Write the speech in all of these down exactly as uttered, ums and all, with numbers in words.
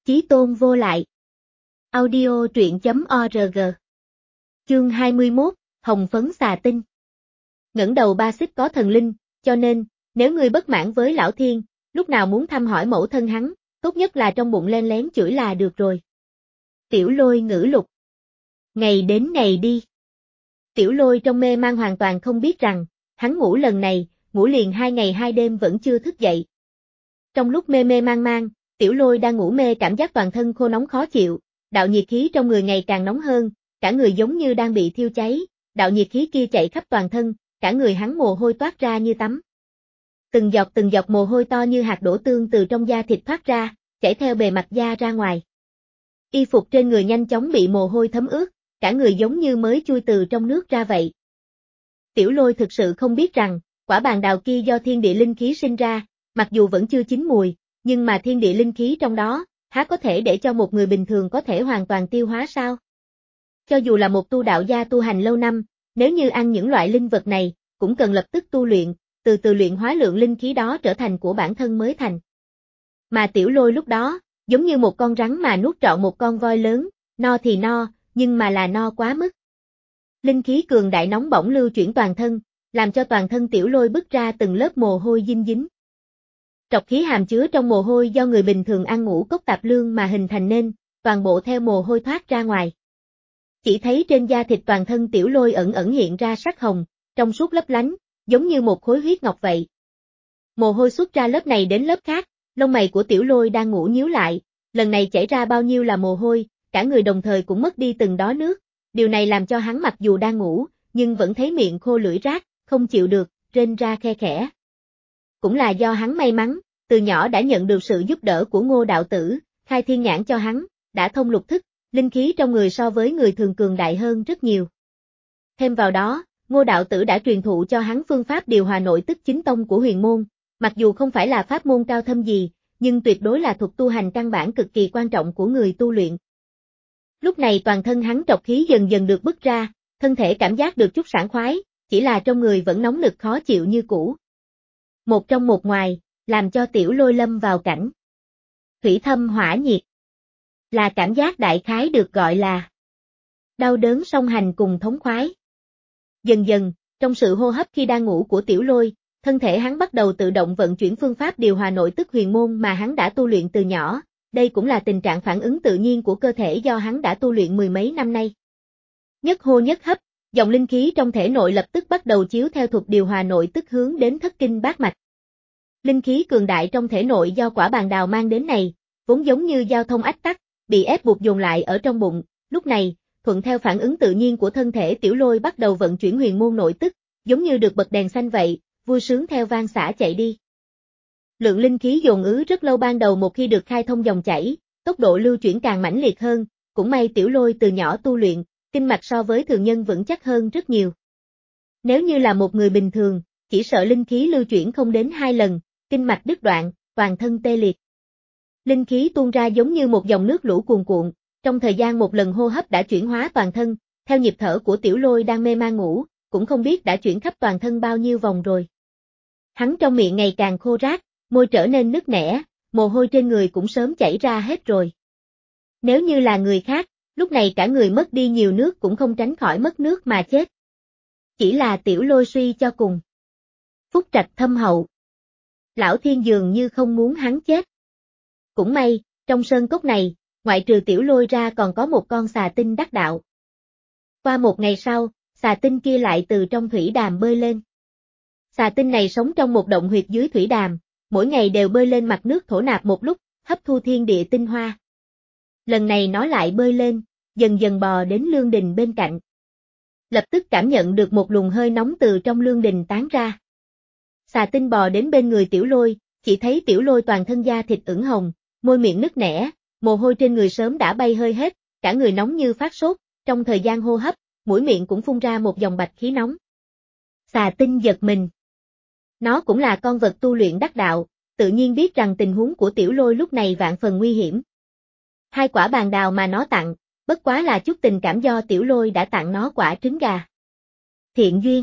Chí tôn vô lại. Audio truyện chấm org. Chương hai mươi mốt, Hồng phấn xà tinh. Ngẩng đầu ba xích có thần linh, cho nên, nếu ngươi bất mãn với lão thiên, lúc nào muốn thăm hỏi mẫu thân hắn, tốt nhất là trong bụng len lén chửi là được rồi. Tiểu Lôi ngữ lục. Ngày đến ngày đi. Tiểu Lôi trong mê mang hoàn toàn không biết rằng, hắn ngủ lần này, ngủ liền hai ngày hai đêm vẫn chưa thức dậy. Trong lúc mê mê mang mang, Tiểu Lôi đang ngủ mê cảm giác toàn thân khô nóng khó chịu, đạo nhiệt khí trong người ngày càng nóng hơn, cả người giống như đang bị thiêu cháy, đạo nhiệt khí kia chạy khắp toàn thân, cả người hắn mồ hôi toát ra như tắm. Từng giọt từng giọt mồ hôi to như hạt đổ tương từ trong da thịt thoát ra, chảy theo bề mặt da ra ngoài. Y phục trên người nhanh chóng bị mồ hôi thấm ướt, cả người giống như mới chui từ trong nước ra vậy. Tiểu Lôi thực sự không biết rằng, quả bàn đào kia do thiên địa linh khí sinh ra, mặc dù vẫn chưa chín mùi, nhưng mà thiên địa linh khí trong đó, há có thể để cho một người bình thường có thể hoàn toàn tiêu hóa sao? Cho dù là một tu đạo gia tu hành lâu năm, nếu như ăn những loại linh vật này, cũng cần lập tức tu luyện, từ từ luyện hóa lượng linh khí đó trở thành của bản thân mới thành. Mà Tiểu Lôi lúc đó, giống như một con rắn mà nuốt trọn một con voi lớn, no thì no, nhưng mà là no quá mức. Linh khí cường đại nóng bỏng lưu chuyển toàn thân, làm cho toàn thân Tiểu Lôi bứt ra từng lớp mồ hôi dinh dính. Trọc khí hàm chứa trong mồ hôi do người bình thường ăn ngũ cốc tạp lương mà hình thành nên, toàn bộ theo mồ hôi thoát ra ngoài. Chỉ thấy trên da thịt toàn thân Tiểu Lôi ẩn ẩn hiện ra sắc hồng, trong suốt lấp lánh, giống như một khối huyết ngọc vậy. Mồ hôi xuất ra lớp này đến lớp khác, lông mày của Tiểu Lôi đang ngủ nhíu lại, lần này chảy ra bao nhiêu là mồ hôi, cả người đồng thời cũng mất đi từng đó nước, điều này làm cho hắn mặc dù đang ngủ, nhưng vẫn thấy miệng khô lưỡi rát, không chịu được, rên ra khe khẽ. Cũng là do hắn may mắn, từ nhỏ đã nhận được sự giúp đỡ của Ngô đạo tử, khai thiên nhãn cho hắn, đã thông lục thức, linh khí trong người so với người thường cường đại hơn rất nhiều. Thêm vào đó, Ngô đạo tử đã truyền thụ cho hắn phương pháp điều hòa nội tức chính tông của huyền môn, mặc dù không phải là pháp môn cao thâm gì, nhưng tuyệt đối là thuật tu hành căn bản cực kỳ quan trọng của người tu luyện. Lúc này toàn thân hắn trọc khí dần dần được bứt ra, thân thể cảm giác được chút sảng khoái, chỉ là trong người vẫn nóng nực khó chịu như cũ. Một trong một ngoài, làm cho Tiểu Lôi lâm vào cảnh thủy thâm hỏa nhiệt. Là cảm giác đại khái được gọi là đau đớn song hành cùng thống khoái. Dần dần, trong sự hô hấp khi đang ngủ của Tiểu Lôi, thân thể hắn bắt đầu tự động vận chuyển phương pháp điều hòa nội tức huyền môn mà hắn đã tu luyện từ nhỏ, đây cũng là tình trạng phản ứng tự nhiên của cơ thể do hắn đã tu luyện mười mấy năm nay. Nhất hô nhất hấp, dòng linh khí trong thể nội lập tức bắt đầu chiếu theo thuật điều hòa nội tức hướng đến thất kinh bát mạch. Linh khí cường đại trong thể nội do quả bàn đào mang đến này, vốn giống như giao thông ách tắc, bị ép buộc dồn lại ở trong bụng, lúc này, thuận theo phản ứng tự nhiên của thân thể Tiểu Lôi bắt đầu vận chuyển huyền môn nội tức, giống như được bật đèn xanh vậy, vui sướng theo vang xả chạy đi. Lượng linh khí dồn ứ rất lâu ban đầu một khi được khai thông dòng chảy, tốc độ lưu chuyển càng mãnh liệt hơn, cũng may Tiểu Lôi từ nhỏ tu luyện, kinh mạch so với thường nhân vững chắc hơn rất nhiều. Nếu như là một người bình thường, chỉ sợ linh khí lưu chuyển không đến hai lần, kinh mạch đứt đoạn, toàn thân tê liệt. Linh khí tuôn ra giống như một dòng nước lũ cuồn cuộn, trong thời gian một lần hô hấp đã chuyển hóa toàn thân, theo nhịp thở của Tiểu Lôi đang mê man ngủ, cũng không biết đã chuyển khắp toàn thân bao nhiêu vòng rồi. Hắn trong miệng ngày càng khô rát, môi trở nên nứt nẻ, mồ hôi trên người cũng sớm chảy ra hết rồi. Nếu như là người khác, lúc này cả người mất đi nhiều nước cũng không tránh khỏi mất nước mà chết. Chỉ là Tiểu Lôi suy cho cùng. Phúc trạch thâm hậu. Lão thiên dường như không muốn hắn chết. Cũng may, trong sơn cốc này, ngoại trừ Tiểu Lôi ra còn có một con xà tinh đắc đạo. Qua một ngày sau, xà tinh kia lại từ trong thủy đàm bơi lên. Xà tinh này sống trong một động huyệt dưới thủy đàm, mỗi ngày đều bơi lên mặt nước thổ nạp một lúc, hấp thu thiên địa tinh hoa. Lần này nó lại bơi lên, dần dần bò đến lương đình bên cạnh. Lập tức cảm nhận được một luồng hơi nóng từ trong lương đình tán ra. Xà tinh bò đến bên người Tiểu Lôi, chỉ thấy Tiểu Lôi toàn thân da thịt ửng hồng, môi miệng nứt nẻ, mồ hôi trên người sớm đã bay hơi hết, cả người nóng như phát sốt, trong thời gian hô hấp, mũi miệng cũng phun ra một dòng bạch khí nóng. Xà tinh giật mình. Nó cũng là con vật tu luyện đắc đạo, tự nhiên biết rằng tình huống của Tiểu Lôi lúc này vạn phần nguy hiểm. Hai quả bàn đào mà nó tặng, bất quá là chút tình cảm do Tiểu Lôi đã tặng nó quả trứng gà. Thiện duyên.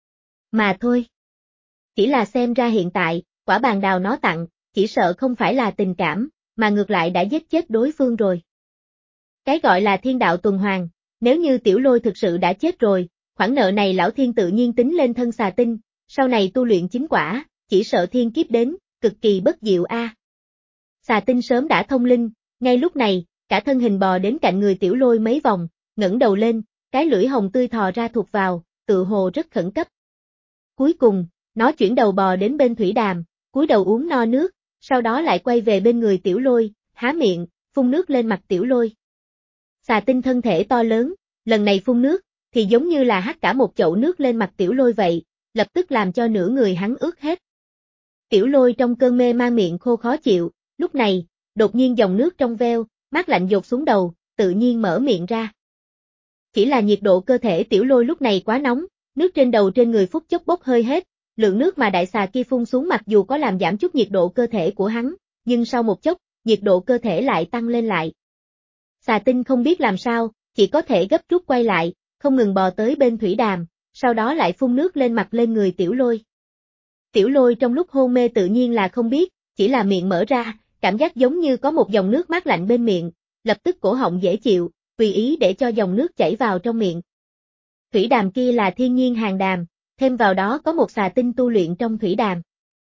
Mà thôi. Chỉ là xem ra hiện tại, quả bàn đào nó tặng, chỉ sợ không phải là tình cảm, mà ngược lại đã giết chết đối phương rồi. Cái gọi là thiên đạo tuần hoàn, nếu như Tiểu Lôi thực sự đã chết rồi, khoản nợ này lão thiên tự nhiên tính lên thân xà tinh, sau này tu luyện chính quả, chỉ sợ thiên kiếp đến, cực kỳ bất diệu a. À. Xà tinh sớm đã thông linh, ngay lúc này, cả thân hình bò đến cạnh người Tiểu Lôi mấy vòng, ngẩng đầu lên, cái lưỡi hồng tươi thò ra thụt vào, tự hồ rất khẩn cấp. Cuối cùng, nó chuyển đầu bò đến bên thủy đàm, cúi đầu uống no nước, sau đó lại quay về bên người Tiểu Lôi, há miệng, phun nước lên mặt Tiểu Lôi. Xà tinh thân thể to lớn, lần này phun nước, thì giống như là hắt cả một chậu nước lên mặt Tiểu Lôi vậy, lập tức làm cho nửa người hắn ướt hết. Tiểu Lôi trong cơn mê mang miệng khô khó chịu, lúc này, đột nhiên dòng nước trong veo, mát lạnh dột xuống đầu, tự nhiên mở miệng ra. Chỉ là nhiệt độ cơ thể Tiểu Lôi lúc này quá nóng, nước trên đầu trên người phút chốc bốc hơi hết, lượng nước mà đại xà kia phun xuống mặc dù có làm giảm chút nhiệt độ cơ thể của hắn, nhưng sau một chốc, nhiệt độ cơ thể lại tăng lên lại. Xà tinh không biết làm sao, chỉ có thể gấp rút quay lại, không ngừng bò tới bên thủy đàm, sau đó lại phun nước lên mặt lên người Tiểu Lôi. Tiểu Lôi trong lúc hôn mê tự nhiên là không biết, chỉ là miệng mở ra, cảm giác giống như có một dòng nước mát lạnh bên miệng, lập tức cổ họng dễ chịu, tùy ý để cho dòng nước chảy vào trong miệng. Thủy đàm kia là thiên nhiên hàng đàm, thêm vào đó có một xà tinh tu luyện trong thủy đàm.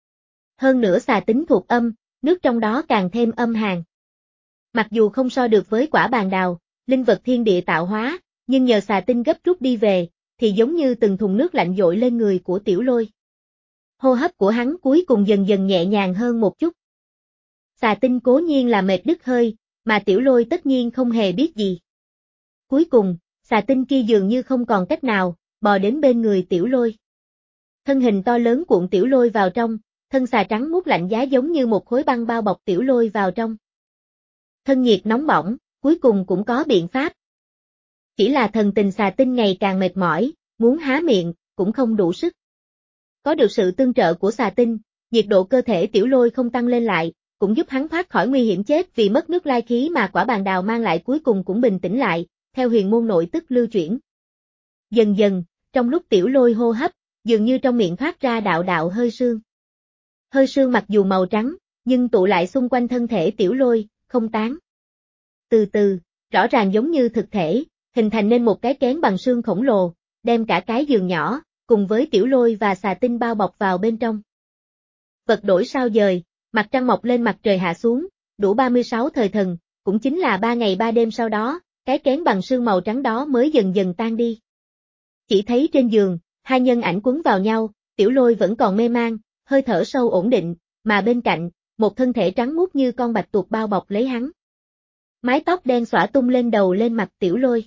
Hơn nữa xà tính thuộc âm, nước trong đó càng thêm âm hàn. Mặc dù không so được với quả bàn đào, linh vật thiên địa tạo hóa, nhưng nhờ xà tinh gấp rút đi về, thì giống như từng thùng nước lạnh dội lên người của Tiểu Lôi. Hô hấp của hắn cuối cùng dần dần nhẹ nhàng hơn một chút. Xà tinh cố nhiên là mệt đứt hơi, mà Tiểu Lôi tất nhiên không hề biết gì. Cuối cùng, xà tinh kia dường như không còn cách nào, bò đến bên người Tiểu Lôi. Thân hình to lớn cuộn Tiểu Lôi vào trong, thân xà trắng muốt lạnh giá giống như một khối băng bao bọc Tiểu Lôi vào trong. Thân nhiệt nóng bỏng, cuối cùng cũng có biện pháp. Chỉ là thần tình xà tinh ngày càng mệt mỏi, muốn há miệng, cũng không đủ sức. Có được sự tương trợ của xà tinh, nhiệt độ cơ thể Tiểu Lôi không tăng lên lại, cũng giúp hắn thoát khỏi nguy hiểm chết vì mất nước lai khí mà quả bàn đào mang lại cuối cùng cũng bình tĩnh lại, theo huyền môn nội tức lưu chuyển. Dần dần, trong lúc Tiểu Lôi hô hấp, dường như trong miệng thoát ra đạo đạo hơi sương. Hơi sương mặc dù màu trắng, nhưng tụ lại xung quanh thân thể Tiểu Lôi, không tán. Từ từ, rõ ràng giống như thực thể, hình thành nên một cái kén bằng xương khổng lồ, đem cả cái giường nhỏ, cùng với Tiểu Lôi và xà tinh bao bọc vào bên trong. Vật đổi sao dời, mặt trăng mọc lên mặt trời hạ xuống, đủ ba mươi sáu thời thần, cũng chính là ba ngày ba đêm sau đó, cái kén bằng xương màu trắng đó mới dần dần tan đi. Chỉ thấy trên giường, hai nhân ảnh quấn vào nhau, Tiểu Lôi vẫn còn mê man, hơi thở sâu ổn định, mà bên cạnh, một thân thể trắng muốt như con bạch tuộc bao bọc lấy hắn. Mái tóc đen xõa tung lên đầu lên mặt Tiểu Lôi.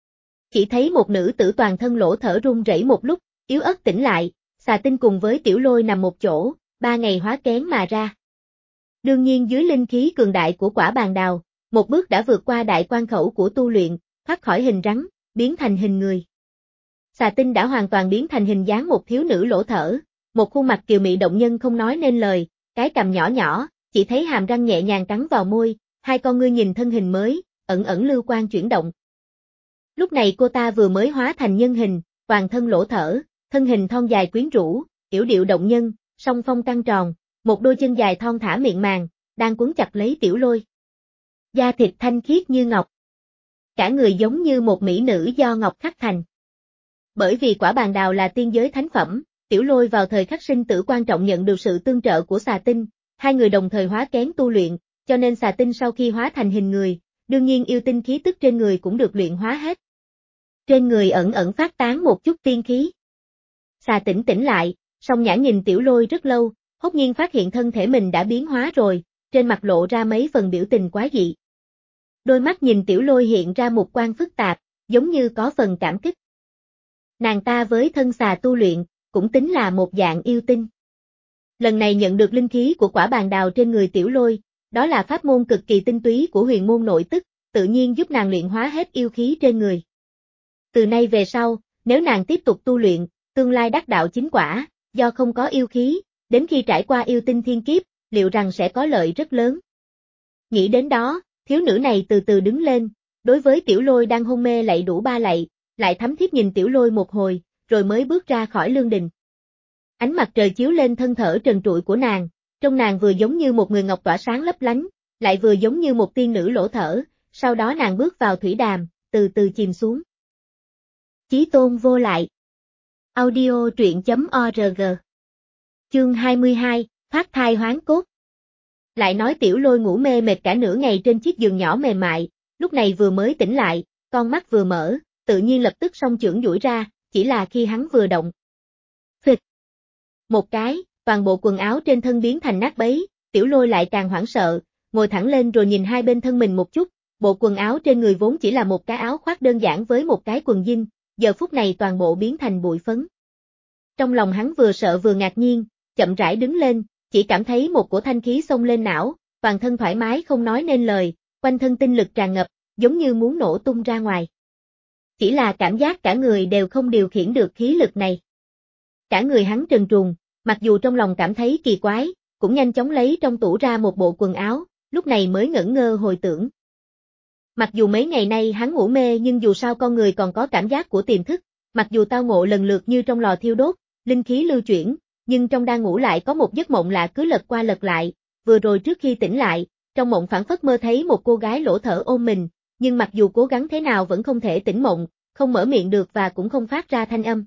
Chỉ thấy một nữ tử toàn thân lỗ thở run rẩy một lúc, yếu ớt tỉnh lại, xà tinh cùng với Tiểu Lôi nằm một chỗ, ba ngày hóa kén mà ra. Đương nhiên dưới linh khí cường đại của quả bàn đào, một bước đã vượt qua đại quan khẩu của tu luyện, thoát khỏi hình rắn, biến thành hình người. Xà tinh đã hoàn toàn biến thành hình dáng một thiếu nữ lỗ thở, một khuôn mặt kiều mị động nhân không nói nên lời, cái cằm nhỏ nhỏ, chỉ thấy hàm răng nhẹ nhàng cắn vào môi, hai con ngươi nhìn thân hình mới, ẩn ẩn lưu quang chuyển động. Lúc này cô ta vừa mới hóa thành nhân hình, toàn thân lỗ thở, thân hình thon dài quyến rũ, yểu điệu động nhân, song phong căng tròn, một đôi chân dài thon thả miệng màng, đang quấn chặt lấy Tiểu Lôi. Da thịt thanh khiết như ngọc. Cả người giống như một mỹ nữ do ngọc khắc thành. Bởi vì quả bàn đào là tiên giới thánh phẩm, Tiểu Lôi vào thời khắc sinh tử quan trọng nhận được sự tương trợ của xà tinh, hai người đồng thời hóa kén tu luyện, cho nên xà tinh sau khi hóa thành hình người, đương nhiên yêu tinh khí tức trên người cũng được luyện hóa hết. Trên người ẩn ẩn phát tán một chút tiên khí. Xà tỉnh tỉnh lại, song nhãn nhìn Tiểu Lôi rất lâu, hốt nhiên phát hiện thân thể mình đã biến hóa rồi, trên mặt lộ ra mấy phần biểu tình quái dị. Đôi mắt nhìn Tiểu Lôi hiện ra một quang phức tạp, giống như có phần cảm kích. Nàng ta với thân xà tu luyện, cũng tính là một dạng yêu tinh. Lần này nhận được linh khí của quả bàn đào trên người Tiểu Lôi, đó là pháp môn cực kỳ tinh túy của huyền môn nội tức, tự nhiên giúp nàng luyện hóa hết yêu khí trên người. Từ nay về sau, nếu nàng tiếp tục tu luyện, tương lai đắc đạo chính quả, do không có yêu khí, đến khi trải qua yêu tinh thiên kiếp, liệu rằng sẽ có lợi rất lớn. Nghĩ đến đó, thiếu nữ này từ từ đứng lên, đối với Tiểu Lôi đang hôn mê lạy đủ ba lạy, lại thấm thiết nhìn Tiểu Lôi một hồi, rồi mới bước ra khỏi lương đình. Ánh mặt trời chiếu lên thân thở trần trụi của nàng, trông nàng vừa giống như một người ngọc tỏa sáng lấp lánh, lại vừa giống như một tiên nữ lỗ thở, sau đó nàng bước vào thủy đàm, từ từ chìm xuống. Chí tôn vô lại. Audio truyện chấm org. Chương hai mươi hai, thoát thai hoán cốt. Lại nói Tiểu Lôi ngủ mê mệt cả nửa ngày trên chiếc giường nhỏ mềm mại, lúc này vừa mới tỉnh lại, con mắt vừa mở, tự nhiên lập tức song chưởng duỗi ra, chỉ là khi hắn vừa động. Phịch. Một cái, toàn bộ quần áo trên thân biến thành nát bấy, Tiểu Lôi lại càng hoảng sợ, ngồi thẳng lên rồi nhìn hai bên thân mình một chút, bộ quần áo trên người vốn chỉ là một cái áo khoác đơn giản với một cái quần jean, giờ phút này toàn bộ biến thành bụi phấn. Trong lòng hắn vừa sợ vừa ngạc nhiên, chậm rãi đứng lên, chỉ cảm thấy một cổ thanh khí xông lên não, toàn thân thoải mái không nói nên lời, quanh thân tinh lực tràn ngập, giống như muốn nổ tung ra ngoài. Chỉ là cảm giác cả người đều không điều khiển được khí lực này. Cả người hắn trần truồng, mặc dù trong lòng cảm thấy kỳ quái, cũng nhanh chóng lấy trong tủ ra một bộ quần áo, lúc này mới ngẩn ngơ hồi tưởng. Mặc dù mấy ngày nay hắn ngủ mê nhưng dù sao con người còn có cảm giác của tiềm thức, mặc dù tao ngộ lần lượt như trong lò thiêu đốt, linh khí lưu chuyển, nhưng trong đang ngủ lại có một giấc mộng lạ cứ lật qua lật lại, vừa rồi trước khi tỉnh lại, trong mộng phảng phất mơ thấy một cô gái lỗ thở ôm mình, nhưng mặc dù cố gắng thế nào vẫn không thể tỉnh mộng, không mở miệng được và cũng không phát ra thanh âm.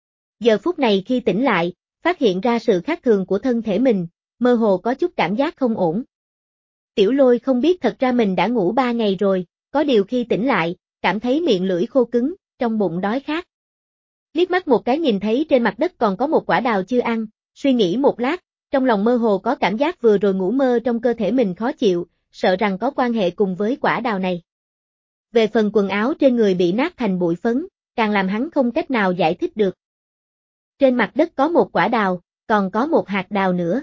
Giờ phút này khi tỉnh lại, phát hiện ra sự khác thường của thân thể mình, mơ hồ có chút cảm giác không ổn. Tiểu Lôi không biết thật ra mình đã ngủ ba ngày rồi, có điều khi tỉnh lại, cảm thấy miệng lưỡi khô cứng, trong bụng đói khát. Liếc mắt một cái nhìn thấy trên mặt đất còn có một quả đào chưa ăn, suy nghĩ một lát, trong lòng mơ hồ có cảm giác vừa rồi ngủ mơ trong cơ thể mình khó chịu, sợ rằng có quan hệ cùng với quả đào này. Về phần quần áo trên người bị nát thành bụi phấn, càng làm hắn không cách nào giải thích được. Trên mặt đất có một quả đào, còn có một hạt đào nữa.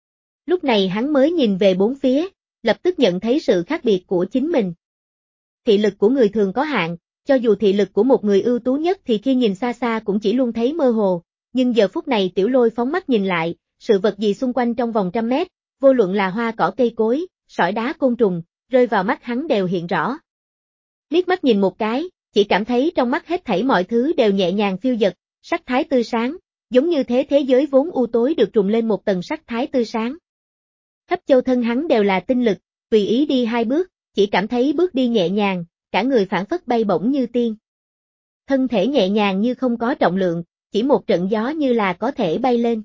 Lúc này hắn mới nhìn về bốn phía, lập tức nhận thấy sự khác biệt của chính mình. Thị lực của người thường có hạn, cho dù thị lực của một người ưu tú nhất thì khi nhìn xa xa cũng chỉ luôn thấy mơ hồ, nhưng giờ phút này Tiểu Lôi phóng mắt nhìn lại, sự vật gì xung quanh trong vòng trăm mét, vô luận là hoa cỏ cây cối, sỏi đá côn trùng, rơi vào mắt hắn đều hiện rõ. Liếc mắt nhìn một cái, chỉ cảm thấy trong mắt hết thảy mọi thứ đều nhẹ nhàng phiêu dật, sắc thái tươi sáng, giống như thế thế giới vốn u tối được trùng lên một tầng sắc thái tươi sáng. Khắp châu thân hắn đều là tinh lực, tùy ý đi hai bước, chỉ cảm thấy bước đi nhẹ nhàng, cả người phảng phất bay bổng như tiên. Thân thể nhẹ nhàng như không có trọng lượng, chỉ một trận gió như là có thể bay lên.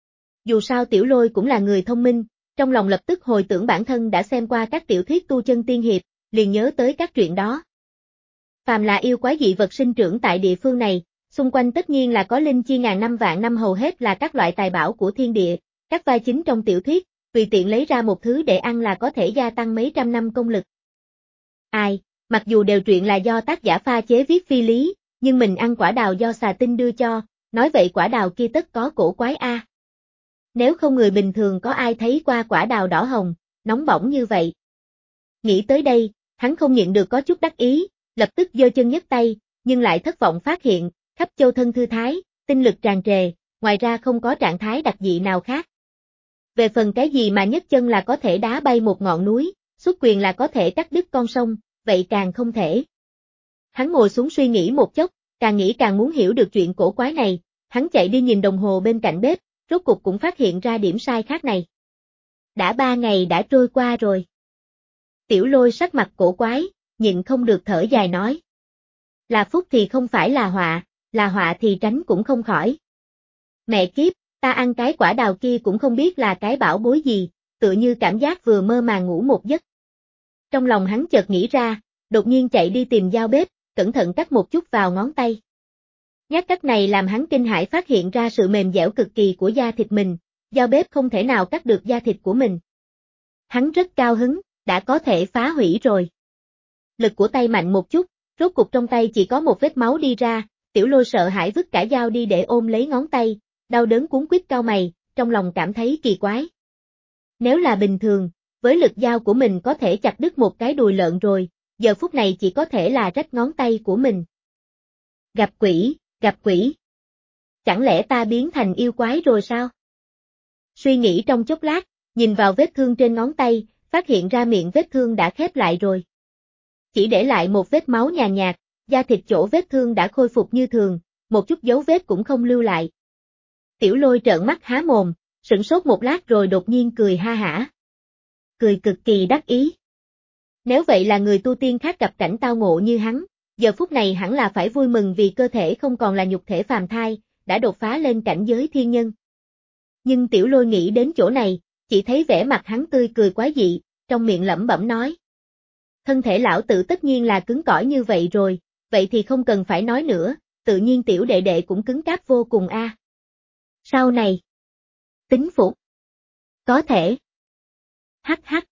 Dù sao Tiểu Lôi cũng là người thông minh, trong lòng lập tức hồi tưởng bản thân đã xem qua các tiểu thuyết tu chân tiên hiệp, liền nhớ tới các chuyện đó. Phàm là yêu quái dị vật sinh trưởng tại địa phương này, xung quanh tất nhiên là có linh chi ngàn năm vạn năm hầu hết là các loại tài bảo của thiên địa, các vai chính trong tiểu thuyết, tùy tiện lấy ra một thứ để ăn là có thể gia tăng mấy trăm năm công lực. Ai, mặc dù đều truyện là do tác giả pha chế viết phi lý, nhưng mình ăn quả đào do xà tinh đưa cho, nói vậy quả đào kia tất có cổ quái a. Nếu không người bình thường có ai thấy qua quả đào đỏ hồng, nóng bỏng như vậy. Nghĩ tới đây, hắn không nhịn được có chút đắc ý, lập tức giơ chân nhấc tay, nhưng lại thất vọng phát hiện, khắp châu thân thư thái, tinh lực tràn trề, ngoài ra không có trạng thái đặc dị nào khác. Về phần cái gì mà nhấc chân là có thể đá bay một ngọn núi, xuất quyền là có thể cắt đứt con sông, vậy càng không thể. Hắn ngồi xuống suy nghĩ một chốc, càng nghĩ càng muốn hiểu được chuyện cổ quái này, hắn chạy đi nhìn đồng hồ bên cạnh bếp, rốt cục cũng phát hiện ra điểm sai khác này. Đã ba ngày đã trôi qua rồi. Tiểu Lôi sắc mặt cổ quái, nhịn không được thở dài nói. Là phúc thì không phải là họa, là họa thì tránh cũng không khỏi. Mẹ kiếp, ta ăn cái quả đào kia cũng không biết là cái bảo bối gì, tựa như cảm giác vừa mơ màng ngủ một giấc. Trong lòng hắn chợt nghĩ ra, đột nhiên chạy đi tìm dao bếp, cẩn thận cắt một chút vào ngón tay. Nhát cắt này làm hắn kinh hãi phát hiện ra sự mềm dẻo cực kỳ của da thịt mình, dao bếp không thể nào cắt được da thịt của mình. Hắn rất cao hứng, đã có thể phá hủy rồi. Lực của tay mạnh một chút, rốt cục trong tay chỉ có một vết máu đi ra, Tiểu Lôi sợ hãi vứt cả dao đi để ôm lấy ngón tay, đau đớn cuốn quýt cau mày, trong lòng cảm thấy kỳ quái. Nếu là bình thường, với lực dao của mình có thể chặt đứt một cái đùi lợn rồi, giờ phút này chỉ có thể là rách ngón tay của mình. Gặp quỷ, gặp quỷ. Chẳng lẽ ta biến thành yêu quái rồi sao? Suy nghĩ trong chốc lát, nhìn vào vết thương trên ngón tay, phát hiện ra miệng vết thương đã khép lại rồi. Chỉ để lại một vết máu nhàn nhạt, da thịt chỗ vết thương đã khôi phục như thường, một chút dấu vết cũng không lưu lại. Tiểu Lôi trợn mắt há mồm, sửng sốt một lát rồi đột nhiên cười ha hả. cười cực kỳ đắc ý. Nếu vậy là người tu tiên khác gặp cảnh tao ngộ như hắn, giờ phút này hẳn là phải vui mừng vì cơ thể không còn là nhục thể phàm thai, đã đột phá lên cảnh giới thiên nhân. Nhưng Tiểu Lôi nghĩ đến chỗ này, chỉ thấy vẻ mặt hắn tươi cười quái dị, trong miệng lẩm bẩm nói. Thân thể lão tử tất nhiên là cứng cỏi như vậy rồi, vậy thì không cần phải nói nữa, tự nhiên tiểu đệ đệ cũng cứng cáp vô cùng a. À. Sau này, tính phục. Có thể. Hắc hắc.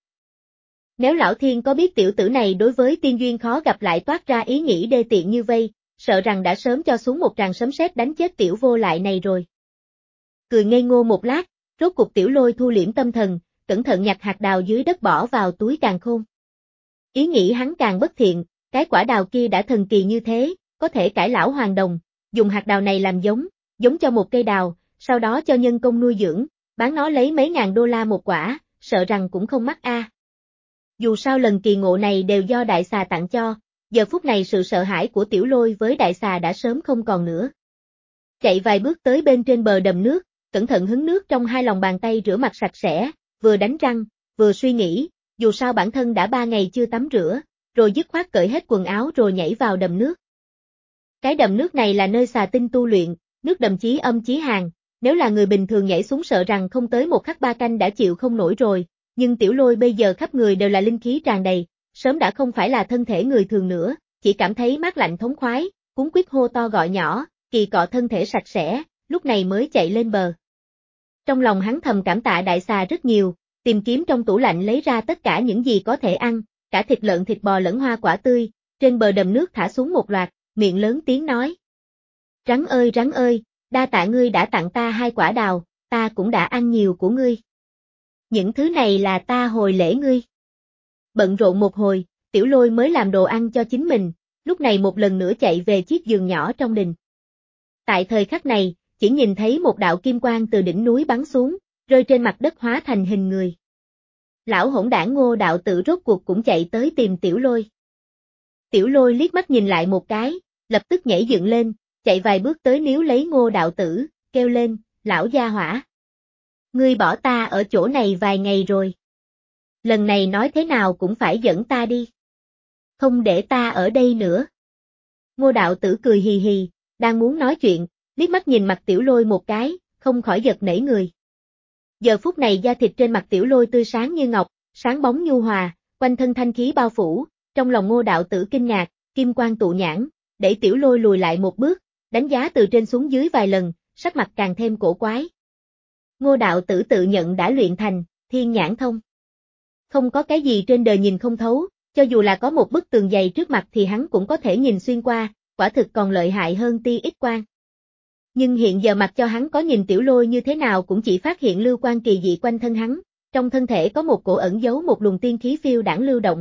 Nếu lão thiên có biết tiểu tử này đối với tiên duyên khó gặp lại toát ra ý nghĩ đê tiện như vây, sợ rằng đã sớm cho xuống một tràng sấm sét đánh chết tiểu vô lại này rồi. Cười ngây ngô một lát, rốt cục Tiểu Lôi thu liễm tâm thần, cẩn thận nhặt hạt đào dưới đất bỏ vào túi càn khôn. Ý nghĩ hắn càng bất thiện, cái quả đào kia đã thần kỳ như thế, có thể cải lão hoàng đồng, dùng hạt đào này làm giống, giống cho một cây đào, sau đó cho nhân công nuôi dưỡng, bán nó lấy mấy ngàn đô la một quả, sợ rằng cũng không mắc a. À. Dù sao lần kỳ ngộ này đều do đại xà tặng cho, giờ phút này sự sợ hãi của Tiểu Lôi với đại xà đã sớm không còn nữa. Chạy vài bước tới bên trên bờ đầm nước, cẩn thận hứng nước trong hai lòng bàn tay rửa mặt sạch sẽ, vừa đánh răng, vừa suy nghĩ, dù sao bản thân đã ba ngày chưa tắm rửa, rồi dứt khoát cởi hết quần áo rồi nhảy vào đầm nước. Cái đầm nước này là nơi xà tinh tu luyện, nước đầm chí âm chí hàn, nếu là người bình thường nhảy xuống sợ rằng không tới một khắc ba canh đã chịu không nổi rồi, nhưng Tiểu Lôi bây giờ khắp người đều là linh khí tràn đầy, sớm đã không phải là thân thể người thường nữa, chỉ cảm thấy mát lạnh thống khoái, cuống quýt hô to gọi nhỏ, kỳ cọ thân thể sạch sẽ, lúc này mới chạy lên bờ. Trong lòng hắn thầm cảm tạ đại xà rất nhiều, tìm kiếm trong tủ lạnh lấy ra tất cả những gì có thể ăn, cả thịt lợn thịt bò lẫn hoa quả tươi, trên bờ đầm nước thả xuống một loạt, miệng lớn tiếng nói. Rắn ơi rắn ơi, đa tạ ngươi đã tặng ta hai quả đào, ta cũng đã ăn nhiều của ngươi. Những thứ này là ta hồi lễ ngươi. Bận rộn một hồi, Tiểu Lôi mới làm đồ ăn cho chính mình, lúc này một lần nữa chạy về chiếc giường nhỏ trong đình. Tại thời khắc này, chỉ nhìn thấy một đạo kim quang từ đỉnh núi bắn xuống, rơi trên mặt đất hóa thành hình người. Lão hỗn đảng Ngô đạo tử rốt cuộc cũng chạy tới tìm Tiểu Lôi. Tiểu Lôi liếc mắt nhìn lại một cái, lập tức nhảy dựng lên, chạy vài bước tới níu lấy Ngô đạo tử, kêu lên, lão gia hỏa. Ngươi bỏ ta ở chỗ này vài ngày rồi. Lần này nói thế nào cũng phải dẫn ta đi. Không để ta ở đây nữa. Ngô đạo tử cười hì hì, đang muốn nói chuyện, liếc mắt nhìn mặt Tiểu Lôi một cái, không khỏi giật nảy người. Giờ phút này da thịt trên mặt Tiểu Lôi tươi sáng như ngọc, sáng bóng nhu hòa, quanh thân thanh khí bao phủ, trong lòng Ngô đạo tử kinh ngạc, kim quang tụ nhãn, đẩy Tiểu Lôi lùi lại một bước, đánh giá từ trên xuống dưới vài lần, sắc mặt càng thêm cổ quái. Ngô đạo tử tự nhận đã luyện thành thiên nhãn thông. Không có cái gì trên đời nhìn không thấu, cho dù là có một bức tường dày trước mặt thì hắn cũng có thể nhìn xuyên qua, quả thực còn lợi hại hơn tia X quang. Nhưng hiện giờ mặc cho hắn có nhìn Tiểu Lôi như thế nào cũng chỉ phát hiện lưu quan kỳ dị quanh thân hắn, trong thân thể có một cổ ẩn giấu một luồng tiên khí phiêu đãng lưu động.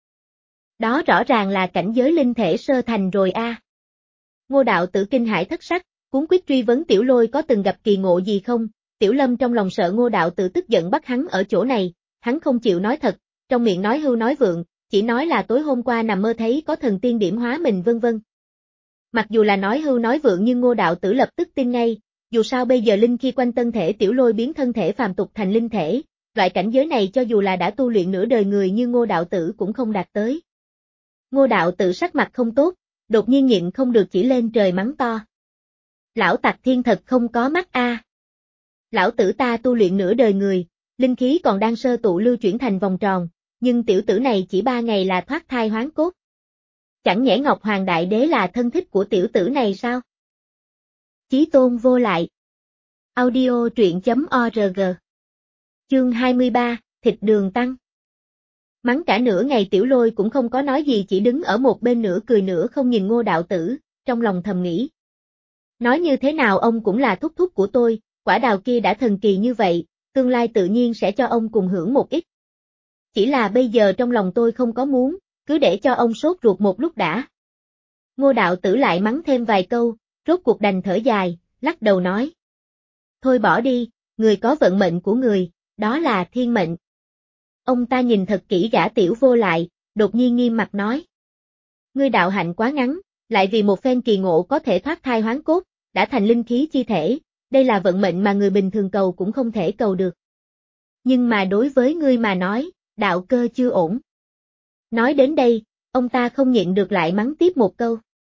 Đó rõ ràng là cảnh giới linh thể sơ thành rồi a. À. Ngô đạo tử kinh hãi thất sắc, cuống quýt truy vấn Tiểu Lôi có từng gặp kỳ ngộ gì không, Tiểu Lâm trong lòng sợ Ngô đạo tử tức giận bắt hắn ở chỗ này, hắn không chịu nói thật, trong miệng nói hưu nói vượng, chỉ nói là tối hôm qua nằm mơ thấy có thần tiên điểm hóa mình vân vân. Mặc dù là nói hưu nói vượng nhưng Ngô đạo tử lập tức tin ngay, dù sao bây giờ linh khi quanh thân thể Tiểu Lôi biến thân thể phàm tục thành linh thể, loại cảnh giới này cho dù là đã tu luyện nửa đời người như Ngô đạo tử cũng không đạt tới. Ngô đạo tử sắc mặt không tốt, đột nhiên nhịn không được chỉ lên trời mắng to. Lão tặc thiên thật không có mắt a. À. Lão tử ta tu luyện nửa đời người, linh khí còn đang sơ tụ lưu chuyển thành vòng tròn, nhưng tiểu tử này chỉ ba ngày là thoát thai hoán cốt. Chẳng nhẽ Ngọc Hoàng Đại Đế là thân thích của tiểu tử này sao? Chí tôn vô lại. Audio truyện chấm org. Chương hai mươi ba, thịt đường tăng. Mắng cả nửa ngày Tiểu Lôi cũng không có nói gì chỉ đứng ở một bên nửa cười nửa không nhìn Ngô đạo tử, trong lòng thầm nghĩ. Nói như thế nào ông cũng là thúc thúc của tôi, quả đào kia đã thần kỳ như vậy, tương lai tự nhiên sẽ cho ông cùng hưởng một ít. Chỉ là bây giờ trong lòng tôi không có muốn, cứ để cho ông sốt ruột một lúc đã. Ngô đạo tử lại mắng thêm vài câu, rốt cuộc đành thở dài, lắc đầu nói. Thôi bỏ đi, người có vận mệnh của người, đó là thiên mệnh. Ông ta nhìn thật kỹ gã Tiểu vô lại, đột nhiên nghiêm mặt nói. Ngươi đạo hạnh quá ngắn, lại vì một phen kỳ ngộ có thể thoát thai hoán cốt, đã thành linh khí chi thể, đây là vận mệnh mà người bình thường cầu cũng không thể cầu được. Nhưng mà đối với ngươi mà nói, đạo cơ chưa ổn. Nói đến đây, ông ta không nhịn được lại mắng tiếp một câu.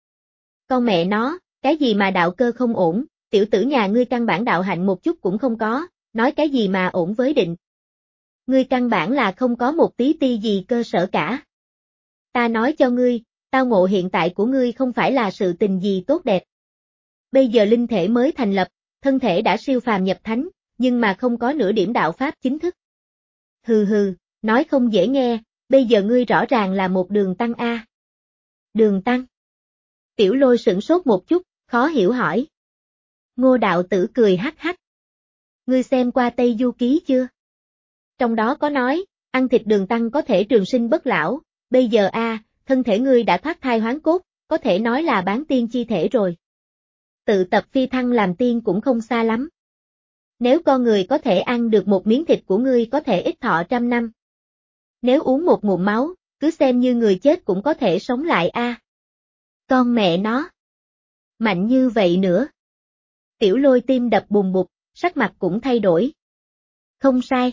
Con mẹ nó, cái gì mà đạo cơ không ổn, tiểu tử nhà ngươi căn bản đạo hạnh một chút cũng không có, nói cái gì mà ổn với định. Ngươi căn bản là không có một tí ti gì cơ sở cả. Ta nói cho ngươi, tao ngộ hiện tại của ngươi không phải là sự tình gì tốt đẹp. Bây giờ linh thể mới thành lập, thân thể đã siêu phàm nhập thánh, nhưng mà không có nửa điểm đạo pháp chính thức. Hừ hừ, nói không dễ nghe, bây giờ ngươi rõ ràng là một đường tăng A. Đường tăng. Tiểu Lôi sửng sốt một chút, khó hiểu hỏi. Ngô đạo tử cười hắc hắc. Ngươi xem qua Tây Du Ký chưa? Trong đó có nói, ăn thịt đường tăng có thể trường sinh bất lão, bây giờ a, thân thể ngươi đã thoát thai hoán cốt, có thể nói là bán tiên chi thể rồi. Tự tập phi thăng làm tiên cũng không xa lắm. Nếu con người có thể ăn được một miếng thịt của ngươi có thể ít thọ trăm năm. Nếu uống một ngụm máu, cứ xem như người chết cũng có thể sống lại a. À. Con mẹ nó. Mạnh như vậy nữa. Tiểu Lôi tim đập bùng bụt, sắc mặt cũng thay đổi. Không sai.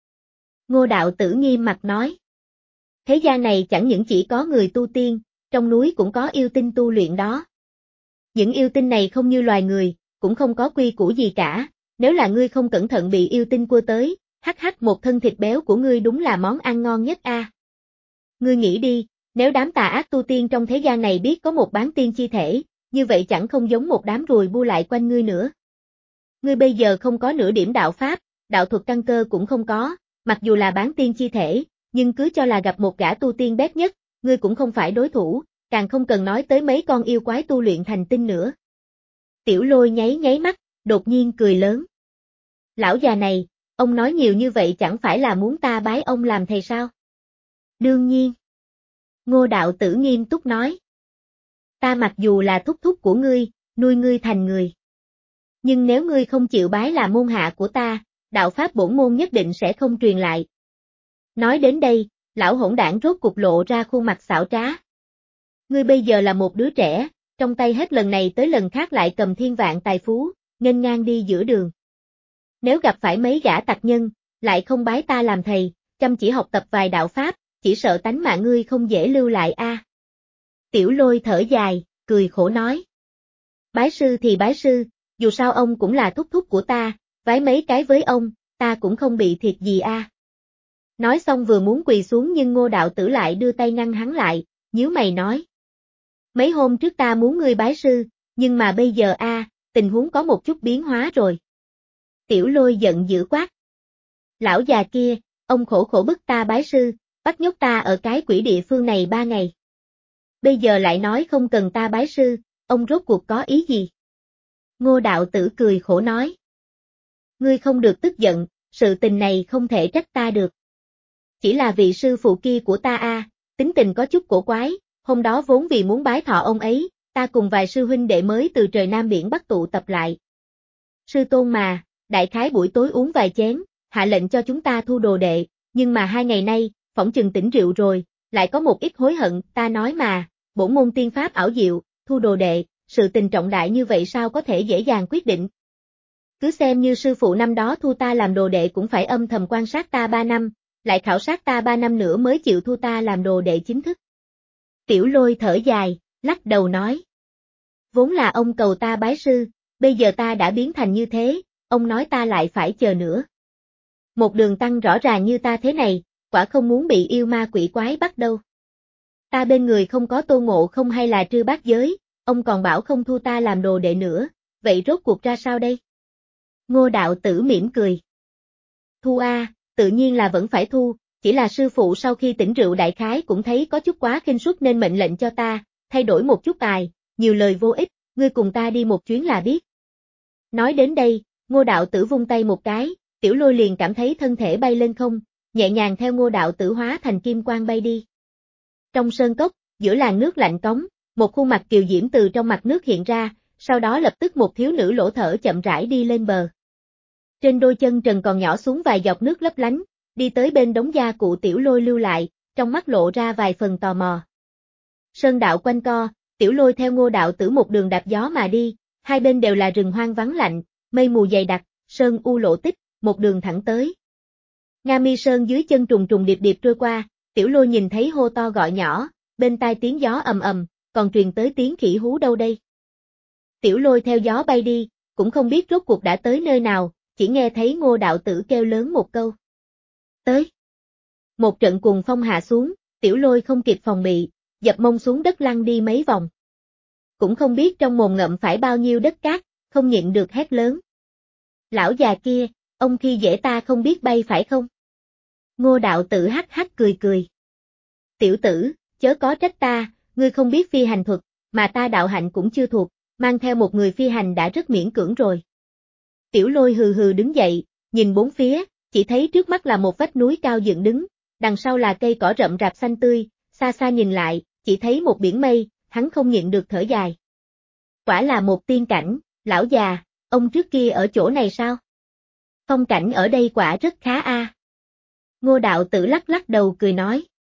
Ngô đạo tử nghiêm mặt nói. Thế gian này chẳng những chỉ có người tu tiên, trong núi cũng có yêu tinh tu luyện đó. Những yêu tinh này không như loài người, cũng không có quy củ gì cả, nếu là ngươi không cẩn thận bị yêu tinh cua tới, hắc hắc một thân thịt béo của ngươi đúng là món ăn ngon nhất a. À. Ngươi nghĩ đi, nếu đám tà ác tu tiên trong thế gian này biết có một bán tiên chi thể, như vậy chẳng không giống một đám ruồi bu lại quanh ngươi nữa. Ngươi bây giờ không có nửa điểm đạo pháp, đạo thuật căn cơ cũng không có, mặc dù là bán tiên chi thể, nhưng cứ cho là gặp một gã tu tiên bét nhất, ngươi cũng không phải đối thủ, càng không cần nói tới mấy con yêu quái tu luyện thành tinh nữa. Tiểu Lôi nháy nháy mắt, đột nhiên cười lớn. Lão già này, ông nói nhiều như vậy chẳng phải là muốn ta bái ông làm thầy sao? Đương nhiên. Ngô đạo tử nghiêm túc nói. Ta mặc dù là thúc thúc của ngươi, nuôi ngươi thành người. Nhưng nếu ngươi không chịu bái là môn hạ của ta, đạo pháp bổn môn nhất định sẽ không truyền lại. Nói đến đây, lão hỗn đảng rốt cục lộ ra khuôn mặt xảo trá. Ngươi bây giờ là một đứa trẻ, trong tay hết lần này tới lần khác lại cầm thiên vạn tài phú, nghênh ngang đi giữa đường. Nếu gặp phải mấy gã tặc nhân, lại không bái ta làm thầy, chăm chỉ học tập vài đạo pháp, chỉ sợ tánh mạng ngươi không dễ lưu lại a. À. Tiểu Lôi thở dài, cười khổ nói. Bái sư thì bái sư, dù sao ông cũng là thúc thúc của ta, vái mấy cái với ông, ta cũng không bị thiệt gì a. À. Nói xong vừa muốn quỳ xuống nhưng Ngô đạo tử lại đưa tay ngăn hắn lại, nhíu mày nói. Mấy hôm trước ta muốn ngươi bái sư, nhưng mà bây giờ a, à, tình huống có một chút biến hóa rồi. Tiểu Lôi giận dữ quát. Lão già kia, ông khổ khổ bức ta bái sư, bắt nhốt ta ở cái quỷ địa phương này ba ngày. Bây giờ lại nói không cần ta bái sư, ông rốt cuộc có ý gì? Ngô đạo tử cười khổ nói. Ngươi không được tức giận, sự tình này không thể trách ta được. Chỉ là vị sư phụ kia của ta a, à, tính tình có chút cổ quái, hôm đó vốn vì muốn bái thọ ông ấy, ta cùng vài sư huynh đệ mới từ trời Nam biển Bắc tụ tập lại. Sư tôn mà, đại khái buổi tối uống vài chén, hạ lệnh cho chúng ta thu đồ đệ, nhưng mà hai ngày nay, phỏng chừng tỉnh rượu rồi, lại có một ít hối hận, ta nói mà, bổn môn tiên pháp ảo diệu, thu đồ đệ, sự tình trọng đại như vậy sao có thể dễ dàng quyết định. Cứ xem như sư phụ năm đó thu ta làm đồ đệ cũng phải âm thầm quan sát ta ba năm, lại khảo sát ta ba năm nữa mới chịu thu ta làm đồ đệ chính thức. Tiểu Lôi thở dài, lắc đầu nói. Vốn là ông cầu ta bái sư, bây giờ ta đã biến thành như thế, ông nói ta lại phải chờ nữa. Một đường tăng rõ ràng như ta thế này, quả không muốn bị yêu ma quỷ quái bắt đâu. Ta bên người không có Tô Ngộ Không hay là Trư Bát Giới, ông còn bảo không thu ta làm đồ đệ nữa, vậy rốt cuộc ra sao đây? Ngô đạo tử mỉm cười. Thu a, tự nhiên là vẫn phải thu, chỉ là sư phụ sau khi tỉnh rượu đại khái cũng thấy có chút quá khinh suất nên mệnh lệnh cho ta, thay đổi một chút tài, nhiều lời vô ích, ngươi cùng ta đi một chuyến là biết. Nói đến đây, Ngô đạo tử vung tay một cái, Tiểu Lôi liền cảm thấy thân thể bay lên không, nhẹ nhàng theo Ngô đạo tử hóa thành kim quang bay đi. Trong sơn cốc, giữa làn nước lạnh cống, một khuôn mặt kiều diễm từ trong mặt nước hiện ra, sau đó lập tức một thiếu nữ lỗ thở chậm rãi đi lên bờ. Trên đôi chân trần còn nhỏ xuống vài giọt nước lấp lánh, đi tới bên đống gia cụ Tiểu Lôi lưu lại, trong mắt lộ ra vài phần tò mò. Sơn đạo quanh co, Tiểu Lôi theo Ngô đạo tử một đường đạp gió mà đi, hai bên đều là rừng hoang vắng lạnh, mây mù dày đặc, sơn u lộ tích, một đường thẳng tới. Nga Mi Sơn dưới chân trùng trùng điệp điệp trôi qua, Tiểu Lôi nhìn thấy hô to gọi nhỏ, bên tai tiếng gió ầm ầm, còn truyền tới tiếng khỉ hú đâu đây. Tiểu Lôi theo gió bay đi, cũng không biết rốt cuộc đã tới nơi nào, chỉ nghe thấy Ngô đạo tử kêu lớn một câu. Tới. Một trận cuồng phong hạ xuống, Tiểu Lôi không kịp phòng bị, dập mông xuống đất lăn đi mấy vòng. Cũng không biết trong mồm ngậm phải bao nhiêu đất cát, không nhịn được hét lớn. Lão già kia, ông khi dễ ta không biết bay phải không? Ngô đạo tử hắc hắc cười cười. Tiểu tử, chớ có trách ta, ngươi không biết phi hành thuật, mà ta đạo hạnh cũng chưa thuộc, mang theo một người phi hành đã rất miễn cưỡng rồi. Tiểu Lôi hừ hừ đứng dậy, nhìn bốn phía, chỉ thấy trước mắt là một vách núi cao dựng đứng, đằng sau là cây cỏ rậm rạp xanh tươi, xa xa nhìn lại, chỉ thấy một biển mây, hắn không nhịn được thở dài. Quả là một tiên cảnh, lão già, ông trước kia ở chỗ này sao? Phong cảnh ở đây quả rất khá a. À. Ngô đạo tử lắc lắc đầu cười nói.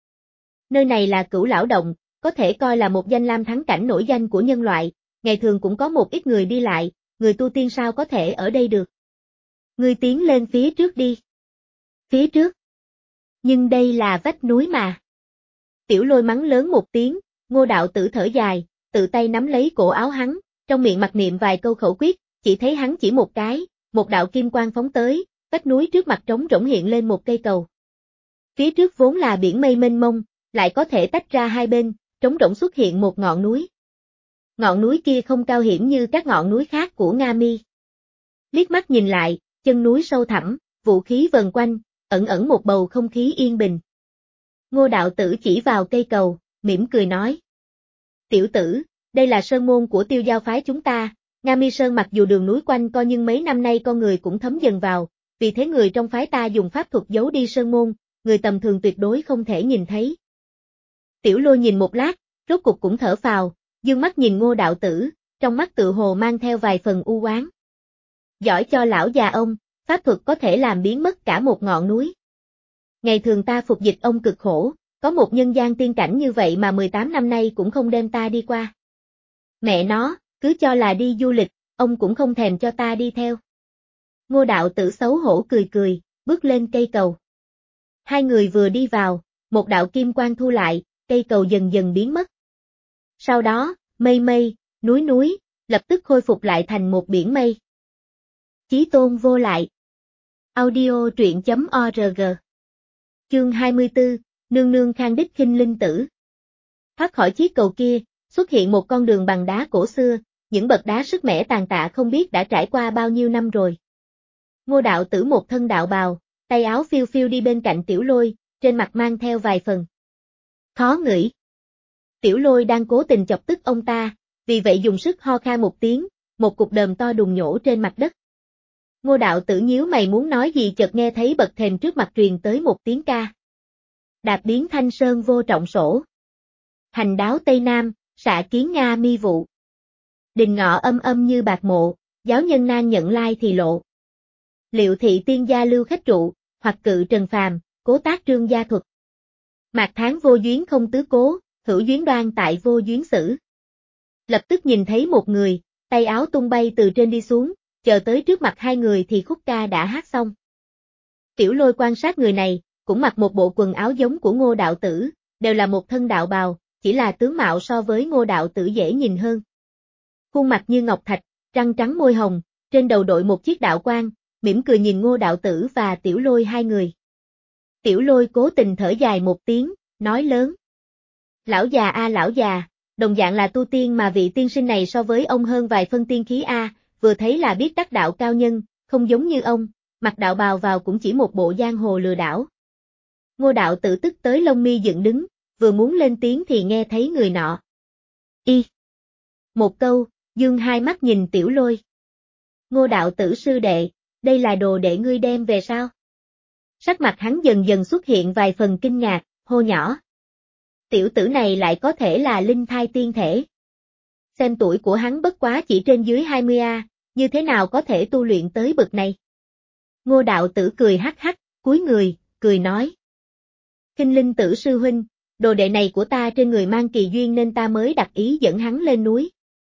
Nơi này là Cửu Lão Động, có thể coi là một danh lam thắng cảnh nổi danh của nhân loại, ngày thường cũng có một ít người đi lại, người tu tiên sao có thể ở đây được. Ngươi tiến lên phía trước đi. Phía trước? Nhưng đây là vách núi mà. Tiểu Lôi mắng lớn một tiếng, Ngô đạo tử thở dài, tự tay nắm lấy cổ áo hắn, trong miệng mặc niệm vài câu khẩu quyết, chỉ thấy hắn chỉ một cái, một đạo kim quang phóng tới, vách núi trước mặt trống rỗng hiện lên một cây cầu. Phía trước vốn là biển mây mênh mông, lại có thể tách ra hai bên, trống rỗng xuất hiện một ngọn núi. Ngọn núi kia không cao hiểm như các ngọn núi khác của Nga Mi. Liếc mắt nhìn lại, chân núi sâu thẳm, vũ khí vần quanh, ẩn ẩn một bầu không khí yên bình. Ngô đạo tử chỉ vào cây cầu, mỉm cười nói. Tiểu tử, đây là sơn môn của Tiêu Giao phái chúng ta, Nga Mi Sơn mặc dù đường núi quanh co nhưng mấy năm nay con người cũng thấm dần vào, vì thế người trong phái ta dùng pháp thuật giấu đi sơn môn, người tầm thường tuyệt đối không thể nhìn thấy. Tiểu Lôi nhìn một lát, rốt cục cũng thở phào, dương mắt nhìn Ngô đạo tử, trong mắt tự hồ mang theo vài phần u oán. Giỏi cho lão già ông, pháp thuật có thể làm biến mất cả một ngọn núi. Ngày thường ta phục dịch ông cực khổ, có một nhân gian tiên cảnh như vậy mà mười tám năm nay cũng không đem ta đi qua. Mẹ nó, cứ cho là đi du lịch, ông cũng không thèm cho ta đi theo. Ngô đạo tử xấu hổ cười cười, bước lên cây cầu. Hai người vừa đi vào, một đạo kim quang thu lại, cây cầu dần dần biến mất. Sau đó, mây mây, núi núi, lập tức khôi phục lại thành một biển mây. Chí tôn vô lại. Audio truyện chấm org. Chương hai mươi tư, nương nương khang đích khinh linh tử. Thoát khỏi chiếc cầu kia, xuất hiện một con đường bằng đá cổ xưa, những bậc đá sức mẻ tàn tạ không biết đã trải qua bao nhiêu năm rồi. Ngô đạo tử một thân đạo bào, tay áo phiêu phiêu đi bên cạnh Tiểu Lôi, trên mặt mang theo vài phần khó ngửi. Tiểu Lôi đang cố tình chọc tức ông ta, vì vậy dùng sức ho khan một tiếng, một cục đờm to đùng nhổ trên mặt đất. Ngô đạo tử nhíu mày muốn nói gì chợt nghe thấy bậc thềm trước mặt truyền tới một tiếng ca. Đạp biến thanh sơn vô trọng sổ. Hành đáo Tây Nam, xạ kiến Nga Mi vụ. Đình ngọ âm âm như bạc mộ, giáo nhân nan nhận lai thì lộ. Liệu thị tiên gia lưu khách trụ, hoặc cự trần phàm, cố tác trương gia thuật. Mạc tháng vô duyến không tứ cố, hữu duyến đoan tại vô duyến sử. Lập tức nhìn thấy một người, tay áo tung bay từ trên đi xuống, chờ tới trước mặt hai người thì khúc ca đã hát xong. Tiểu Lôi quan sát người này, cũng mặc một bộ quần áo giống của Ngô đạo tử, đều là một thân đạo bào, chỉ là tướng mạo so với Ngô đạo tử dễ nhìn hơn. Khuôn mặt như ngọc thạch, răng trắng môi hồng, trên đầu đội một chiếc đạo quan, mỉm cười nhìn Ngô đạo tử và Tiểu Lôi hai người. Tiểu Lôi cố tình thở dài một tiếng, nói lớn. Lão già a lão già, đồng dạng là tu tiên mà vị tiên sinh này so với ông hơn vài phân tiên khí a, vừa thấy là biết đắc đạo cao nhân, không giống như ông, mặc đạo bào vào cũng chỉ một bộ giang hồ lừa đảo. Ngô đạo tử tức tới lông mi dựng đứng, vừa muốn lên tiếng thì nghe thấy người nọ. Y. Một câu, dương hai mắt nhìn Tiểu Lôi. Ngô đạo tử sư đệ, đây là đồ đệ ngươi đem về sao? Sắc mặt hắn dần dần xuất hiện vài phần kinh ngạc, hô nhỏ. Tiểu tử này lại có thể là linh thai tiên thể. Xem tuổi của hắn bất quá chỉ trên dưới hai mươi a, như thế nào có thể tu luyện tới bậc này? Ngô đạo tử cười hắc hắc, cúi người, cười nói. Khinh linh tử sư huynh, đồ đệ này của ta trên người mang kỳ duyên nên ta mới đặc ý dẫn hắn lên núi.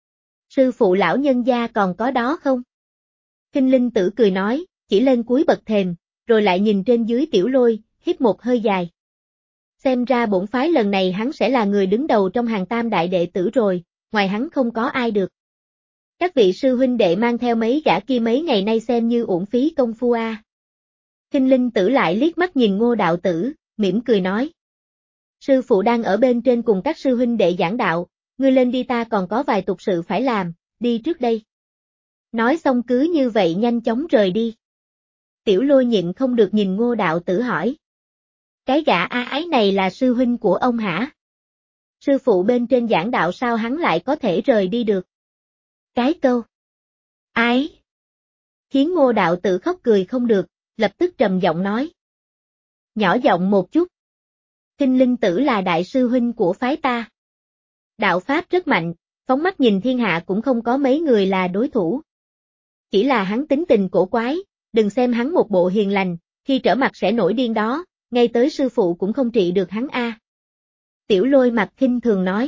Sư phụ lão nhân gia còn có đó không? Khinh linh tử cười nói, chỉ lên cuối bậc thềm, rồi lại nhìn trên dưới Tiểu Lôi, hít một hơi dài. Xem ra bổn phái lần này hắn sẽ là người đứng đầu trong hàng tam đại đệ tử rồi, ngoài hắn không có ai được. Các vị sư huynh đệ mang theo mấy gã kia mấy ngày nay xem như uổng phí công phu a. À. Kinh Linh Tử lại liếc mắt nhìn Ngô đạo tử, mỉm cười nói. Sư phụ đang ở bên trên cùng các sư huynh đệ giảng đạo, ngươi lên đi, ta còn có vài tục sự phải làm, đi trước đây. Nói xong cứ như vậy nhanh chóng rời đi. Tiểu Lôi nhịn không được nhìn Ngô đạo tử hỏi. Cái gã a ái này là sư huynh của ông hả? Sư phụ bên trên giảng đạo sao hắn lại có thể rời đi được? Cái câu ái khiến Ngô đạo tử khóc cười không được, lập tức trầm giọng nói. Nhỏ giọng một chút. Kinh Linh Tử là đại sư huynh của phái ta. Đạo pháp rất mạnh, phóng mắt nhìn thiên hạ cũng không có mấy người là đối thủ. Chỉ là hắn tính tình cổ quái, đừng xem hắn một bộ hiền lành, khi trở mặt sẽ nổi điên đó, ngay tới sư phụ cũng không trị được hắn a. À. Tiểu Lôi mặt khinh thường nói.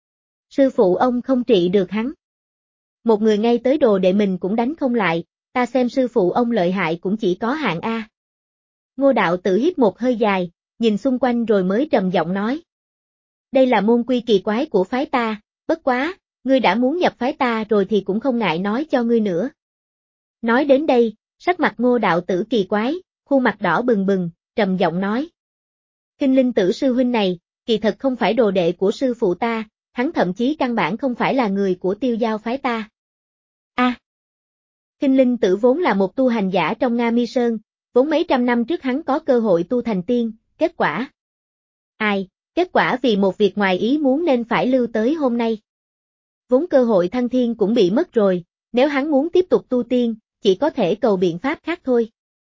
Sư phụ ông không trị được hắn. Một người ngay tới đồ đệ mình cũng đánh không lại, ta xem sư phụ ông lợi hại cũng chỉ có hạng A. Ngô đạo tử hít một hơi dài, nhìn xung quanh rồi mới trầm giọng nói. Đây là môn quy kỳ quái của phái ta, bất quá, ngươi đã muốn nhập phái ta rồi thì cũng không ngại nói cho ngươi nữa. Nói đến đây, sắc mặt Ngô đạo tử kỳ quái, khuôn mặt đỏ bừng bừng, trầm giọng nói. Kinh Linh Tử sư huynh này, kỳ thật không phải đồ đệ của sư phụ ta, hắn thậm chí căn bản không phải là người của Tiêu Giao phái ta. A. À, Kinh Linh Tử vốn là một tu hành giả trong Nga Mi Sơn, vốn mấy trăm năm trước hắn có cơ hội tu thành tiên, kết quả. Ai, kết quả vì một việc ngoài ý muốn nên phải lưu tới hôm nay. Vốn cơ hội thăng thiên cũng bị mất rồi, nếu hắn muốn tiếp tục tu tiên, chỉ có thể cầu biện pháp khác thôi.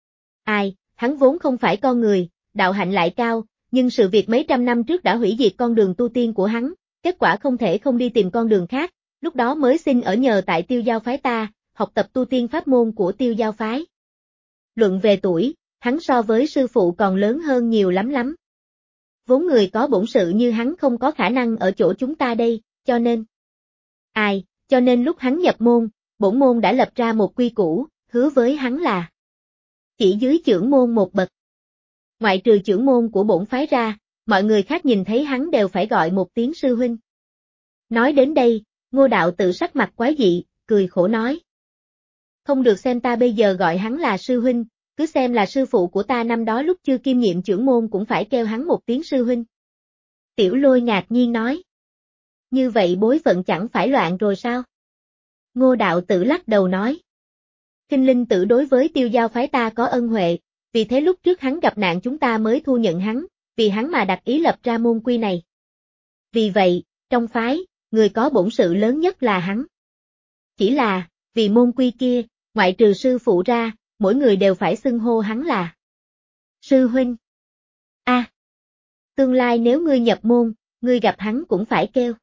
Ai, hắn vốn không phải con người, đạo hạnh lại cao, nhưng sự việc mấy trăm năm trước đã hủy diệt con đường tu tiên của hắn, kết quả không thể không đi tìm con đường khác, lúc đó mới xin ở nhờ tại Tiêu Giao phái ta, học tập tu tiên pháp môn của Tiêu Giao phái. Luận về tuổi, hắn so với sư phụ còn lớn hơn nhiều lắm lắm. Vốn người có bổn sự như hắn không có khả năng ở chỗ chúng ta đây, cho nên... Ai, cho nên lúc hắn nhập môn, bổn môn đã lập ra một quy củ, hứa với hắn là chỉ dưới chưởng môn một bậc. Ngoại trừ chưởng môn của bổn phái ra, mọi người khác nhìn thấy hắn đều phải gọi một tiếng sư huynh. Nói đến đây, Ngô đạo tự sắc mặt quái dị, cười khổ nói. Không được xem ta bây giờ gọi hắn là sư huynh, cứ xem là sư phụ của ta năm đó lúc chưa kiêm nhiệm chưởng môn cũng phải kêu hắn một tiếng sư huynh. Tiểu Lôi ngạc nhiên nói. Như vậy bối phận chẳng phải loạn rồi sao? Ngô đạo tử lắc đầu nói. Kinh Linh Tử đối với Tiêu Giao phái ta có ân huệ, vì thế lúc trước hắn gặp nạn chúng ta mới thu nhận hắn, vì hắn mà đặt ý lập ra môn quy này. Vì vậy, trong phái, người có bổn sự lớn nhất là hắn. Chỉ là, vì môn quy kia, ngoại trừ sư phụ ra, mỗi người đều phải xưng hô hắn là sư huynh. A. À, tương lai nếu ngươi nhập môn, ngươi gặp hắn cũng phải kêu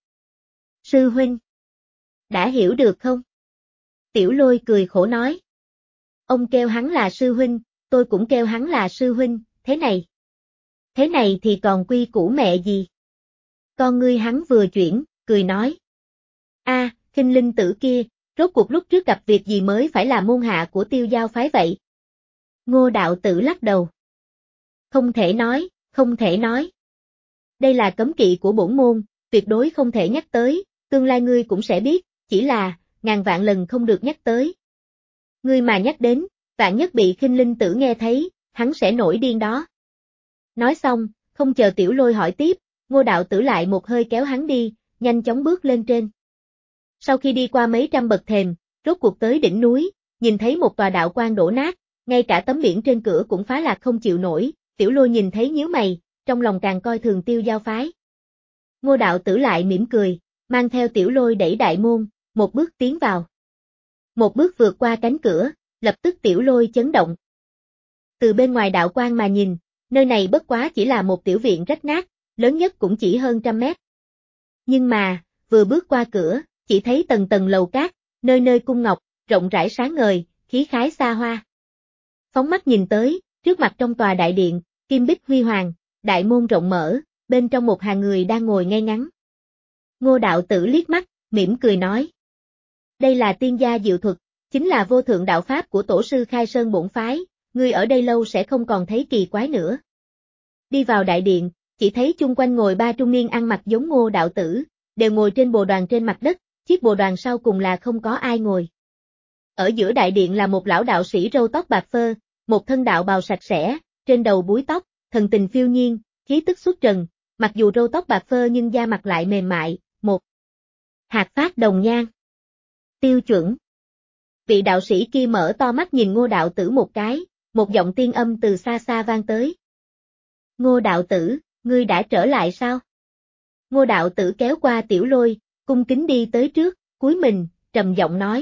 sư huynh. Đã hiểu được không? Tiểu Lôi cười khổ nói. Ông kêu hắn là sư huynh, tôi cũng kêu hắn là sư huynh, thế này. Thế này thì còn quy củ mẹ gì? Con ngươi hắn vừa chuyển, cười nói. A, à, Kinh Linh Tử kia, rốt cuộc lúc trước gặp việc gì mới phải là môn hạ của Tiêu Giao phái vậy? Ngô đạo tử lắc đầu. Không thể nói, không thể nói. Đây là cấm kỵ của bổn môn, tuyệt đối không thể nhắc tới, tương lai ngươi cũng sẽ biết, chỉ là, ngàn vạn lần không được nhắc tới. Ngươi mà nhắc đến, vạn nhất bị Kinh Linh Tử nghe thấy, hắn sẽ nổi điên đó. Nói xong, không chờ Tiểu Lôi hỏi tiếp, Ngô đạo tử lại một hơi kéo hắn đi, nhanh chóng bước lên trên. Sau khi đi qua mấy trăm bậc thềm, rốt cuộc tới đỉnh núi, nhìn thấy một tòa đạo quan đổ nát, ngay cả tấm biển trên cửa cũng phá lạc không chịu nổi, Tiểu Lôi nhìn thấy nhíu mày, trong lòng càng coi thường Tiêu Giao phái. Ngô đạo tử lại mỉm cười, mang theo Tiểu Lôi đẩy đại môn, một bước tiến vào. Một bước vượt qua cánh cửa, lập tức Tiểu Lôi chấn động. Từ bên ngoài đạo quan mà nhìn, nơi này bất quá chỉ là một tiểu viện rách nát, lớn nhất cũng chỉ hơn trăm mét. Nhưng mà, vừa bước qua cửa, chỉ thấy tầng tầng lầu cát, nơi nơi cung ngọc, rộng rãi sáng ngời, khí khái xa hoa. Phóng mắt nhìn tới, trước mặt trong tòa đại điện, kim bích huy hoàng, đại môn rộng mở, bên trong một hàng người đang ngồi ngay ngắn. Ngô đạo tử liếc mắt, mỉm cười nói. Đây là tiên gia diệu thuật, chính là vô thượng đạo pháp của tổ sư Khai Sơn bổn phái, ngươi ở đây lâu sẽ không còn thấy kỳ quái nữa. Đi vào đại điện, chỉ thấy chung quanh ngồi ba trung niên ăn mặc giống Ngô đạo tử, đều ngồi trên bồ đoàn trên mặt đất, chiếc bồ đoàn sau cùng là không có ai ngồi. Ở giữa đại điện là một lão đạo sĩ râu tóc bạc phơ, một thân đạo bào sạch sẽ, trên đầu búi tóc, thần tình phiêu nhiên, khí tức xuất trần, mặc dù râu tóc bạc phơ nhưng da mặt lại mềm mại, một hạt phát đồng nhan. Tiêu chuẩn. Vị đạo sĩ kia mở to mắt nhìn Ngô đạo tử một cái, một giọng tiên âm từ xa xa vang tới. Ngô đạo tử, ngươi đã trở lại sao? Ngô đạo tử kéo qua Tiểu Lôi, cung kính đi tới trước, cúi mình, trầm giọng nói.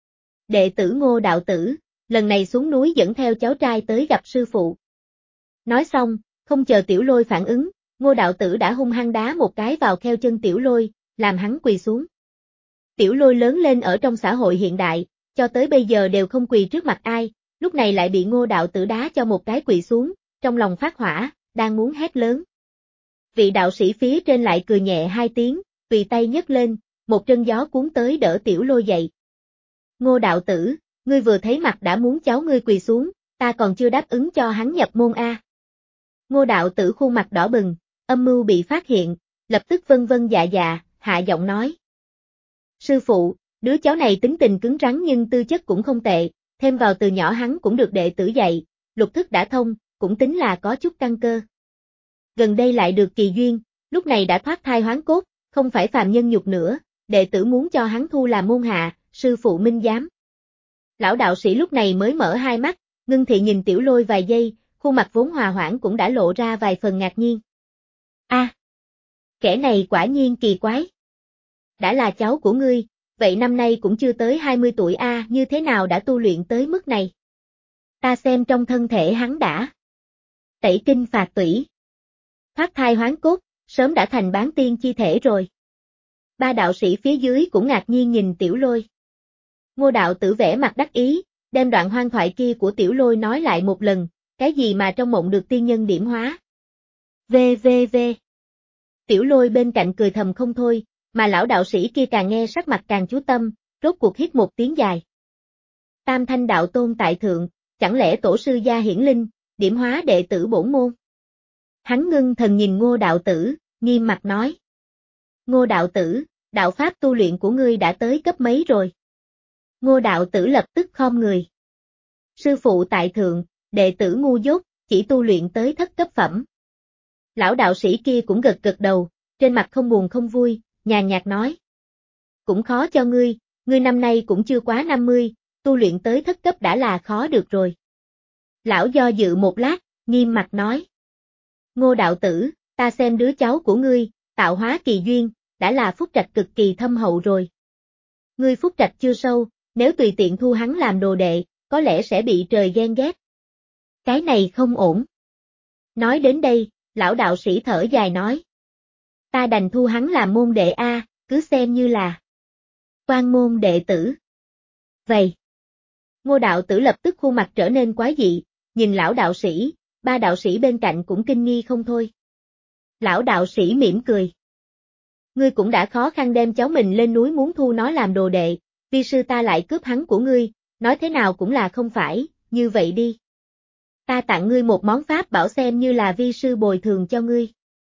Đệ tử Ngô đạo tử, lần này xuống núi dẫn theo cháu trai tới gặp sư phụ. Nói xong, không chờ Tiểu Lôi phản ứng, Ngô đạo tử đã hung hăng đá một cái vào kheo chân Tiểu Lôi, làm hắn quỳ xuống. Tiểu Lôi lớn lên ở trong xã hội hiện đại, cho tới bây giờ đều không quỳ trước mặt ai, lúc này lại bị Ngô đạo tử đá cho một cái quỳ xuống, trong lòng phát hỏa, đang muốn hét lớn. Vị đạo sĩ phía trên lại cười nhẹ hai tiếng, tùy tay nhấc lên, một trận gió cuốn tới đỡ Tiểu Lôi dậy. Ngô đạo tử, ngươi vừa thấy mặt đã muốn cháu ngươi quỳ xuống, ta còn chưa đáp ứng cho hắn nhập môn a. Ngô đạo tử khuôn mặt đỏ bừng, âm mưu bị phát hiện, lập tức vân vân dạ dạ, hạ giọng nói. Sư phụ, đứa cháu này tính tình cứng rắn nhưng tư chất cũng không tệ, thêm vào từ nhỏ hắn cũng được đệ tử dạy, lục thức đã thông, cũng tính là có chút căn cơ. Gần đây lại được kỳ duyên, lúc này đã thoát thai hoán cốt, không phải phàm nhân nhục nữa, đệ tử muốn cho hắn thu làm môn hạ, sư phụ minh giám. Lão đạo sĩ lúc này mới mở hai mắt, ngưng thị nhìn Tiểu Lôi vài giây, khuôn mặt vốn hòa hoãn cũng đã lộ ra vài phần ngạc nhiên. A, à, kẻ này quả nhiên kỳ quái. Đã là cháu của ngươi, vậy năm nay cũng chưa tới hai mươi tuổi a, à, như thế nào đã tu luyện tới mức này? Ta xem trong thân thể hắn đã tẩy kinh phạt tủy, thoát thai hoán cốt, sớm đã thành bán tiên chi thể rồi. Ba đạo sĩ phía dưới cũng ngạc nhiên nhìn Tiểu Lôi. Ngô đạo tử vẻ mặt đắc ý, đem đoạn hoang thoại kia của Tiểu Lôi nói lại một lần, cái gì mà trong mộng được tiên nhân điểm hóa. Vê vê vê. Tiểu Lôi bên cạnh cười thầm không thôi, mà lão đạo sĩ kia càng nghe sắc mặt càng chú tâm, rốt cuộc hít một tiếng dài. Tam thanh đạo tôn tại thượng, chẳng lẽ tổ sư gia hiển linh, điểm hóa đệ tử bổn môn? Hắn ngưng thần nhìn Ngô đạo tử, nghiêm mặt nói. Ngô đạo tử, đạo pháp tu luyện của ngươi đã tới cấp mấy rồi? Ngô đạo tử lập tức khom người. Sư phụ tại thượng, đệ tử ngu dốt, chỉ tu luyện tới thất cấp phẩm. Lão đạo sĩ kia cũng gật gật đầu, trên mặt không buồn không vui, nhàn nhạt nói. Cũng khó cho ngươi, ngươi năm nay cũng chưa quá năm mươi, tu luyện tới thất cấp đã là khó được rồi. Lão do dự một lát, nghiêm mặt nói. Ngô đạo tử, ta xem đứa cháu của ngươi, tạo hóa kỳ duyên, đã là phúc trạch cực kỳ thâm hậu rồi. Ngươi phúc trạch chưa sâu, nếu tùy tiện thu hắn làm đồ đệ, có lẽ sẽ bị trời ghen ghét. Cái này không ổn. Nói đến đây, lão đạo sĩ thở dài nói. Ta đành thu hắn làm môn đệ A, cứ xem như là quan môn đệ tử. Vậy. Ngô đạo tử lập tức khuôn mặt trở nên quái dị, nhìn lão đạo sĩ, ba đạo sĩ bên cạnh cũng kinh nghi không thôi. Lão đạo sĩ mỉm cười. Ngươi cũng đã khó khăn đem cháu mình lên núi muốn thu nó làm đồ đệ, vi sư ta lại cướp hắn của ngươi, nói thế nào cũng là không phải, như vậy đi. Ta tặng ngươi một món pháp bảo xem như là vi sư bồi thường cho ngươi.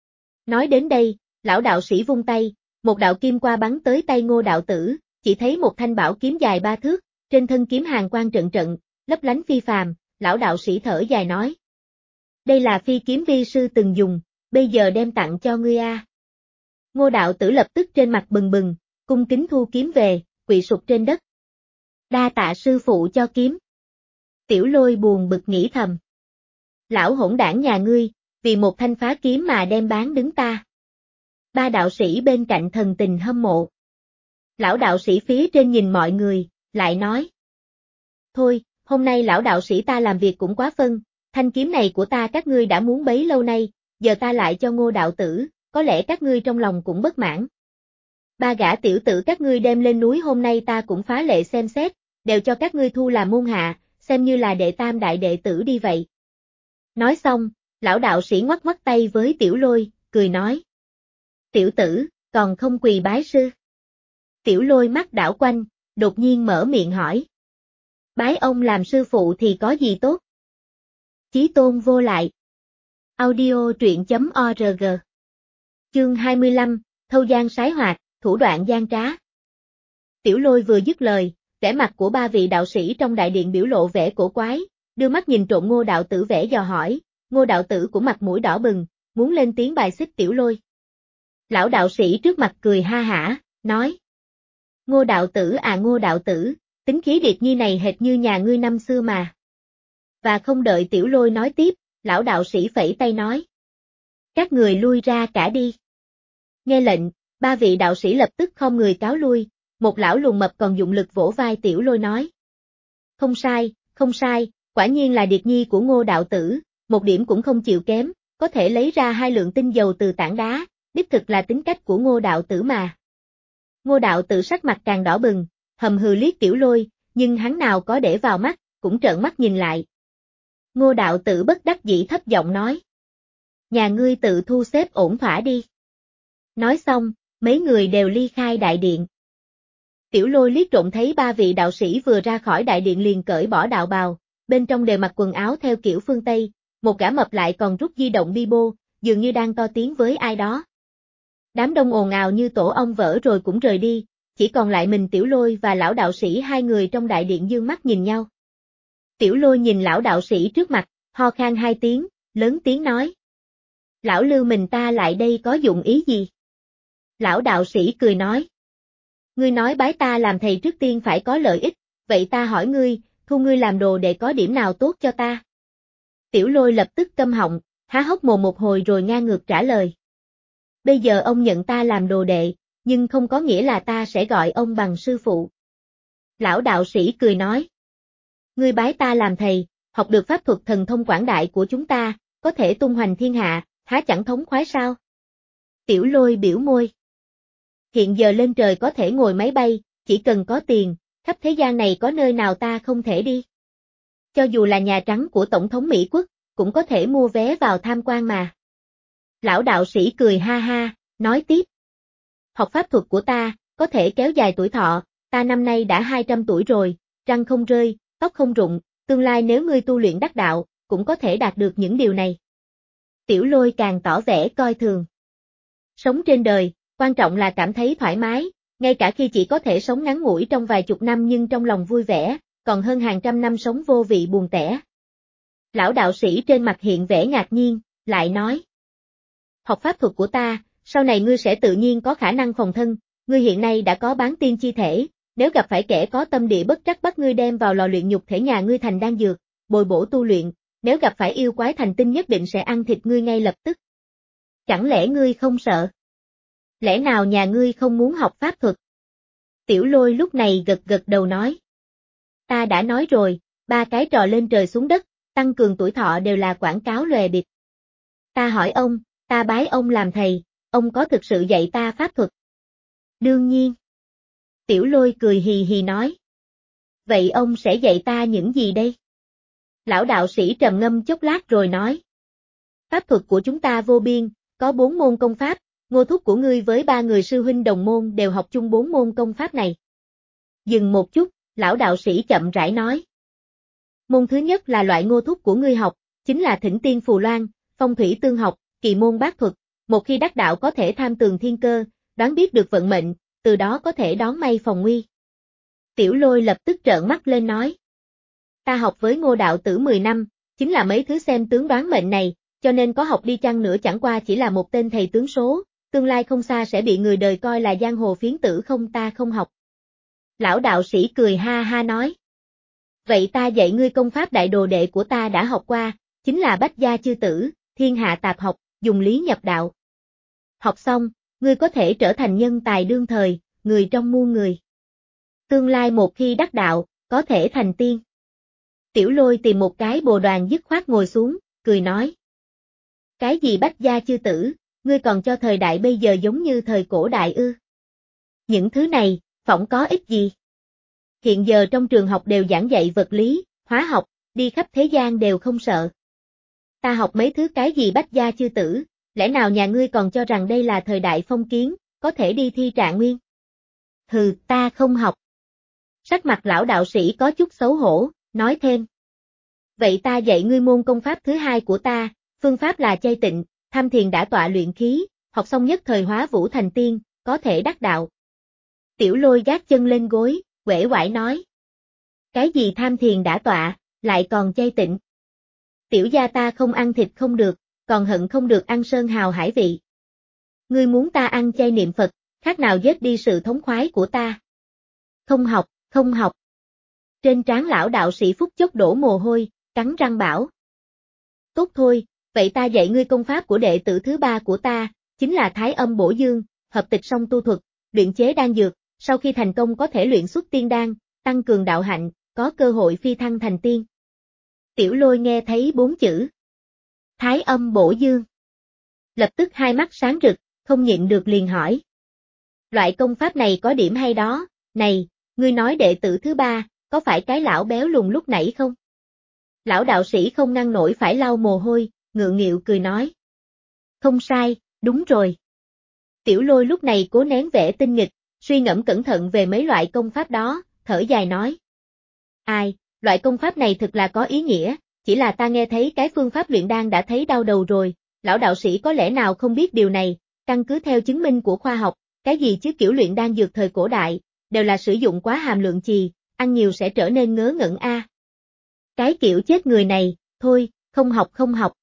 Nói đến đây, lão đạo sĩ vung tay, một đạo kim qua bắn tới tay Ngô đạo tử, chỉ thấy một thanh bảo kiếm dài ba thước, trên thân kiếm hàn quang trận trận, lấp lánh phi phàm, lão đạo sĩ thở dài nói. Đây là phi kiếm vi sư từng dùng, bây giờ đem tặng cho ngươi a. Ngô đạo tử lập tức trên mặt bừng bừng, cung kính thu kiếm về, quỳ sụp trên đất. Đa tạ sư phụ cho kiếm. Tiểu Lôi buồn bực nghĩ thầm. Lão hỗn đảng nhà ngươi, vì một thanh phá kiếm mà đem bán đứng ta. Ba đạo sĩ bên cạnh thần tình hâm mộ. Lão đạo sĩ phía trên nhìn mọi người, lại nói. Thôi, hôm nay lão đạo sĩ ta làm việc cũng quá phân, thanh kiếm này của ta các ngươi đã muốn bấy lâu nay, giờ ta lại cho Ngô đạo tử, có lẽ các ngươi trong lòng cũng bất mãn. Ba gã tiểu tử các ngươi đem lên núi hôm nay ta cũng phá lệ xem xét, đều cho các ngươi thu làm môn hạ, xem như là đệ tam đại đệ tử đi vậy. Nói xong, lão đạo sĩ ngoắc ngoắc tay với Tiểu Lôi, cười nói. Tiểu tử, còn không quỳ bái sư. Tiểu Lôi mắt đảo quanh, đột nhiên mở miệng hỏi. Bái ông làm sư phụ thì có gì tốt? Chí tôn vô lại. Audio truyện chấm org. Chương hai mươi lăm, Thâu gian sái hoạt, thủ đoạn gian trá. Tiểu Lôi vừa dứt lời, vẻ mặt của ba vị đạo sĩ trong đại điện biểu lộ vẻ cổ quái, đưa mắt nhìn trộm Ngô đạo tử vẻ dò hỏi, Ngô đạo tử cũng mặt mũi đỏ bừng, muốn lên tiếng bài xích Tiểu Lôi. Lão đạo sĩ trước mặt cười ha hả, nói: Ngô đạo tử à Ngô đạo tử, tính khí điệt nhi này hệt như nhà ngươi năm xưa mà. Và không đợi Tiểu Lôi nói tiếp, lão đạo sĩ phẩy tay nói: Các người lui ra cả đi. Nghe lệnh, ba vị đạo sĩ lập tức khom người cáo lui, một lão lùn mập còn dụng lực vỗ vai Tiểu Lôi nói: Không sai, không sai, quả nhiên là điệt nhi của Ngô đạo tử, một điểm cũng không chịu kém, có thể lấy ra hai lượng tinh dầu từ tảng đá, đích thực là tính cách của Ngô đạo tử mà. Ngô đạo tử sắc mặt càng đỏ bừng, hầm hừ liếc Tiểu Lôi, nhưng hắn nào có để vào mắt, cũng trợn mắt nhìn lại. Ngô đạo tử bất đắc dĩ thấp giọng nói: Nhà ngươi tự thu xếp ổn thỏa đi. Nói xong, mấy người đều ly khai đại điện. Tiểu Lôi liếc trộm thấy ba vị đạo sĩ vừa ra khỏi đại điện liền cởi bỏ đạo bào, bên trong đều mặc quần áo theo kiểu phương Tây, một gã mập lại còn rút di động bi bô, dường như đang to tiếng với ai đó. Đám đông ồn ào như tổ ong vỡ rồi cũng rời đi, chỉ còn lại mình Tiểu Lôi và lão đạo sĩ hai người trong đại điện dương mắt nhìn nhau. Tiểu Lôi nhìn lão đạo sĩ trước mặt, ho khan hai tiếng, lớn tiếng nói: Lão lưu mình ta lại đây có dụng ý gì? Lão đạo sĩ cười nói: Ngươi nói bái ta làm thầy trước tiên phải có lợi ích, vậy ta hỏi ngươi, thu ngươi làm đồ để có điểm nào tốt cho ta? Tiểu Lôi lập tức câm họng, há hốc mồm một hồi rồi ngang ngược trả lời: Bây giờ ông nhận ta làm đồ đệ, nhưng không có nghĩa là ta sẽ gọi ông bằng sư phụ. Lão đạo sĩ cười nói: Ngươi bái ta làm thầy, học được pháp thuật thần thông quảng đại của chúng ta, có thể tung hoành thiên hạ, há chẳng thống khoái sao? Tiểu Lôi biểu môi. Hiện giờ lên trời có thể ngồi máy bay, chỉ cần có tiền, khắp thế gian này có nơi nào ta không thể đi. Cho dù là Nhà Trắng của Tổng thống Mỹ Quốc, cũng có thể mua vé vào tham quan mà. Lão đạo sĩ cười ha ha, nói tiếp: Học pháp thuật của ta, có thể kéo dài tuổi thọ, ta năm nay đã hai trăm tuổi rồi, răng không rơi, tóc không rụng, tương lai nếu ngươi tu luyện đắc đạo, cũng có thể đạt được những điều này. Tiểu Lôi càng tỏ vẻ coi thường. Sống trên đời, quan trọng là cảm thấy thoải mái, ngay cả khi chỉ có thể sống ngắn ngủi trong vài chục năm nhưng trong lòng vui vẻ, còn hơn hàng trăm năm sống vô vị buồn tẻ. Lão đạo sĩ trên mặt hiện vẻ ngạc nhiên, lại nói: Học pháp thuật của ta, sau này ngươi sẽ tự nhiên có khả năng phòng thân, ngươi hiện nay đã có bán tiên chi thể, nếu gặp phải kẻ có tâm địa bất trắc bắt ngươi đem vào lò luyện nhục thể nhà ngươi thành đan dược, bồi bổ tu luyện, nếu gặp phải yêu quái thành tinh nhất định sẽ ăn thịt ngươi ngay lập tức. Chẳng lẽ ngươi không sợ? Lẽ nào nhà ngươi không muốn học pháp thuật? Tiểu Lôi lúc này gật gật đầu nói: Ta đã nói rồi, ba cái trò lên trời xuống đất, tăng cường tuổi thọ đều là quảng cáo lòe bịp. Ta hỏi ông, ta bái ông làm thầy, ông có thực sự dạy ta pháp thuật? Đương nhiên. Tiểu Lôi cười hì hì nói: Vậy ông sẽ dạy ta những gì đây? Lão đạo sĩ trầm ngâm chốc lát rồi nói: Pháp thuật của chúng ta vô biên, có bốn môn công pháp, Ngô thúc của ngươi với ba người sư huynh đồng môn đều học chung bốn môn công pháp này. Dừng một chút, lão đạo sĩ chậm rãi nói: Môn thứ nhất là loại Ngô thúc của ngươi học, chính là thỉnh tiên phù loan, phong thủy tương học, kỳ môn bát thuật, một khi đắc đạo có thể tham tường thiên cơ, đoán biết được vận mệnh, từ đó có thể đón may phòng nguy. Tiểu Lôi lập tức trợn mắt lên nói: Ta học với Ngô đạo tử mười năm, chính là mấy thứ xem tướng đoán mệnh này, cho nên có học đi chăng nữa chẳng qua chỉ là một tên thầy tướng số, tương lai không xa sẽ bị người đời coi là giang hồ phiến tử không ta không học. Lão đạo sĩ cười ha ha nói: Vậy ta dạy ngươi công pháp đại đồ đệ của ta đã học qua, chính là Bách gia chư tử, thiên hạ tạp học, dùng lý nhập đạo. Học xong, ngươi có thể trở thành nhân tài đương thời, người trong muôn người. Tương lai một khi đắc đạo, có thể thành tiên. Tiểu Lôi tìm một cái bồ đoàn dứt khoát ngồi xuống, cười nói: Cái gì Bách gia chư tử, ngươi còn cho thời đại bây giờ giống như thời cổ đại ư? Những thứ này, phỏng có ích gì? Hiện giờ trong trường học đều giảng dạy vật lý, hóa học, đi khắp thế gian đều không sợ. Ta học mấy thứ cái gì Bách gia chư tử, lẽ nào nhà ngươi còn cho rằng đây là thời đại phong kiến, có thể đi thi trạng nguyên? Hừ, ta không học. Sắc mặt lão đạo sĩ có chút xấu hổ, nói thêm: Vậy ta dạy ngươi môn công pháp thứ hai của ta, phương pháp là chay tịnh, tham thiền đả tọa luyện khí, học xong nhất thời hóa vũ thành tiên, có thể đắc đạo. Tiểu Lôi gác chân lên gối, uể oải nói. Cái gì tham thiền đả tọa, lại còn chay tịnh. Tiểu gia ta không ăn thịt không được, còn hận không được ăn sơn hào hải vị. Ngươi muốn ta ăn chay niệm Phật, khác nào giết đi sự thống khoái của ta. Không học, không học. Trên trán lão đạo sĩ phút chốc đổ mồ hôi, cắn răng bảo. Tốt thôi, vậy ta dạy ngươi công pháp của đệ tử thứ ba của ta, chính là Thái Âm Bổ Dương, hợp tịch song tu thuật, luyện chế đan dược, sau khi thành công có thể luyện xuất tiên đan, tăng cường đạo hạnh, có cơ hội phi thăng thành tiên. Tiểu Lôi nghe thấy bốn chữ. Thái Âm Bổ Dương. Lập tức hai mắt sáng rực, không nhịn được liền hỏi. Loại công pháp này có điểm hay đó, này, ngươi nói đệ tử thứ ba, có phải cái lão béo lùn lúc nãy không? Lão đạo sĩ không ngăn nổi phải lau mồ hôi, ngượng nghịu cười nói. Không sai, đúng rồi. Tiểu Lôi lúc này cố nén vẻ tinh nghịch, suy ngẫm cẩn thận về mấy loại công pháp đó, thở dài nói. Ai, loại công pháp này thực là có ý nghĩa, chỉ là ta nghe thấy cái phương pháp luyện đan đã thấy đau đầu rồi, lão đạo sĩ có lẽ nào không biết điều này, căn cứ theo chứng minh của khoa học, cái gì chứ kiểu luyện đan dược thời cổ đại, đều là sử dụng quá hàm lượng chì, ăn nhiều sẽ trở nên ngớ ngẩn a. À. Cái kiểu chết người này, thôi, không học không học.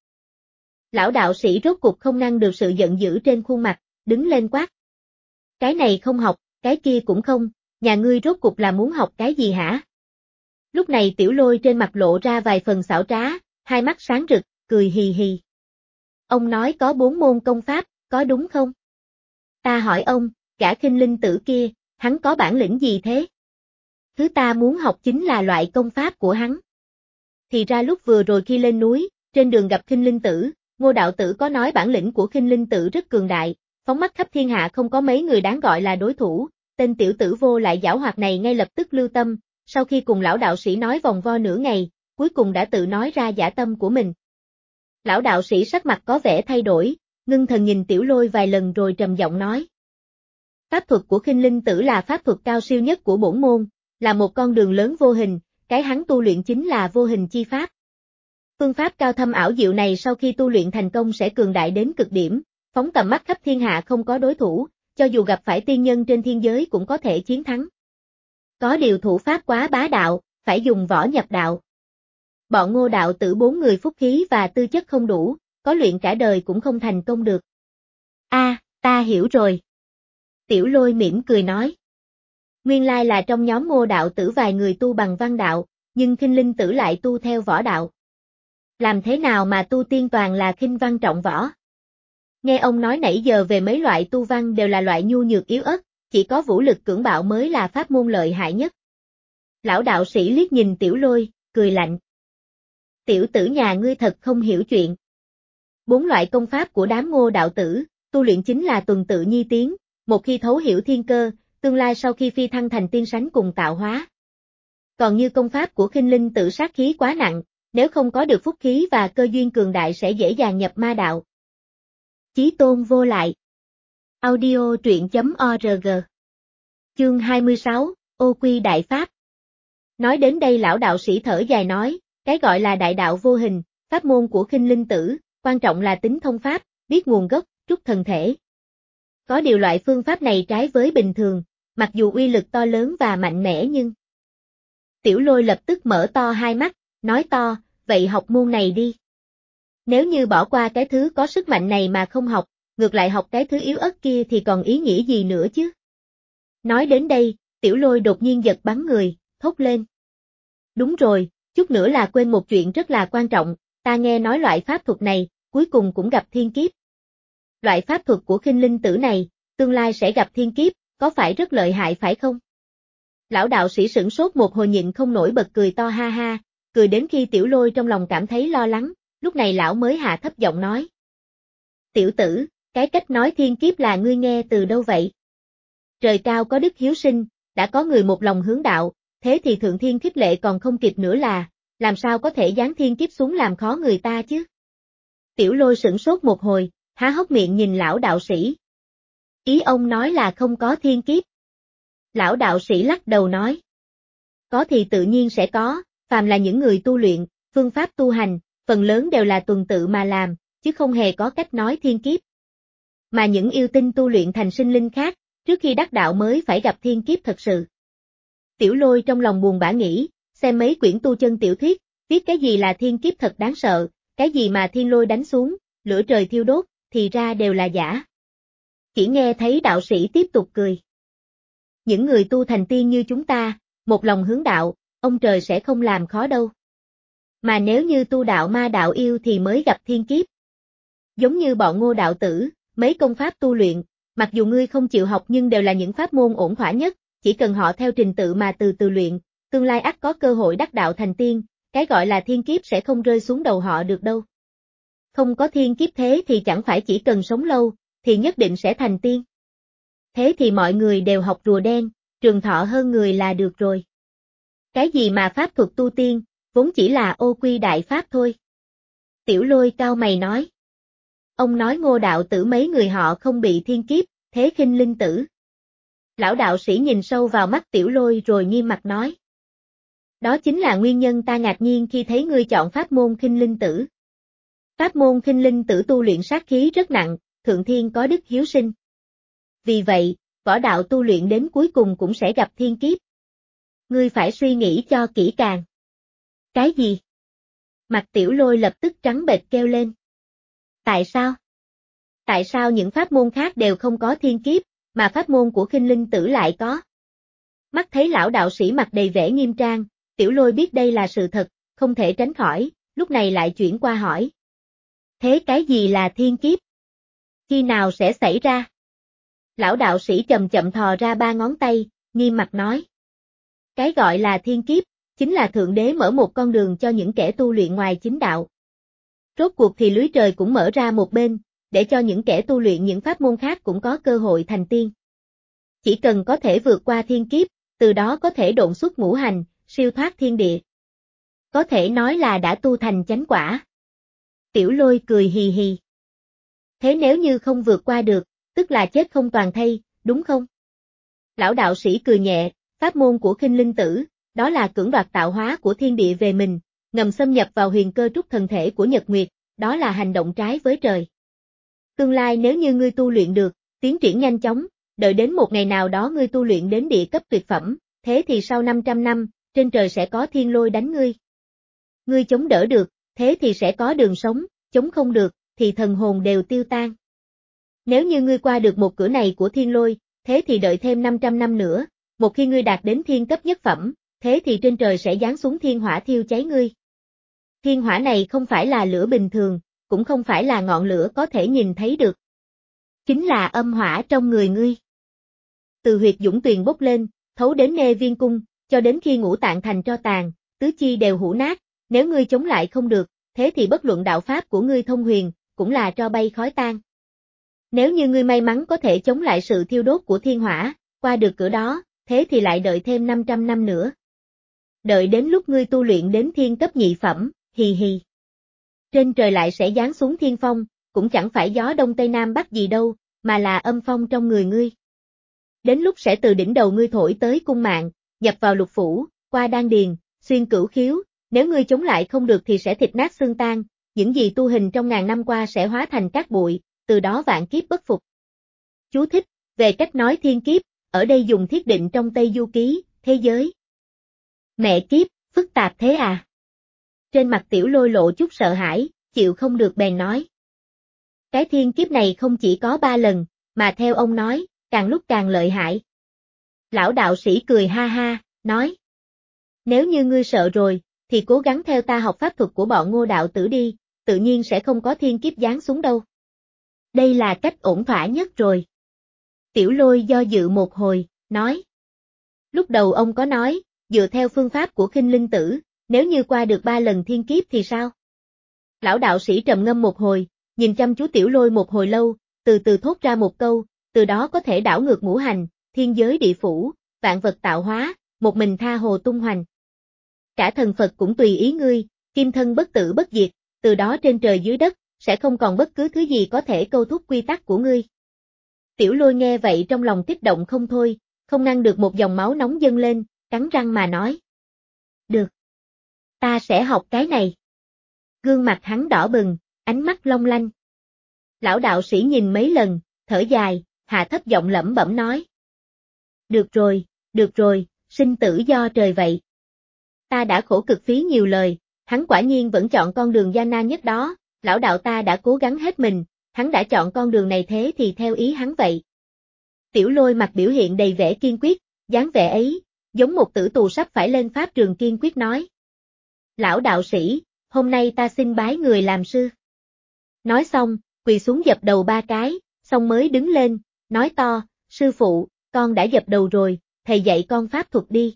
Lão đạo sĩ rốt cục không ngăn được sự giận dữ trên khuôn mặt, đứng lên quát. Cái này không học, cái kia cũng không, nhà ngươi rốt cục là muốn học cái gì hả? Lúc này Tiểu Lôi trên mặt lộ ra vài phần xảo trá, hai mắt sáng rực, cười hì hì. Ông nói có bốn môn công pháp, có đúng không? Ta hỏi ông, gã khinh linh tử kia, hắn có bản lĩnh gì thế? Thứ ta muốn học chính là loại công pháp của hắn. Thì ra lúc vừa rồi khi lên núi, trên đường gặp khinh linh tử, Ngô đạo tử có nói bản lĩnh của khinh linh tử rất cường đại, phóng mắt khắp thiên hạ không có mấy người đáng gọi là đối thủ, tên tiểu tử vô lại giảo hoạt này ngay lập tức lưu tâm, sau khi cùng lão đạo sĩ nói vòng vo nửa ngày, cuối cùng đã tự nói ra dã tâm của mình. Lão đạo sĩ sắc mặt có vẻ thay đổi, ngưng thần nhìn Tiểu Lôi vài lần rồi trầm giọng nói. Pháp thuật của khinh linh tử là pháp thuật cao siêu nhất của bổn môn, là một con đường lớn vô hình, cái hắn tu luyện chính là vô hình chi pháp. Phương pháp cao thâm ảo diệu này sau khi tu luyện thành công sẽ cường đại đến cực điểm, phóng tầm mắt khắp thiên hạ không có đối thủ, cho dù gặp phải tiên nhân trên thiên giới cũng có thể chiến thắng. Có điều thủ pháp quá bá đạo, phải dùng võ nhập đạo. Bọn Ngô đạo tử bốn người phúc khí và tư chất không đủ, có luyện cả đời cũng không thành công được. A, à, ta hiểu rồi. Tiểu Lôi mỉm cười nói. Nguyên lai là trong nhóm Ngô đạo tử vài người tu bằng văn đạo, nhưng khinh linh tử lại tu theo võ đạo. Làm thế nào mà tu tiên toàn là khinh văn trọng võ? Nghe ông nói nãy giờ về mấy loại tu văn đều là loại nhu nhược yếu ớt, chỉ có vũ lực cưỡng bạo mới là pháp môn lợi hại nhất. Lão đạo sĩ liếc nhìn Tiểu Lôi, cười lạnh. Tiểu tử nhà ngươi thật không hiểu chuyện. Bốn loại công pháp của đám Ngô đạo tử, tu luyện chính là tuần tự nhi tiến, một khi thấu hiểu thiên cơ, tương lai sau khi phi thăng thành tiên sánh cùng tạo hóa. Còn như công pháp của khinh linh tử sát khí quá nặng, nếu không có được phúc khí và cơ duyên cường đại sẽ dễ dàng nhập ma đạo. Chí tôn vô lại. Audio truyện chấm org. Chương hai mươi sáu, Ô Quy Đại Pháp. Nói đến đây lão đạo sĩ thở dài nói, cái gọi là đại đạo vô hình, pháp môn của khinh linh tử, quan trọng là tính thông pháp, biết nguồn gốc, trúc thần thể. Có điều loại phương pháp này trái với bình thường, mặc dù uy lực to lớn và mạnh mẽ nhưng... Tiểu Lôi lập tức mở to hai mắt, nói to, vậy học môn này đi. Nếu như bỏ qua cái thứ có sức mạnh này mà không học, ngược lại học cái thứ yếu ớt kia thì còn ý nghĩa gì nữa chứ? Nói đến đây, Tiểu Lôi đột nhiên giật bắn người, thốt lên. Đúng rồi, chút nữa là quên một chuyện rất là quan trọng, ta nghe nói loại pháp thuật này, cuối cùng cũng gặp thiên kiếp. Loại pháp thuật của khinh linh tử này, tương lai sẽ gặp thiên kiếp, có phải rất lợi hại phải không? Lão đạo sĩ sửng sốt một hồi nhịn không nổi bật cười to ha ha, cười đến khi Tiểu Lôi trong lòng cảm thấy lo lắng, lúc này lão mới hạ thấp giọng nói. Tiểu tử, cái cách nói thiên kiếp là ngươi nghe từ đâu vậy? Trời cao có đức hiếu sinh, đã có người một lòng hướng đạo, thế thì thượng thiên khích lệ còn không kịp nữa là, làm sao có thể giáng thiên kiếp xuống làm khó người ta chứ? Tiểu Lôi sửng sốt một hồi, há hốc miệng nhìn lão đạo sĩ. Ý ông nói là không có thiên kiếp. Lão đạo sĩ lắc đầu nói. Có thì tự nhiên sẽ có, phàm là những người tu luyện, Phương pháp tu hành, phần lớn đều là tuần tự mà làm, chứ không hề có cách nói thiên kiếp. Mà những yêu tinh tu luyện thành sinh linh khác, trước khi đắc đạo mới phải gặp thiên kiếp thật sự. Tiểu Lôi trong lòng buồn bã nghĩ, xem mấy quyển tu chân tiểu thuyết, viết cái gì là thiên kiếp thật đáng sợ, cái gì mà thiên lôi đánh xuống, lửa trời thiêu đốt, thì ra đều là giả. Chỉ nghe thấy đạo sĩ tiếp tục cười. Những người tu thành tiên như chúng ta, một lòng hướng đạo, ông trời sẽ không làm khó đâu. Mà nếu như tu đạo ma đạo yêu thì mới gặp thiên kiếp. Giống như bọn Ngô đạo tử, mấy công pháp tu luyện, mặc dù ngươi không chịu học nhưng đều là những pháp môn ổn thỏa nhất, chỉ cần họ theo trình tự mà từ từ luyện, tương lai ắt có cơ hội đắc đạo thành tiên, cái gọi là thiên kiếp sẽ không rơi xuống đầu họ được đâu. Không có thiên kiếp thế thì chẳng phải chỉ cần sống lâu, thì nhất định sẽ thành tiên. Thế thì mọi người đều học rùa đen, trường thọ hơn người là được rồi. Cái gì mà pháp thuật tu tiên, vốn chỉ là ô quy đại pháp thôi. Tiểu Lôi cao mày nói. Ông nói Ngô đạo tử mấy người họ không bị thiên kiếp, thế khinh linh tử. Lão đạo sĩ nhìn sâu vào mắt Tiểu Lôi rồi nghiêm mặt nói. Đó chính là nguyên nhân ta ngạc nhiên khi thấy ngươi chọn pháp môn khinh linh tử. Pháp môn khinh linh tử tu luyện sát khí rất nặng, thượng thiên có đức hiếu sinh. Vì vậy, võ đạo tu luyện đến cuối cùng cũng sẽ gặp thiên kiếp. Ngươi phải suy nghĩ cho kỹ càng. Cái gì? Mặt Tiểu Lôi lập tức trắng bệch kêu lên. Tại sao? Tại sao những pháp môn khác đều không có thiên kiếp, mà pháp môn của khinh linh tử lại có? Mắt thấy lão đạo sĩ mặt đầy vẻ nghiêm trang, Tiểu Lôi biết đây là sự thật, không thể tránh khỏi, lúc này lại chuyển qua hỏi. Thế cái gì là thiên kiếp? Khi nào sẽ xảy ra? Lão đạo sĩ chậm chậm thò ra ba ngón tay, nghiêm mặt nói. Cái gọi là thiên kiếp, chính là Thượng Đế mở một con đường cho những kẻ tu luyện ngoài chính đạo. Rốt cuộc thì lưới trời cũng mở ra một bên, để cho những kẻ tu luyện những pháp môn khác cũng có cơ hội thành tiên. Chỉ cần có thể vượt qua thiên kiếp, từ đó có thể độn xuất ngũ hành, siêu thoát thiên địa. Có thể nói là đã tu thành chánh quả. Tiểu Lôi cười hì hì. Thế nếu như không vượt qua được, tức là chết không toàn thây, đúng không? Lão đạo sĩ cười nhẹ, pháp môn của khinh linh tử, đó là cưỡng đoạt tạo hóa của thiên địa về mình, ngầm xâm nhập vào huyền cơ trúc thần thể của Nhật Nguyệt, đó là hành động trái với trời. Tương lai nếu như ngươi tu luyện được, tiến triển nhanh chóng, đợi đến một ngày nào đó ngươi tu luyện đến địa cấp tuyệt phẩm, thế thì sau năm trăm năm, trên trời sẽ có thiên lôi đánh ngươi. Ngươi chống đỡ được, thế thì sẽ có đường sống, chống không được, thì thần hồn đều tiêu tan. Nếu như ngươi qua được một cửa này của thiên lôi, thế thì đợi thêm năm trăm năm nữa, một khi ngươi đạt đến thiên cấp nhất phẩm, thế thì trên trời sẽ giáng xuống thiên hỏa thiêu cháy ngươi. Thiên hỏa này không phải là lửa bình thường, cũng không phải là ngọn lửa có thể nhìn thấy được. Chính là âm hỏa trong người ngươi. Từ huyệt dũng tuyền bốc lên, thấu đến nê viên cung, cho đến khi ngũ tạng thành tro tàn, tứ chi đều hủ nát, nếu ngươi chống lại không được, thế thì bất luận đạo pháp của ngươi thông huyền, cũng là tro bay khói tan. Nếu như ngươi may mắn có thể chống lại sự thiêu đốt của thiên hỏa, qua được cửa đó, thế thì lại đợi thêm năm trăm năm nữa. Đợi đến lúc ngươi tu luyện đến thiên cấp nhị phẩm, hì hì. Trên trời lại sẽ giáng xuống thiên phong, cũng chẳng phải gió đông tây nam bắc gì đâu, mà là âm phong trong người ngươi. Đến lúc sẽ từ đỉnh đầu ngươi thổi tới cung mạng, nhập vào lục phủ, qua đan điền, xuyên cửu khiếu, nếu ngươi chống lại không được thì sẽ thịt nát xương tan, những gì tu hình trong ngàn năm qua sẽ hóa thành cát bụi, từ đó vạn kiếp bất phục. Chú thích, về cách nói thiên kiếp, ở đây dùng thiết định trong Tây Du Ký, thế giới. Mẹ kiếp, phức tạp thế à? Trên mặt Tiểu Lôi lộ chút sợ hãi, chịu không được bèn nói. Cái thiên kiếp này không chỉ có ba lần, mà theo ông nói, càng lúc càng lợi hại. Lão đạo sĩ cười ha ha, nói. Nếu như ngươi sợ rồi, thì cố gắng theo ta học pháp thuật của bọn Ngô đạo tử đi, tự nhiên sẽ không có thiên kiếp giáng xuống đâu. Đây là cách ổn thỏa nhất rồi. Tiểu Lôi do dự một hồi, nói. Lúc đầu ông có nói, dựa theo phương pháp của khinh linh tử, nếu như qua được ba lần thiên kiếp thì sao? Lão đạo sĩ trầm ngâm một hồi, nhìn chăm chú Tiểu Lôi một hồi lâu, từ từ thốt ra một câu, từ đó có thể đảo ngược ngũ hành, thiên giới địa phủ, vạn vật tạo hóa, một mình tha hồ tung hoành. Cả thần Phật cũng tùy ý ngươi, kim thân bất tử bất diệt, từ đó trên trời dưới đất, sẽ không còn bất cứ thứ gì có thể câu thúc quy tắc của ngươi. Tiểu Lôi nghe vậy trong lòng kích động không thôi, không ngăn được một dòng máu nóng dâng lên, cắn răng mà nói. Được. Ta sẽ học cái này. Gương mặt hắn đỏ bừng, ánh mắt long lanh. Lão đạo sĩ nhìn mấy lần, thở dài, hạ thấp giọng lẩm bẩm nói. Được rồi, được rồi, sinh tử do trời vậy. Ta đã khổ cực phí nhiều lời, hắn quả nhiên vẫn chọn con đường gian nan nhất đó, lão đạo ta đã cố gắng hết mình, hắn đã chọn con đường này thế thì theo ý hắn vậy. Tiểu Lôi mặt biểu hiện đầy vẻ kiên quyết, dáng vẻ ấy, giống một tử tù sắp phải lên pháp trường kiên quyết nói. Lão đạo sĩ, hôm nay ta xin bái người làm sư. Nói xong, quỳ xuống dập đầu ba cái, xong mới đứng lên, nói to, sư phụ, con đã dập đầu rồi, thầy dạy con pháp thuật đi.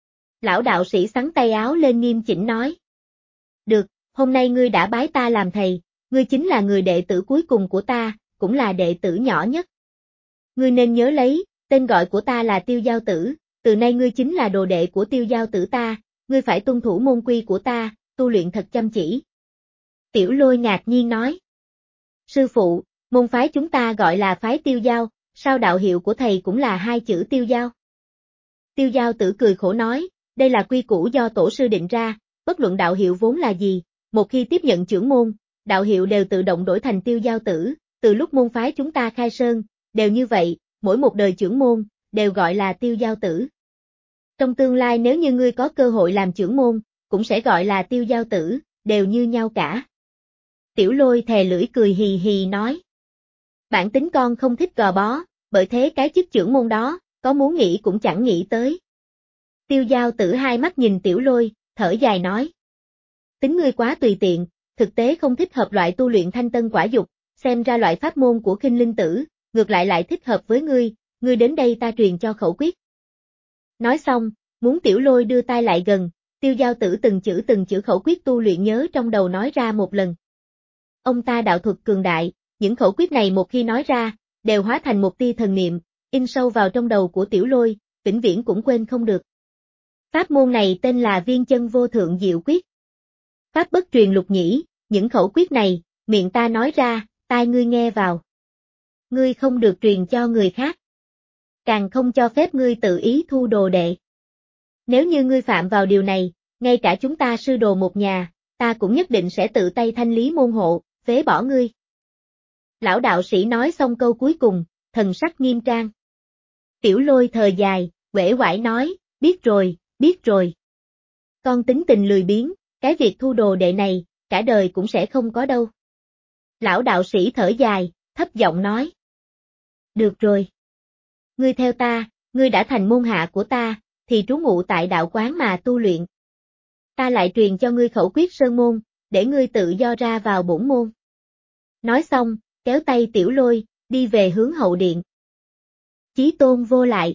Lão đạo sĩ xắn tay áo lên nghiêm chỉnh nói. Được, hôm nay ngươi đã bái ta làm thầy, ngươi chính là người đệ tử cuối cùng của ta, cũng là đệ tử nhỏ nhất. Ngươi nên nhớ lấy, tên gọi của ta là Tiêu Giao Tử, từ nay ngươi chính là đồ đệ của Tiêu Giao Tử ta, ngươi phải tuân thủ môn quy của ta, tu luyện thật chăm chỉ. Tiểu Lôi ngạc nhiên nói. Sư phụ, môn phái chúng ta gọi là phái Tiêu Giao, sao đạo hiệu của thầy cũng là hai chữ Tiêu Giao? Tiêu Giao Tử cười khổ nói, đây là quy củ do tổ sư định ra, bất luận đạo hiệu vốn là gì, một khi tiếp nhận chưởng môn, đạo hiệu đều tự động đổi thành Tiêu Giao Tử, từ lúc môn phái chúng ta khai sơn, đều như vậy, mỗi một đời chưởng môn, đều gọi là Tiêu Giao Tử. Trong tương lai nếu như ngươi có cơ hội làm chưởng môn, cũng sẽ gọi là Tiêu Giao Tử, đều như nhau cả. Tiểu Lôi thè lưỡi cười hì hì nói. Bản tính con không thích gò bó, bởi thế cái chức chưởng môn đó, có muốn nghĩ cũng chẳng nghĩ tới. Tiêu Giao Tử hai mắt nhìn Tiểu Lôi, thở dài nói. Tính ngươi quá tùy tiện, thực tế không thích hợp loại tu luyện thanh tân quả dục, xem ra loại pháp môn của Khinh Linh Tử, ngược lại lại thích hợp với ngươi, ngươi đến đây ta truyền cho khẩu quyết. Nói xong, muốn Tiểu Lôi đưa tay lại gần, Tiêu Giao Tử từng chữ từng chữ khẩu quyết tu luyện nhớ trong đầu nói ra một lần. Ông ta đạo thuật cường đại, những khẩu quyết này một khi nói ra, đều hóa thành một tia thần niệm, in sâu vào trong đầu của Tiểu Lôi, vĩnh viễn cũng quên không được. Pháp môn này tên là Viên Chân Vô Thượng Diệu Quyết. Pháp bất truyền lục nhĩ, những khẩu quyết này, miệng ta nói ra, tai ngươi nghe vào. Ngươi không được truyền cho người khác. Càng không cho phép ngươi tự ý thu đồ đệ. Nếu như ngươi phạm vào điều này, ngay cả chúng ta sư đồ một nhà, ta cũng nhất định sẽ tự tay thanh lý môn hộ, phế bỏ ngươi. Lão đạo sĩ nói xong câu cuối cùng, thần sắc nghiêm trang. Tiểu Lôi thở dài, uể oải nói, biết rồi, biết rồi. Con tính tình lười biếng, cái việc thu đồ đệ này, cả đời cũng sẽ không có đâu. Lão đạo sĩ thở dài, thấp giọng nói. Được rồi. Ngươi theo ta, ngươi đã thành môn hạ của ta, thì trú ngụ tại đạo quán mà tu luyện. Ta lại truyền cho ngươi khẩu quyết sơn môn, để ngươi tự do ra vào bổn môn. Nói xong, kéo tay Tiểu Lôi, đi về hướng hậu điện. Chí Tôn vô lại.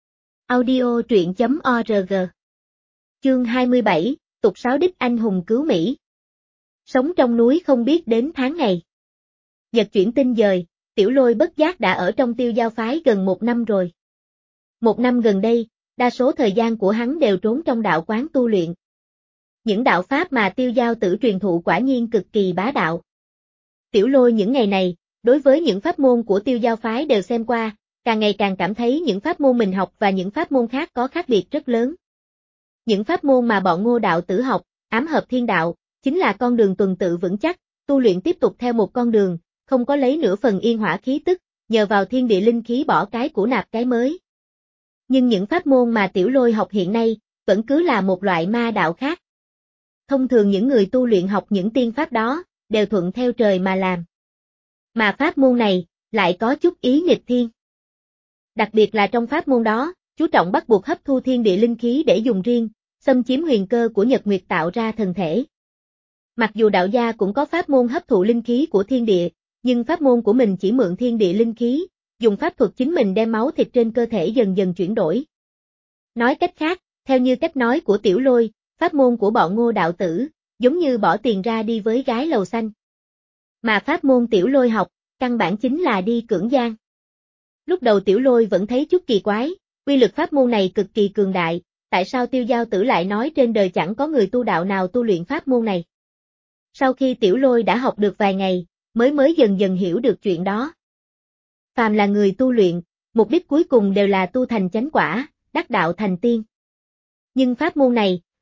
Audio truyện chấm org. Chương hai mươi bảy, tục sáo đích anh hùng cứu Mỹ. Sống trong núi không biết đến tháng ngày. Nhật chuyển tinh dời, Tiểu Lôi bất giác đã ở trong Tiêu Giao phái gần một năm rồi. Một năm gần đây, đa số thời gian của hắn đều trốn trong đạo quán tu luyện. Những đạo pháp mà Tiêu Giao Tử truyền thụ quả nhiên cực kỳ bá đạo. Tiểu Lôi những ngày này, đối với những pháp môn của Tiêu Giao phái đều xem qua, càng ngày càng cảm thấy những pháp môn mình học và những pháp môn khác có khác biệt rất lớn. Những pháp môn mà bọn Ngô đạo tử học, ám hợp thiên đạo, chính là con đường tuần tự vững chắc, tu luyện tiếp tục theo một con đường, không có lấy nửa phần yên hỏa khí tức, nhờ vào thiên địa linh khí bỏ cái cũ nạp cái mới. Nhưng những pháp môn mà Tiểu Lôi học hiện nay, vẫn cứ là một loại ma đạo khác. Thông thường những người tu luyện học những tiên pháp đó, đều thuận theo trời mà làm. Mà pháp môn này, lại có chút ý nghịch thiên. Đặc biệt là trong pháp môn đó, chú trọng bắt buộc hấp thu thiên địa linh khí để dùng riêng, xâm chiếm huyền cơ của nhật nguyệt tạo ra thần thể. Mặc dù đạo gia cũng có pháp môn hấp thụ linh khí của thiên địa, nhưng pháp môn của mình chỉ mượn thiên địa linh khí, dùng pháp thuật chính mình đem máu thịt trên cơ thể dần dần chuyển đổi. Nói cách khác, theo như cách nói của Tiểu Lôi, pháp môn của bọn Ngô đạo tử, giống như bỏ tiền ra đi với gái lầu xanh. Mà pháp môn Tiểu Lôi học, căn bản chính là đi cưỡng gian. Lúc đầu Tiểu Lôi vẫn thấy chút kỳ quái, uy lực pháp môn này cực kỳ cường đại, tại sao Tiêu Giao Tử lại nói trên đời chẳng có người tu đạo nào tu luyện pháp môn này. Sau khi Tiểu Lôi đã học được vài ngày, mới mới dần dần hiểu được chuyện đó. Phàm là người tu luyện, mục đích cuối cùng đều là tu thành chánh quả, đắc đạo thành tiên. Nhưng pháp môn này,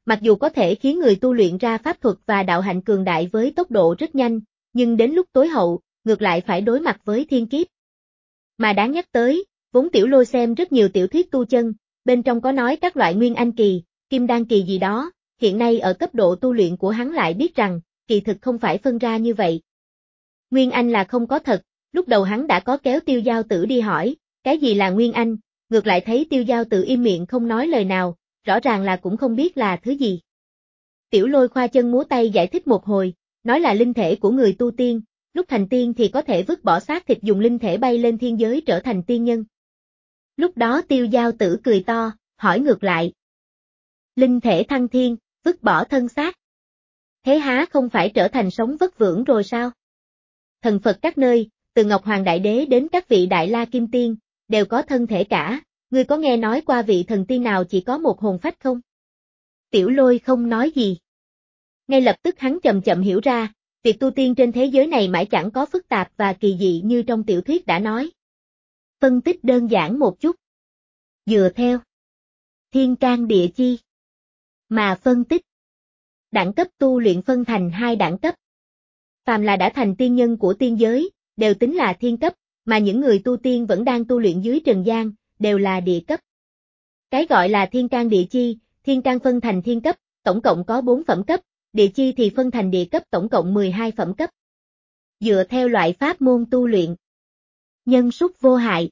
mặc dù có thể khiến người tu luyện ra pháp thuật và đạo hạnh cường đại với tốc độ rất nhanh, nhưng đến lúc tối hậu, ngược lại phải đối mặt với thiên kiếp. Mà đáng nhắc tới, vốn Tiểu Lôi xem rất nhiều tiểu thuyết tu chân, bên trong có nói các loại nguyên anh kỳ, kim đan kỳ gì đó, hiện nay ở cấp độ tu luyện của hắn lại biết rằng, kỳ thực không phải phân ra như vậy. Nguyên anh là không có thật, lúc đầu hắn đã có kéo Tiêu Giao Tử đi hỏi, cái gì là nguyên anh, ngược lại thấy Tiêu Giao Tử im miệng không nói lời nào, rõ ràng là cũng không biết là thứ gì. Tiểu Lôi khoa chân múa tay giải thích một hồi, nói là linh thể của người tu tiên, lúc thành tiên thì có thể vứt bỏ xác thịt dùng linh thể bay lên thiên giới trở thành tiên nhân. Lúc đó Tiêu Giao Tử cười to, hỏi ngược lại. Linh thể thăng thiên, vứt bỏ thân xác. Thế há không phải trở thành sống vất vưởng rồi sao? Thần Phật các nơi, từ Ngọc Hoàng Đại Đế đến các vị Đại La Kim Tiên, đều có thân thể cả, ngươi có nghe nói qua vị thần tiên nào chỉ có một hồn phách không? Tiểu Lôi không nói gì. Ngay lập tức hắn chậm chậm hiểu ra, việc tu tiên trên thế giới này mãi chẳng có phức tạp và kỳ dị như trong tiểu thuyết đã nói. Phân tích đơn giản một chút. Dựa theo thiên can địa chi mà phân tích. Đẳng cấp tu luyện phân thành hai đẳng cấp. Phàm là đã thành tiên nhân của tiên giới, đều tính là thiên cấp, mà những người tu tiên vẫn đang tu luyện dưới trần gian, đều là địa cấp. Cái gọi là thiên can địa chi, thiên can phân thành thiên cấp, tổng cộng có bốn phẩm cấp, địa chi thì phân thành địa cấp tổng cộng mười hai phẩm cấp. Dựa theo loại pháp môn tu luyện. Nhân súc vô hại.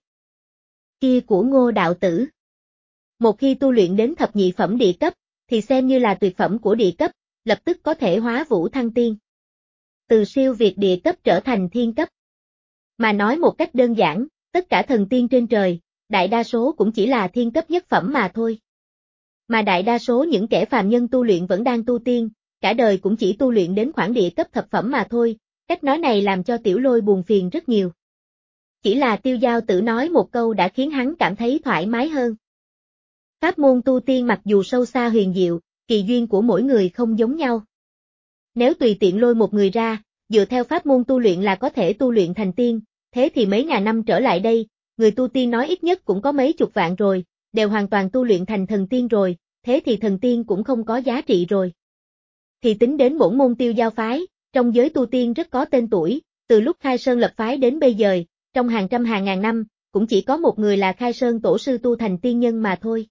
Kia của Ngô Đạo Tử. Một khi tu luyện đến thập nhị phẩm địa cấp, thì xem như là tuyệt phẩm của địa cấp, lập tức có thể hóa vũ thăng tiên. Từ siêu việt địa cấp trở thành thiên cấp. Mà nói một cách đơn giản, tất cả thần tiên trên trời, đại đa số cũng chỉ là thiên cấp nhất phẩm mà thôi. Mà đại đa số những kẻ phàm nhân tu luyện vẫn đang tu tiên, cả đời cũng chỉ tu luyện đến khoảng địa cấp thập phẩm mà thôi, cách nói này làm cho Tiểu Lôi buồn phiền rất nhiều. Chỉ là Tiêu Giao Tử nói một câu đã khiến hắn cảm thấy thoải mái hơn. Pháp môn tu tiên mặc dù sâu xa huyền diệu, kỳ duyên của mỗi người không giống nhau. Nếu tùy tiện lôi một người ra, dựa theo pháp môn tu luyện là có thể tu luyện thành tiên, thế thì mấy ngàn năm trở lại đây, người tu tiên nói ít nhất cũng có mấy chục vạn rồi, đều hoàn toàn tu luyện thành thần tiên rồi, thế thì thần tiên cũng không có giá trị rồi. Thì tính đến bổn môn Tiêu Giao phái, trong giới tu tiên rất có tên tuổi, từ lúc khai sơn lập phái đến bây giờ, trong hàng trăm hàng ngàn năm, cũng chỉ có một người là khai sơn tổ sư tu thành tiên nhân mà thôi.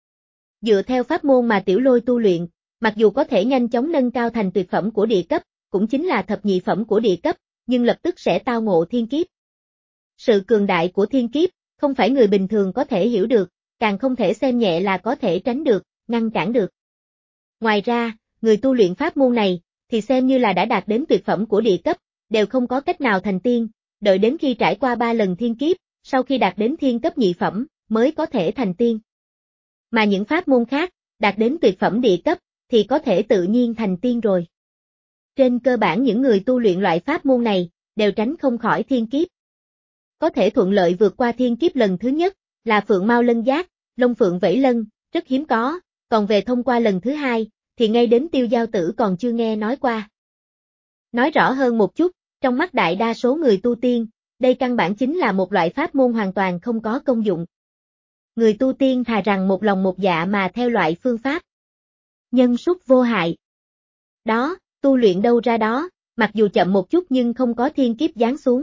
Dựa theo pháp môn mà Tiểu Lôi tu luyện, mặc dù có thể nhanh chóng nâng cao thành tuyệt phẩm của địa cấp, cũng chính là thập nhị phẩm của địa cấp, nhưng lập tức sẽ tao ngộ thiên kiếp. Sự cường đại của thiên kiếp, không phải người bình thường có thể hiểu được, càng không thể xem nhẹ là có thể tránh được, ngăn cản được. Ngoài ra, người tu luyện pháp môn này, thì xem như là đã đạt đến tuyệt phẩm của địa cấp, đều không có cách nào thành tiên, đợi đến khi trải qua ba lần thiên kiếp, sau khi đạt đến thiên cấp nhị phẩm, mới có thể thành tiên. Mà những pháp môn khác, đạt đến tuyệt phẩm địa cấp, thì có thể tự nhiên thành tiên rồi. Trên cơ bản những người tu luyện loại pháp môn này, đều tránh không khỏi thiên kiếp. Có thể thuận lợi vượt qua thiên kiếp lần thứ nhất, là Phượng Mao Lân Giác, Long Phượng Vẫy Lân, rất hiếm có, còn về thông qua lần thứ hai, thì ngay đến Tiêu Giao Tử còn chưa nghe nói qua. Nói rõ hơn một chút, trong mắt đại đa số người tu tiên, đây căn bản chính là một loại pháp môn hoàn toàn không có công dụng. Người tu tiên thà rằng một lòng một dạ mà theo loại phương pháp nhân súc vô hại. Đó, tu luyện đâu ra đó, mặc dù chậm một chút nhưng không có thiên kiếp giáng xuống.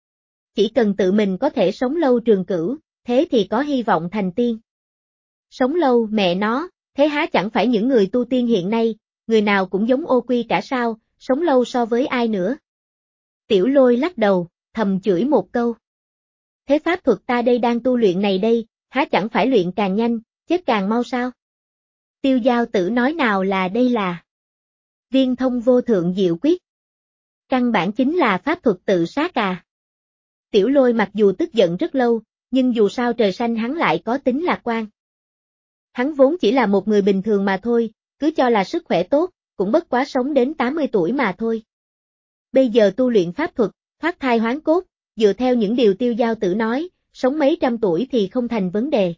Chỉ cần tự mình có thể sống lâu trường cửu, thế thì có hy vọng thành tiên. Sống lâu mẹ nó, thế há chẳng phải những người tu tiên hiện nay, người nào cũng giống ô quy cả sao, sống lâu so với ai nữa. Tiểu Lôi lắc đầu, thầm chửi một câu. Thế pháp thuật ta đây đang tu luyện này đây, há chẳng phải luyện càng nhanh, chết càng mau sao? Tiêu Giao Tử nói nào là đây là viên thông vô thượng diệu quyết. Căn bản chính là pháp thuật tự sát à. Tiểu Lôi mặc dù tức giận rất lâu, nhưng dù sao trời xanh hắn lại có tính lạc quan. Hắn vốn chỉ là một người bình thường mà thôi, cứ cho là sức khỏe tốt, cũng bất quá sống đến tám mươi tuổi mà thôi. Bây giờ tu luyện pháp thuật, thoát thai hoán cốt, dựa theo những điều Tiêu Giao Tử nói, sống mấy trăm tuổi thì không thành vấn đề.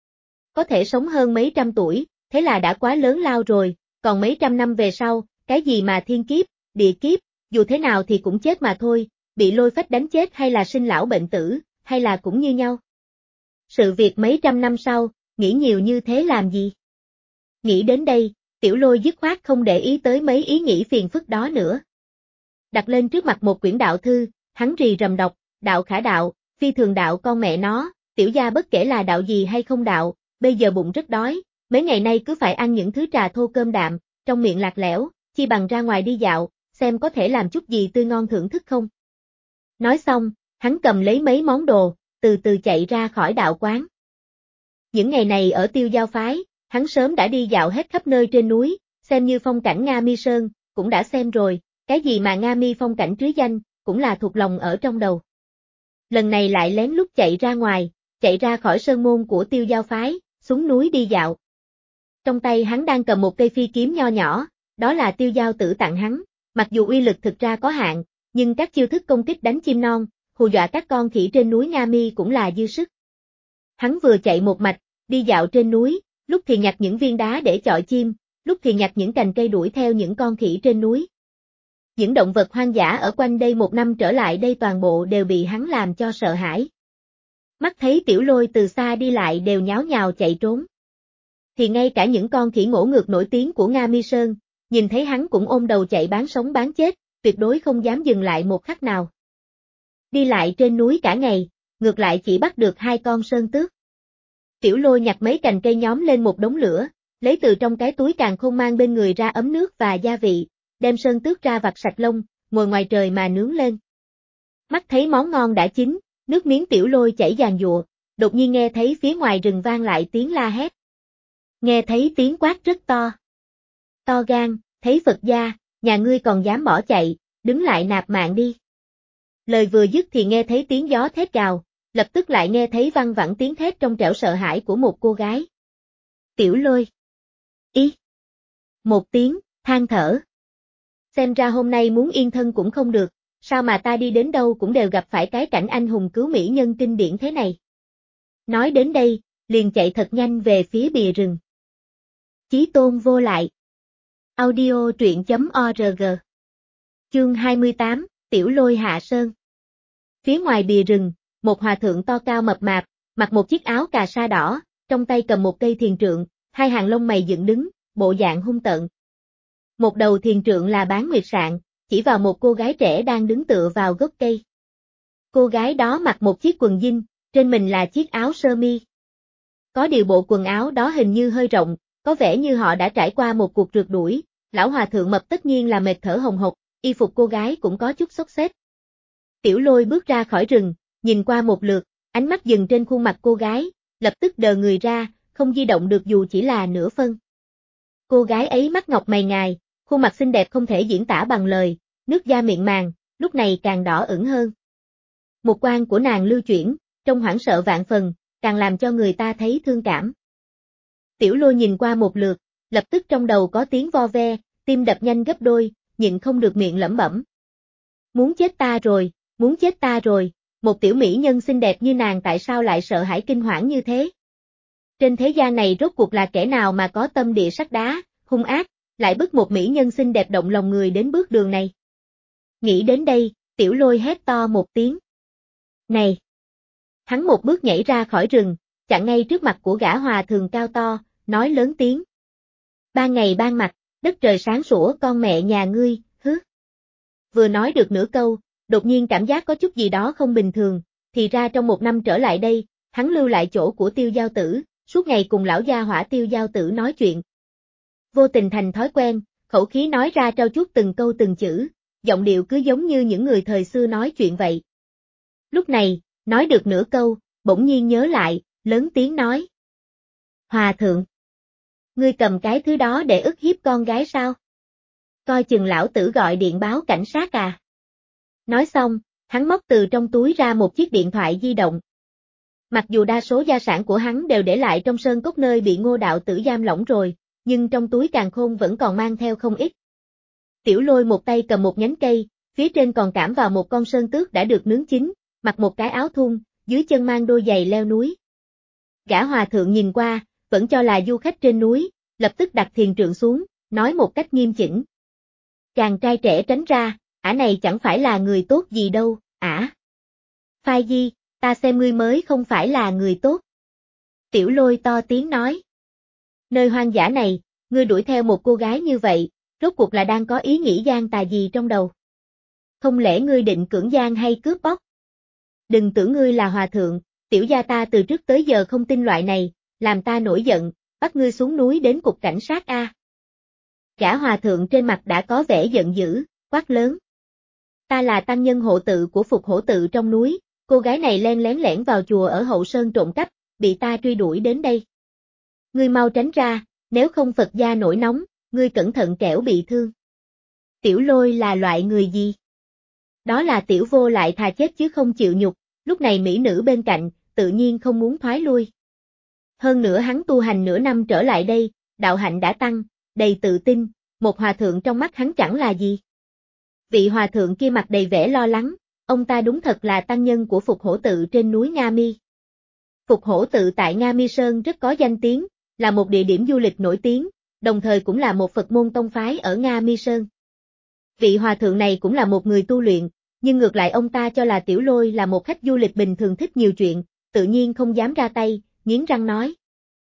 Có thể sống hơn mấy trăm tuổi, thế là đã quá lớn lao rồi, còn mấy trăm năm về sau, cái gì mà thiên kiếp, địa kiếp, dù thế nào thì cũng chết mà thôi, bị lôi phách đánh chết hay là sinh lão bệnh tử, hay là cũng như nhau. Sự việc mấy trăm năm sau, nghĩ nhiều như thế làm gì? Nghĩ đến đây, Tiểu Lôi dứt khoát không để ý tới mấy ý nghĩ phiền phức đó nữa. Đặt lên trước mặt một quyển đạo thư, hắn rì rầm đọc, đạo khả đạo, phi thường đạo con mẹ nó, tiểu gia bất kể là đạo gì hay không đạo, bây giờ bụng rất đói, mấy ngày nay cứ phải ăn những thứ trà thô cơm đạm, trong miệng lạc lẽo, chi bằng ra ngoài đi dạo, xem có thể làm chút gì tươi ngon thưởng thức không. Nói xong, hắn cầm lấy mấy món đồ, từ từ chạy ra khỏi đạo quán. Những ngày này ở Tiêu Giao phái, hắn sớm đã đi dạo hết khắp nơi trên núi, xem như phong cảnh Nga Mi Sơn, cũng đã xem rồi, cái gì mà Nga Mi phong cảnh trứ danh, cũng là thuộc lòng ở trong đầu. Lần này lại lén lút chạy ra ngoài, chạy ra khỏi sơn môn của Tiêu Giao phái, xuống núi đi dạo. Trong tay hắn đang cầm một cây phi kiếm nho nhỏ, đó là Tiêu Giao tử tặng hắn, mặc dù uy lực thực ra có hạn, nhưng các chiêu thức công kích đánh chim non, hù dọa các con khỉ trên núi Nga Mi cũng là dư sức. Hắn vừa chạy một mạch, đi dạo trên núi, lúc thì nhặt những viên đá để chọi chim, lúc thì nhặt những cành cây đuổi theo những con khỉ trên núi. Những động vật hoang dã ở quanh đây một năm trở lại đây toàn bộ đều bị hắn làm cho sợ hãi. Mắt thấy Tiểu Lôi từ xa đi lại đều nháo nhào chạy trốn. Thì ngay cả những con khỉ ngỗ ngược nổi tiếng của Nga Mi Sơn, nhìn thấy hắn cũng ôm đầu chạy bán sống bán chết, tuyệt đối không dám dừng lại một khắc nào. Đi lại trên núi cả ngày, ngược lại chỉ bắt được hai con sơn tước. Tiểu Lôi nhặt mấy cành cây nhóm lên một đống lửa, lấy từ trong cái túi càn khôn mang bên người ra ấm nước và gia vị, đem sơn tước ra vặt sạch lông, ngồi ngoài trời mà nướng lên. Mắt thấy món ngon đã chín, nước miếng Tiểu Lôi chảy giàn giụa, đột nhiên nghe thấy phía ngoài rừng vang lại tiếng la hét. Nghe thấy tiếng quát rất to. To gan, thấy Phật gia, nhà ngươi còn dám bỏ chạy, đứng lại nạp mạng đi. Lời vừa dứt thì nghe thấy tiếng gió thét gào, lập tức lại nghe thấy văng vẳng tiếng thét trong trẻo sợ hãi của một cô gái. Tiểu Lôi. Ý. Một tiếng, than thở. Xem ra hôm nay muốn yên thân cũng không được, sao mà ta đi đến đâu cũng đều gặp phải cái cảnh anh hùng cứu mỹ nhân kinh điển thế này. Nói đến đây, liền chạy thật nhanh về phía bìa rừng. Chí tôn vô lại. Audio truyện chấm org. Chương hai mươi tám, Tiểu Lôi hạ sơn. Phía ngoài bìa rừng, một hòa thượng to cao mập mạp, mặc một chiếc áo cà sa đỏ, trong tay cầm một cây thiền trượng, hai hàng lông mày dựng đứng, bộ dạng hung tợn. Một đầu thiền trượng là Bán Nguyệt Sạn, chỉ vào một cô gái trẻ đang đứng tựa vào gốc cây. Cô gái đó mặc một chiếc quần jean, trên mình là chiếc áo sơ mi. Có điều bộ quần áo đó hình như hơi rộng, có vẻ như họ đã trải qua một cuộc rượt đuổi, lão hòa thượng mập tất nhiên là mệt thở hồng hộc, y phục cô gái cũng có chút xốc xếch. Tiểu Lôi bước ra khỏi rừng, nhìn qua một lượt, ánh mắt dừng trên khuôn mặt cô gái, lập tức đờ người ra, không di động được dù chỉ là nửa phân. Cô gái ấy mắt ngọc mày ngài, khuôn mặt xinh đẹp không thể diễn tả bằng lời, nước da mịn màng, lúc này càng đỏ ửng hơn. Một quan của nàng lưu chuyển, trong hoảng sợ vạn phần, càng làm cho người ta thấy thương cảm. Tiểu Lôi nhìn qua một lượt, lập tức trong đầu có tiếng vo ve, tim đập nhanh gấp đôi, nhịn không được miệng lẩm bẩm. Muốn chết ta rồi, muốn chết ta rồi, một tiểu mỹ nhân xinh đẹp như nàng tại sao lại sợ hãi kinh hoảng như thế? Trên thế gian này rốt cuộc là kẻ nào mà có tâm địa sắt đá, hung ác, lại bức một mỹ nhân xinh đẹp động lòng người đến bước đường này? Nghĩ đến đây, Tiểu Lôi hét to một tiếng. Này! Hắn một bước nhảy ra khỏi rừng, chặn ngay trước mặt của gã hòa thượng cao to, nói lớn tiếng. Ban ngày ban mặt, đất trời sáng sủa con mẹ nhà ngươi, hứ. Vừa nói được nửa câu, đột nhiên cảm giác có chút gì đó không bình thường, thì ra trong một năm trở lại đây, hắn lưu lại chỗ của Tiêu Giao tử, suốt ngày cùng lão gia hỏa Tiêu Giao tử nói chuyện. Vô tình thành thói quen, khẩu khí nói ra trao chuốt từng câu từng chữ, giọng điệu cứ giống như những người thời xưa nói chuyện vậy. Lúc này, nói được nửa câu, bỗng nhiên nhớ lại, lớn tiếng nói. Hòa thượng! Ngươi cầm cái thứ đó để ức hiếp con gái sao? Coi chừng lão tử gọi điện báo cảnh sát à? Nói xong, hắn móc từ trong túi ra một chiếc điện thoại di động. Mặc dù đa số gia sản của hắn đều để lại trong sơn cốc nơi bị Ngô đạo tử giam lỏng rồi, nhưng trong túi càn khôn vẫn còn mang theo không ít. Tiểu Lôi một tay cầm một nhánh cây, phía trên còn cảm vào một con sơn tước đã được nướng chín, mặc một cái áo thun, dưới chân mang đôi giày leo núi. Gã hòa thượng nhìn qua, vẫn cho là du khách trên núi, lập tức đặt thiền trượng xuống, nói một cách nghiêm chỉnh. Chàng trai trẻ tránh ra, ả này chẳng phải là người tốt gì đâu, ả. Phai Di, ta xem ngươi mới không phải là người tốt. Tiểu Lôi to tiếng nói. Nơi hoang dã này, Ngươi đuổi theo một cô gái như vậy, rốt cuộc là đang có ý nghĩ gian tà gì trong đầu? Không lẽ ngươi định cưỡng gian hay cướp bóc? Đừng tưởng ngươi là hòa thượng, tiểu gia ta từ trước tới giờ không tin loại này, làm ta nổi giận, bắt ngươi xuống núi đến cục cảnh sát a. Gã hòa thượng trên mặt đã có vẻ giận dữ, quát lớn. Ta là tăng nhân hộ tự của Phục Hổ tự trong núi, cô gái này len lén lẻn vào chùa ở Hậu Sơn trộm cắp, bị ta truy đuổi đến đây. Ngươi mau tránh ra, nếu không Phật gia nổi nóng, ngươi cẩn thận kẻo bị thương. Tiểu Lôi là loại người gì? Đó là tiểu vô lại thà chết chứ không chịu nhục, lúc này mỹ nữ bên cạnh, tự nhiên không muốn thoái lui. Hơn nữa hắn tu hành nửa năm trở lại đây, đạo hạnh đã tăng, đầy tự tin, một hòa thượng trong mắt hắn chẳng là gì. Vị hòa thượng kia mặt đầy vẻ lo lắng, ông ta đúng thật là tăng nhân của Phục Hổ tự trên núi Nga Mi. Phục Hổ tự tại Nga Mi Sơn rất có danh tiếng, là một địa điểm du lịch nổi tiếng, đồng thời cũng là một Phật môn tông phái ở Nga Mi Sơn. Vị hòa thượng này cũng là một người tu luyện, nhưng ngược lại ông ta cho là Tiểu Lôi là một khách du lịch bình thường thích nhiều chuyện, tự nhiên không dám ra tay, nghiến răng nói.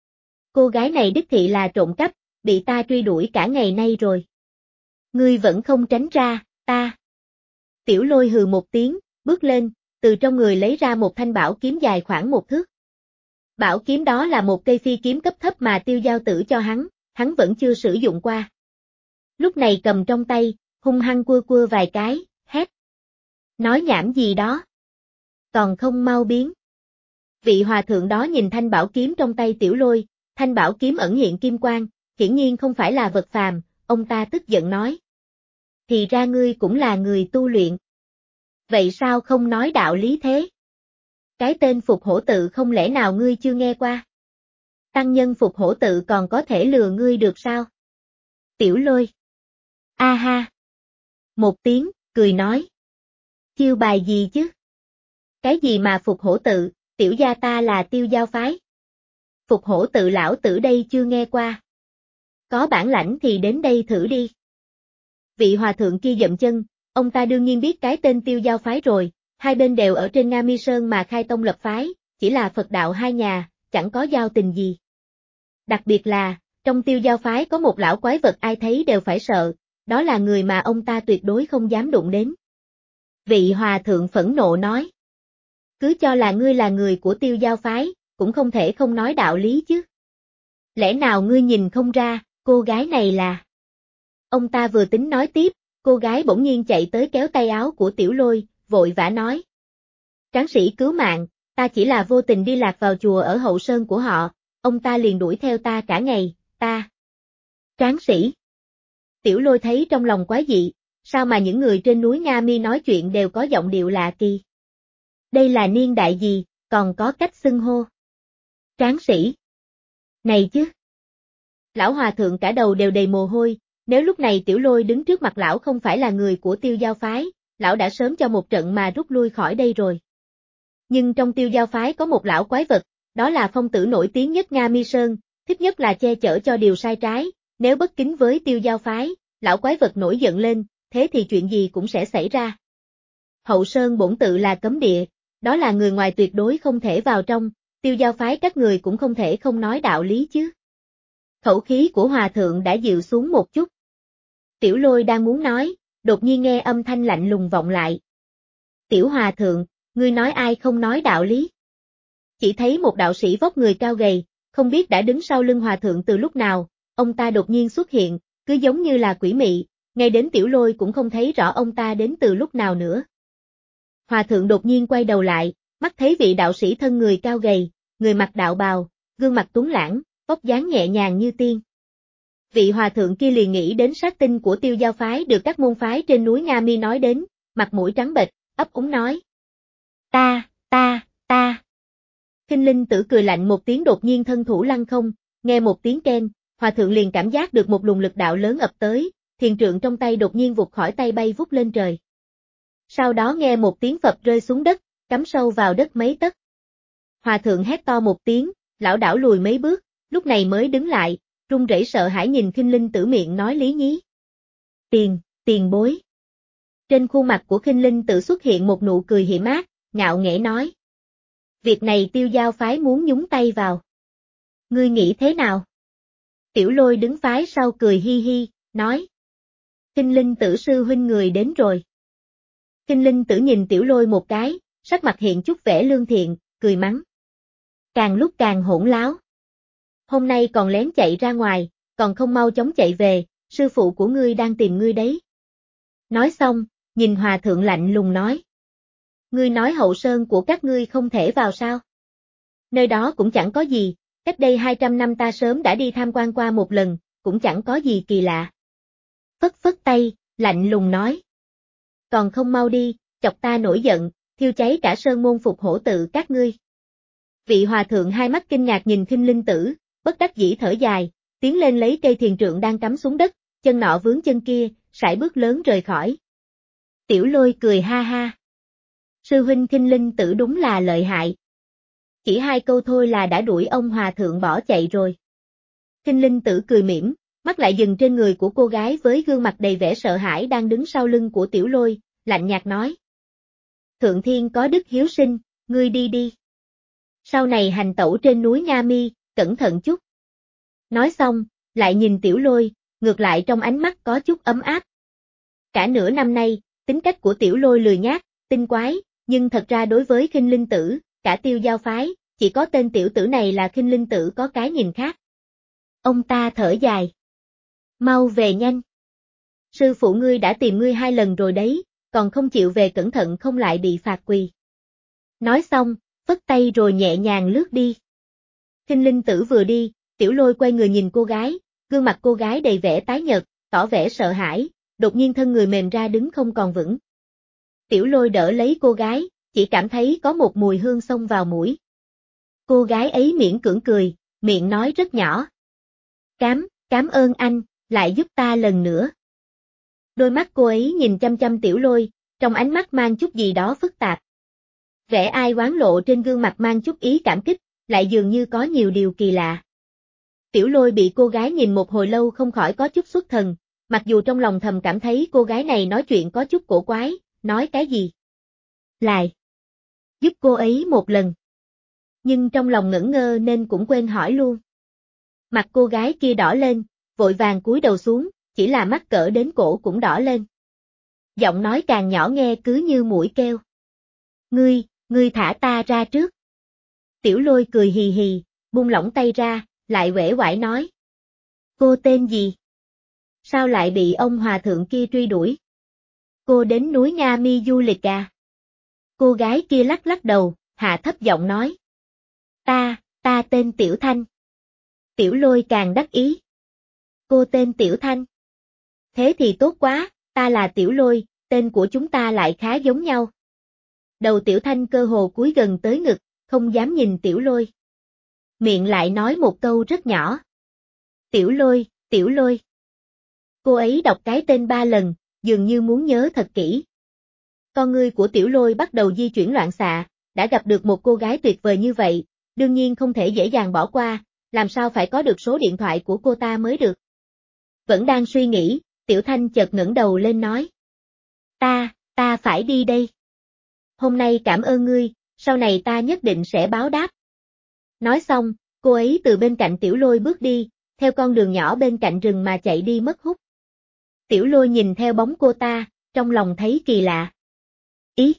Cô gái này đích thị là trộm cắp, bị ta truy đuổi cả ngày nay rồi. Ngươi vẫn không tránh ra, ta. Tiểu Lôi hừ một tiếng, bước lên, từ trong người lấy ra một thanh bảo kiếm dài khoảng một thước. Bảo kiếm đó là một cây phi kiếm cấp thấp mà Tiêu Giao Tử cho hắn, hắn vẫn chưa sử dụng qua. Lúc này cầm trong tay, hung hăng cua cua vài cái, hét. Nói nhảm gì đó? Còn không mau biến. Vị hòa thượng đó nhìn thanh bảo kiếm trong tay Tiểu Lôi, thanh bảo kiếm ẩn hiện kim quang, hiển nhiên không phải là vật phàm, ông ta tức giận nói. Thì ra ngươi cũng là người tu luyện. Vậy sao không nói đạo lý thế? Cái tên Phục Hổ tự không lẽ nào ngươi chưa nghe qua? Tăng nhân Phục Hổ tự còn có thể lừa ngươi được sao? Tiểu Lôi. A ha. Một tiếng, cười nói. Chiêu bài gì chứ? Cái gì mà Phục Hổ tự, tiểu gia ta là Tiêu Giao phái. Phục Hổ tự lão tử đây chưa nghe qua. Có bản lãnh thì đến đây thử đi. Vị hòa thượng kia dậm chân, ông ta đương nhiên biết cái tên Tiêu Giao phái rồi, hai bên đều ở trên Nga Mi Sơn mà khai tông lập phái, chỉ là Phật đạo hai nhà, chẳng có giao tình gì. Đặc biệt là, trong Tiêu Giao phái có một lão quái vật ai thấy đều phải sợ, đó là người mà ông ta tuyệt đối không dám đụng đến. Vị hòa thượng phẫn nộ nói. Cứ cho là ngươi là người của Tiêu Giao phái, cũng không thể không nói đạo lý chứ. Lẽ nào ngươi nhìn không ra, cô gái này là... Ông ta vừa tính nói tiếp, cô gái bỗng nhiên chạy tới kéo tay áo của Tiểu Lôi, vội vã nói. Tráng sĩ cứu mạng, ta chỉ là vô tình đi lạc vào chùa ở Hậu Sơn của họ, ông ta liền đuổi theo ta cả ngày, ta. Tráng sĩ. Tiểu Lôi thấy trong lòng quái dị, sao mà những người trên núi Nga Mi nói chuyện đều có giọng điệu lạ kỳ. Đây là niên đại gì, còn có cách xưng hô. Tráng sĩ. Này chứ. Lão hòa thượng cả đầu đều đầy mồ hôi, nếu lúc này Tiểu Lôi đứng trước mặt lão không phải là người của Tiêu Giao phái, lão đã sớm cho một trận mà rút lui khỏi đây rồi. Nhưng trong Tiêu Giao phái có một lão quái vật, đó là phong tử nổi tiếng nhất Nga Mi Sơn, thích nhất là che chở cho điều sai trái, nếu bất kính với Tiêu Giao phái, lão quái vật nổi giận lên, thế thì chuyện gì cũng sẽ xảy ra. Hậu Sơn bổn tự là cấm địa, đó là người ngoài tuyệt đối không thể vào trong, Tiêu Giao phái các người cũng không thể không nói đạo lý chứ. Khẩu khí của hòa thượng đã dịu xuống một chút. Tiểu Lôi đang muốn nói, đột nhiên nghe âm thanh lạnh lùng vọng lại. Tiểu hòa thượng, ngươi nói ai không nói đạo lý? Chỉ thấy một đạo sĩ vóc người cao gầy, không biết đã đứng sau lưng hòa thượng từ lúc nào, ông ta đột nhiên xuất hiện, cứ giống như là quỷ mị, ngay đến Tiểu Lôi cũng không thấy rõ ông ta đến từ lúc nào nữa. Hòa thượng đột nhiên quay đầu lại, mắt thấy vị đạo sĩ thân người cao gầy, người mặc đạo bào, gương mặt tuấn lãng, vóc dáng nhẹ nhàng như tiên. Vị hòa thượng kia liền nghĩ đến sát tinh của Tiêu Giao phái được các môn phái trên núi Nga Mi nói đến, mặt mũi trắng bệch, ấp úng nói. Ta, ta, ta. Khinh Linh Tử cười lạnh một tiếng đột nhiên thân thủ lăng không, nghe một tiếng keng, hòa thượng liền cảm giác được một luồng lực đạo lớn ập tới, thiền trượng trong tay đột nhiên vụt khỏi tay bay vút lên trời. Sau đó nghe một tiếng phập rơi xuống đất, cắm sâu vào đất mấy tấc. Hòa thượng hét to một tiếng, lảo đảo lùi mấy bước, lúc này mới đứng lại, run rẩy sợ hãi nhìn Khinh Linh Tử miệng nói lý nhí. Tiền, tiền bối. Trên khuôn mặt của Khinh Linh Tử xuất hiện một nụ cười hiểm ác, ngạo nghễ nói. Việc này Tiêu Giao phái muốn nhúng tay vào. Ngươi nghĩ thế nào? Tiểu Lôi đứng phái sau cười hi hi, nói. Kinh Linh Tử sư huynh người đến rồi. Kinh Linh Tử nhìn Tiểu Lôi một cái, sắc mặt hiện chút vẻ lương thiện, cười mắng. Càng lúc càng hỗn láo. Hôm nay còn lén chạy ra ngoài, còn không mau chóng chạy về, sư phụ của ngươi đang tìm ngươi đấy. Nói xong, nhìn hòa thượng lạnh lùng nói. Ngươi nói hậu sơn của các ngươi không thể vào sao? Nơi đó cũng chẳng có gì, cách đây hai trăm năm ta sớm đã đi tham quan qua một lần, cũng chẳng có gì kỳ lạ. Phất phất tay, lạnh lùng nói. Còn không mau đi, chọc ta nổi giận, thiêu cháy cả sơn môn phục hổ tự các ngươi. Vị hòa thượng hai mắt kinh ngạc nhìn Khinh Linh Tử, bất đắc dĩ thở dài, tiến lên lấy cây thiền trượng đang cắm xuống đất, chân nọ vướng chân kia, sải bước lớn rời khỏi. Tiểu Lôi cười ha ha. Sư huynh Khinh Linh Tử đúng là lợi hại. Chỉ hai câu thôi là đã đuổi ông hòa thượng bỏ chạy rồi. Khinh Linh Tử cười mỉm, mắt lại dừng trên người của cô gái với gương mặt đầy vẻ sợ hãi đang đứng sau lưng của Tiểu Lôi, lạnh nhạt nói. Thượng thiên có đức hiếu sinh, ngươi đi đi. Sau này hành tẩu trên núi Nga Mi, cẩn thận chút. Nói xong, lại nhìn Tiểu Lôi, ngược lại trong ánh mắt có chút ấm áp. Cả nửa năm nay, tính cách của Tiểu Lôi lười nhác, tinh quái, nhưng thật ra đối với Khinh Linh Tử, cả Tiêu Giao phái, chỉ có tên tiểu tử này là Khinh Linh Tử có cái nhìn khác. Ông ta thở dài. Mau về nhanh. Sư phụ ngươi đã tìm ngươi hai lần rồi đấy, còn không chịu về cẩn thận không lại bị phạt quỳ. Nói xong, phất tay rồi nhẹ nhàng lướt đi. Khinh Linh Tử vừa đi, Tiểu Lôi quay người nhìn cô gái, gương mặt cô gái đầy vẻ tái nhợt, tỏ vẻ sợ hãi, đột nhiên thân người mềm ra đứng không còn vững. Tiểu Lôi đỡ lấy cô gái, chỉ cảm thấy có một mùi hương xông vào mũi. Cô gái ấy miễn cưỡng cười, miệng nói rất nhỏ. Cám, cám ơn anh, lại giúp ta lần nữa. Đôi mắt cô ấy nhìn chăm chăm Tiểu Lôi, trong ánh mắt mang chút gì đó phức tạp. Vẻ ai oán lộ trên gương mặt mang chút ý cảm kích, lại dường như có nhiều điều kỳ lạ. Tiểu Lôi bị cô gái nhìn một hồi lâu không khỏi có chút xuất thần, mặc dù trong lòng thầm cảm thấy cô gái này nói chuyện có chút cổ quái, nói cái gì? Lại. Giúp cô ấy một lần. Nhưng trong lòng ngẩn ngơ nên cũng quên hỏi luôn. Mặt cô gái kia đỏ lên, vội vàng cúi đầu xuống, chỉ là mắt cỡ đến cổ cũng đỏ lên. Giọng nói càng nhỏ nghe cứ như muỗi kêu. Ngươi, ngươi thả ta ra trước. Tiểu Lôi cười hì hì, buông lỏng tay ra, lại uể oải nói. Cô tên gì? Sao lại bị ông hòa thượng kia truy đuổi? Cô đến núi Nga Mi du lịch à? Cô gái kia lắc lắc đầu, hạ thấp giọng nói. Ta, ta tên Tiểu Thanh. Tiểu Lôi càng đắc ý. Cô tên Tiểu Thanh. Thế thì tốt quá, ta là Tiểu Lôi, tên của chúng ta lại khá giống nhau. Đầu Tiểu Thanh cơ hồ cúi gần tới ngực, không dám nhìn Tiểu Lôi. Miệng lại nói một câu rất nhỏ. Tiểu Lôi, Tiểu Lôi. Cô ấy đọc cái tên ba lần, dường như muốn nhớ thật kỹ. Con ngươi của Tiểu Lôi bắt đầu di chuyển loạn xạ, đã gặp được một cô gái tuyệt vời như vậy, đương nhiên không thể dễ dàng bỏ qua, làm sao phải có được số điện thoại của cô ta mới được. Vẫn đang suy nghĩ, Tiểu Thanh chợt ngẩng đầu lên nói. Ta, ta phải đi đây. Hôm nay cảm ơn ngươi, sau này ta nhất định sẽ báo đáp. Nói xong, cô ấy từ bên cạnh Tiểu Lôi bước đi, theo con đường nhỏ bên cạnh rừng mà chạy đi mất hút. Tiểu Lôi nhìn theo bóng cô ta, trong lòng thấy kỳ lạ. Ý!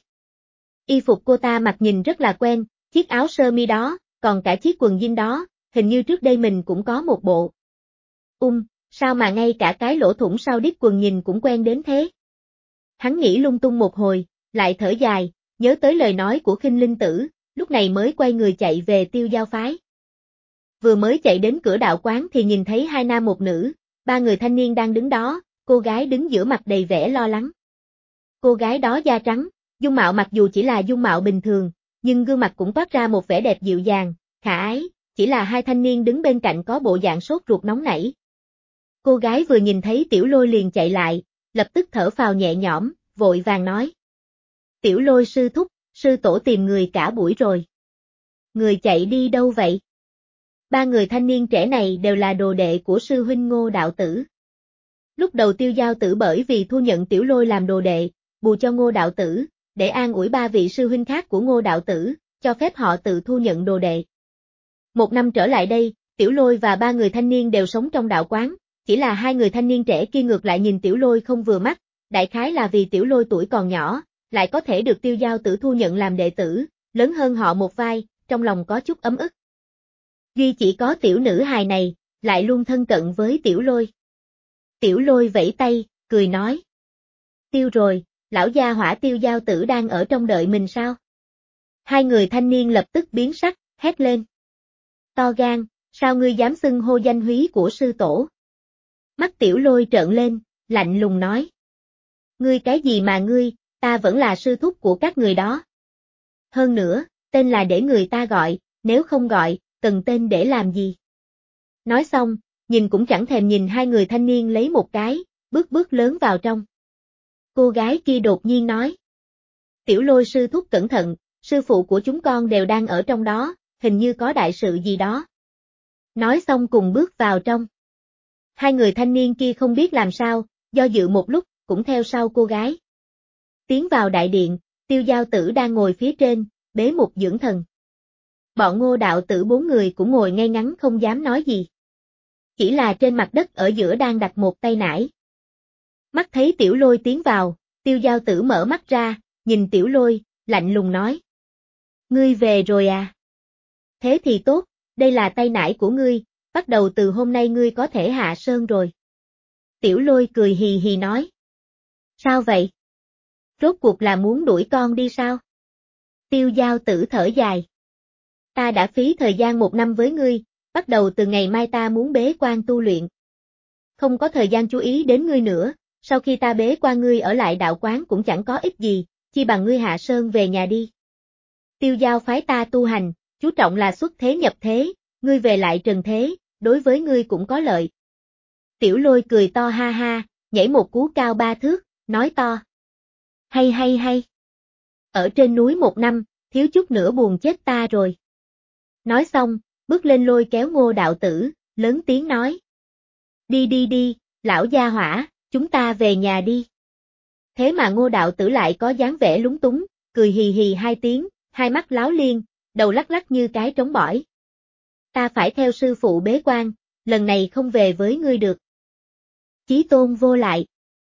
Y phục cô ta mặc nhìn rất là quen, chiếc áo sơ mi đó, còn cả chiếc quần jean đó, hình như trước đây mình cũng có một bộ. Um, sao mà ngay cả cái lỗ thủng sau đít quần nhìn cũng quen đến thế? Hắn nghĩ lung tung một hồi, lại thở dài, nhớ tới lời nói của Khinh Linh Tử, lúc này mới quay người chạy về Tiêu Giao phái. Vừa mới chạy đến cửa đạo quán thì nhìn thấy hai nam một nữ, ba người thanh niên đang đứng đó, cô gái đứng giữa mặt đầy vẻ lo lắng. Cô gái đó da trắng, dung mạo mặc dù chỉ là dung mạo bình thường, nhưng gương mặt cũng toát ra một vẻ đẹp dịu dàng, khả ái, chỉ là hai thanh niên đứng bên cạnh có bộ dạng sốt ruột nóng nảy. Cô gái vừa nhìn thấy Tiểu Lôi liền chạy lại, lập tức thở phào nhẹ nhõm, vội vàng nói. Tiểu Lôi sư thúc, sư tổ tìm người cả buổi rồi. Người chạy đi đâu vậy? Ba người thanh niên trẻ này đều là đồ đệ của sư huynh Ngô đạo tử. Lúc đầu Tiêu Giao tử bởi vì thu nhận Tiểu Lôi làm đồ đệ, bù cho Ngô đạo tử, để an ủi ba vị sư huynh khác của Ngô đạo tử, cho phép họ tự thu nhận đồ đệ. Một năm trở lại đây, Tiểu Lôi và ba người thanh niên đều sống trong đạo quán, chỉ là hai người thanh niên trẻ kia ngược lại nhìn Tiểu Lôi không vừa mắt, đại khái là vì Tiểu Lôi tuổi còn nhỏ, lại có thể được Tiêu Giao Tử thu nhận làm đệ tử, lớn hơn họ một vai, trong lòng có chút ấm ức. Duy chỉ có tiểu nữ hài này, lại luôn thân cận với Tiểu Lôi. Tiểu Lôi vẫy tay, cười nói. Tiêu rồi, lão gia hỏa Tiêu Giao Tử đang ở trong đợi mình sao? Hai người thanh niên lập tức biến sắc, hét lên. To gan, sao ngươi dám xưng hô danh húy của sư tổ? Mắt Tiểu Lôi trợn lên, lạnh lùng nói. Ngươi cái gì mà ngươi, ta vẫn là sư thúc của các người đó. Hơn nữa, tên là để người ta gọi, nếu không gọi, cần tên để làm gì? Nói xong, nhìn cũng chẳng thèm nhìn hai người thanh niên lấy một cái, bước bước lớn vào trong. Cô gái kia đột nhiên nói. Tiểu Lôi sư thúc cẩn thận, sư phụ của chúng con đều đang ở trong đó, hình như có đại sự gì đó. Nói xong cùng bước vào trong. Hai người thanh niên kia không biết làm sao, do dự một lúc, cũng theo sau cô gái. Tiến vào đại điện, Tiêu Giao Tử đang ngồi phía trên, bế một dưỡng thần. Bọn Ngô đạo tử bốn người cũng ngồi ngay ngắn không dám nói gì. Chỉ là trên mặt đất ở giữa đang đặt một tay nải. Mắt thấy Tiểu Lôi tiến vào, Tiêu Giao Tử mở mắt ra, nhìn Tiểu Lôi, lạnh lùng nói. Ngươi về rồi à? Thế thì tốt, đây là tay nải của ngươi, bắt đầu từ hôm nay ngươi có thể hạ sơn rồi. Tiểu Lôi cười hì hì nói. Sao vậy? Rốt cuộc là muốn đuổi con đi sao? Tiêu Giao Tử thở dài. Ta đã phí thời gian một năm với ngươi, bắt đầu từ ngày mai ta muốn bế quan tu luyện. Không có thời gian chú ý đến ngươi nữa, sau khi ta bế quan ngươi ở lại đạo quán cũng chẳng có ích gì, chi bằng ngươi hạ sơn về nhà đi. Tiêu Giao phái ta tu hành, chú trọng là xuất thế nhập thế, ngươi về lại trần thế, đối với ngươi cũng có lợi. Tiểu Lôi cười to ha ha, nhảy một cú cao ba thước, nói to. Hay hay hay. Ở trên núi một năm, thiếu chút nữa buồn chết ta rồi. Nói xong, bước lên lôi kéo Ngô đạo tử, lớn tiếng nói. Đi đi đi, lão gia hỏa, chúng ta về nhà đi. Thế mà Ngô đạo tử lại có dáng vẻ lúng túng, cười hì hì hai tiếng, hai mắt láo liên, đầu lắc lắc như cái trống bỏi. Ta phải theo sư phụ bế quan, lần này không về với ngươi được. Chí Tôn vô lại.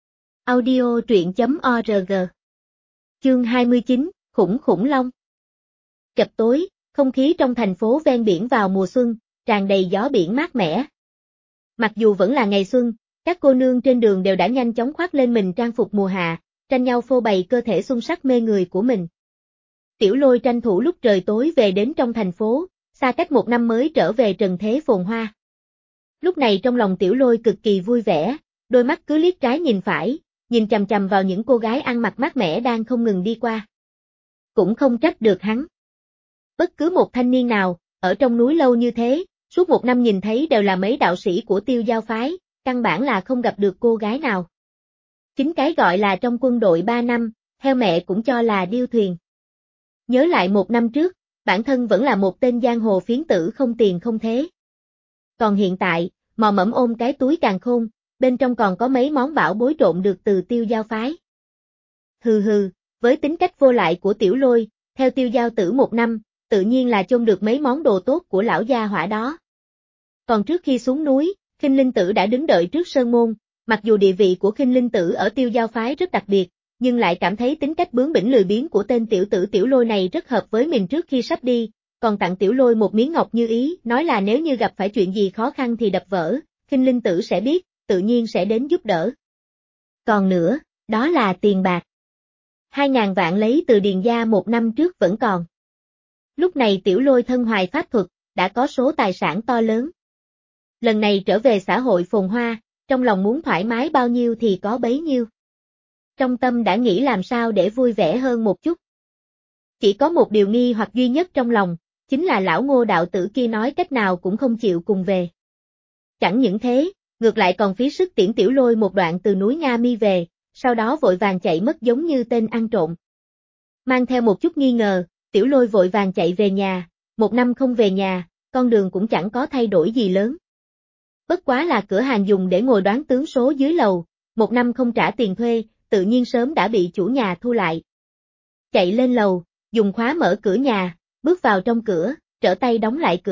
Audio truyện chấm org. Chương hai mươi chín, Khủng Khủng Long. Chập tối, không khí trong thành phố ven biển vào mùa xuân, tràn đầy gió biển mát mẻ. Mặc dù vẫn là ngày xuân, các cô nương trên đường đều đã nhanh chóng khoác lên mình trang phục mùa hạ, tranh nhau phô bày cơ thể xuân sắc mê người của mình. Tiểu Lôi tranh thủ lúc trời tối về đến trong thành phố, xa cách một năm mới trở về trần thế phồn hoa. Lúc này trong lòng Tiểu Lôi cực kỳ vui vẻ, đôi mắt cứ liếc trái nhìn phải, nhìn chằm chằm vào những cô gái ăn mặc mát mẻ đang không ngừng đi qua. Cũng không trách được hắn. Bất cứ một thanh niên nào, ở trong núi lâu như thế, suốt một năm nhìn thấy đều là mấy đạo sĩ của Tiêu Giao phái, căn bản là không gặp được cô gái nào. Chính cái gọi là trong quân đội ba năm, theo mẹ cũng cho là điêu thuyền. Nhớ lại một năm trước, bản thân vẫn là một tên giang hồ phiến tử không tiền không thế. Còn hiện tại, mò mẫm ôm cái túi càn khôn, bên trong còn có mấy món bảo bối trộn được từ Tiêu Giao phái. Hừ hừ, với tính cách vô lại của Tiểu Lôi, theo Tiêu Giao Tử một năm, tự nhiên là chôn được mấy món đồ tốt của lão gia hỏa đó. Còn trước khi xuống núi, Khinh Linh Tử đã đứng đợi trước sơn môn, mặc dù địa vị của Khinh Linh Tử ở Tiêu Giao phái rất đặc biệt, nhưng lại cảm thấy tính cách bướng bỉnh lười biếng của tên tiểu tử Tiểu Lôi này rất hợp với mình trước khi sắp đi, còn tặng Tiểu Lôi một miếng ngọc như ý, nói là nếu như gặp phải chuyện gì khó khăn thì đập vỡ, Khinh Linh Tử sẽ biết, tự nhiên sẽ đến giúp đỡ. Còn nữa, đó là tiền bạc. Hai ngàn vạn lấy từ Điền gia một năm trước vẫn còn. Lúc này Tiểu Lôi thân hoài pháp thuật, đã có số tài sản to lớn. Lần này trở về xã hội phồn hoa, trong lòng muốn thoải mái bao nhiêu thì có bấy nhiêu. Trong tâm đã nghĩ làm sao để vui vẻ hơn một chút. Chỉ có một điều nghi hoặc duy nhất trong lòng, chính là lão Ngô đạo tử kia nói cách nào cũng không chịu cùng về. Chẳng những thế, ngược lại còn phí sức tiễn Tiểu Lôi một đoạn từ núi Nga Mi về, sau đó vội vàng chạy mất giống như tên ăn trộm. Mang theo một chút nghi ngờ, Tiểu Lôi vội vàng chạy về nhà, một năm không về nhà, con đường cũng chẳng có thay đổi gì lớn. Bất quá là cửa hàng dùng để ngồi đoán tướng số dưới lầu, một năm không trả tiền thuê, tự nhiên sớm đã bị chủ nhà thu lại. Chạy lên lầu, dùng khóa mở cửa nhà, bước vào trong cửa, trở tay đóng lại cửa,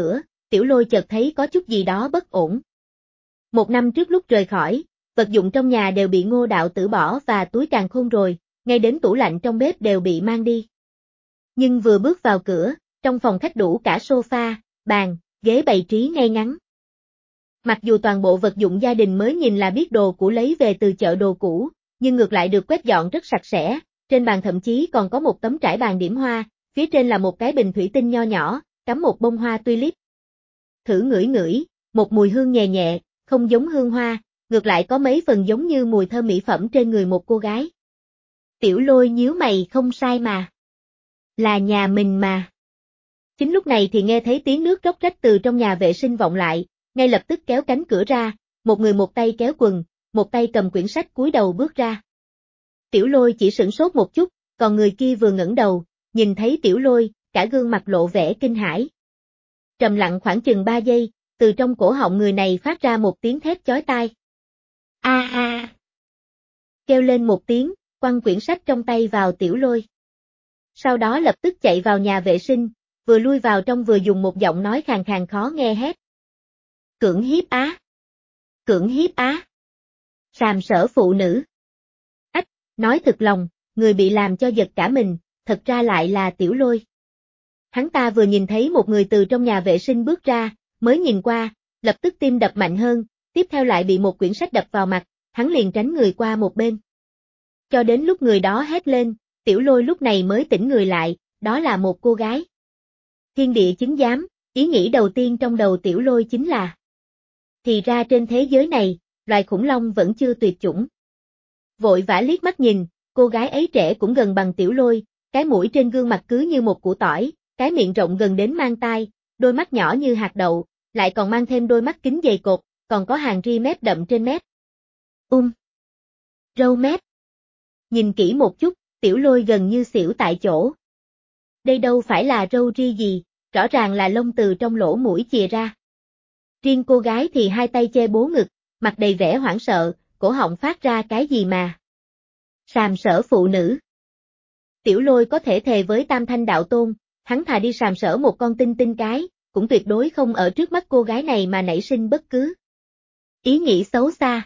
Tiểu Lôi chợt thấy có chút gì đó bất ổn. Một năm trước lúc rời khỏi, vật dụng trong nhà đều bị Ngô Đạo Tử bỏ và túi càn khôn rồi, ngay đến tủ lạnh trong bếp đều bị mang đi. Nhưng vừa bước vào cửa, trong phòng khách đủ cả sofa, bàn, ghế bày trí ngay ngắn. Mặc dù toàn bộ vật dụng gia đình mới nhìn là biết đồ cũ lấy về từ chợ đồ cũ, nhưng ngược lại được quét dọn rất sạch sẽ, trên bàn thậm chí còn có một tấm trải bàn điểm hoa, phía trên là một cái bình thủy tinh nho nhỏ, cắm một bông hoa tulip. Thử ngửi ngửi, một mùi hương nhẹ nhẹ, không giống hương hoa, ngược lại có mấy phần giống như mùi thơm mỹ phẩm trên người một cô gái. Tiểu Lôi nhíu mày, không sai mà. Là nhà mình mà. Chính lúc này thì nghe thấy tiếng nước róc rách từ trong nhà vệ sinh vọng lại, ngay lập tức kéo cánh cửa ra, một người một tay kéo quần, một tay cầm quyển sách cúi đầu bước ra. Tiểu Lôi chỉ sửng sốt một chút, còn người kia vừa ngẩng đầu, nhìn thấy Tiểu Lôi, cả gương mặt lộ vẻ kinh hãi. Trầm lặng khoảng chừng ba giây, từ trong cổ họng người này phát ra một tiếng thét chói tai. A a! Kêu lên một tiếng, quăng quyển sách trong tay vào Tiểu Lôi. Sau đó lập tức chạy vào nhà vệ sinh, vừa lui vào trong vừa dùng một giọng nói khàn khàn khó nghe hét. Cưỡng hiếp á! Cưỡng hiếp á! Sàm sỡ phụ nữ! Ách, nói thật lòng, người bị làm cho giật cả mình, thật ra lại là Tiểu Lôi. Hắn ta vừa nhìn thấy một người từ trong nhà vệ sinh bước ra, mới nhìn qua, lập tức tim đập mạnh hơn, tiếp theo lại bị một quyển sách đập vào mặt, hắn liền tránh người qua một bên. Cho đến lúc người đó hét lên, Tiểu Lôi lúc này mới tỉnh người lại, đó là một cô gái. Thiên địa chứng giám, ý nghĩ đầu tiên trong đầu Tiểu Lôi chính là: thì ra trên thế giới này, loài khủng long vẫn chưa tuyệt chủng. Vội vã liếc mắt nhìn, cô gái ấy trẻ cũng gần bằng Tiểu Lôi, cái mũi trên gương mặt cứ như một củ tỏi, cái miệng rộng gần đến mang tai, đôi mắt nhỏ như hạt đậu, lại còn mang thêm đôi mắt kính dày cộp, còn có hàng ri mép đậm trên mép. Um. Râu mép. Nhìn kỹ một chút, Tiểu Lôi gần như xỉu tại chỗ. Đây đâu phải là râu ri gì, rõ ràng là lông từ trong lỗ mũi chìa ra. Riêng cô gái thì hai tay che bố ngực, mặt đầy vẻ hoảng sợ, cổ họng phát ra cái gì mà. Sàm sỡ phụ nữ. Tiểu Lôi có thể thề với Tam Thanh Đạo Tôn, hắn thà đi sàm sỡ một con tinh tinh cái, cũng tuyệt đối không ở trước mắt cô gái này mà nảy sinh bất cứ ý nghĩ xấu xa.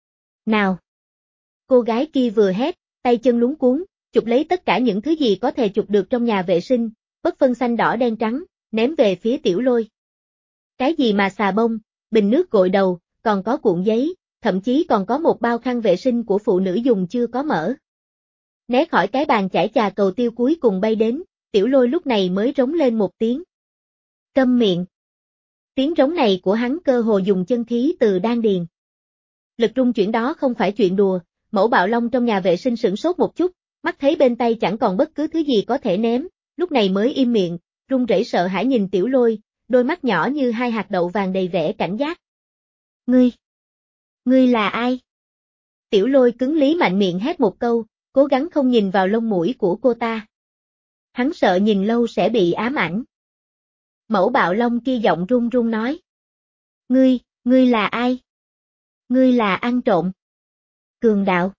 Nào! Cô gái kia vừa hét, tay chân luống cuống, chụp lấy tất cả những thứ gì có thể chụp được trong nhà vệ sinh, bất phân xanh đỏ đen trắng, ném về phía Tiểu Lôi. Cái gì mà xà bông, bình nước gội đầu, còn có cuộn giấy, thậm chí còn có một bao khăn vệ sinh của phụ nữ dùng chưa có mở. Né khỏi cái bàn chải chà cầu tiêu cuối cùng bay đến, Tiểu Lôi lúc này mới rống lên một tiếng. Câm miệng. Tiếng rống này của hắn cơ hồ dùng chân khí từ đan điền. Lực rung chuyển đó không phải chuyện đùa, Mẫu Bạo Long trong nhà vệ sinh sửng sốt một chút, mắt thấy bên tay chẳng còn bất cứ thứ gì có thể ném, lúc này mới im miệng, run rẩy sợ hãi nhìn Tiểu Lôi, đôi mắt nhỏ như hai hạt đậu vàng đầy vẻ cảnh giác. Ngươi! Ngươi là ai? Tiểu Lôi cứng lý mạnh miệng hét một câu, cố gắng không nhìn vào lông mũi của cô ta. Hắn sợ nhìn lâu sẽ bị ám ảnh. Mẫu Bạo Long kia giọng run run nói. Ngươi, ngươi là ai? Ngươi là ăn trộm. Cường đạo.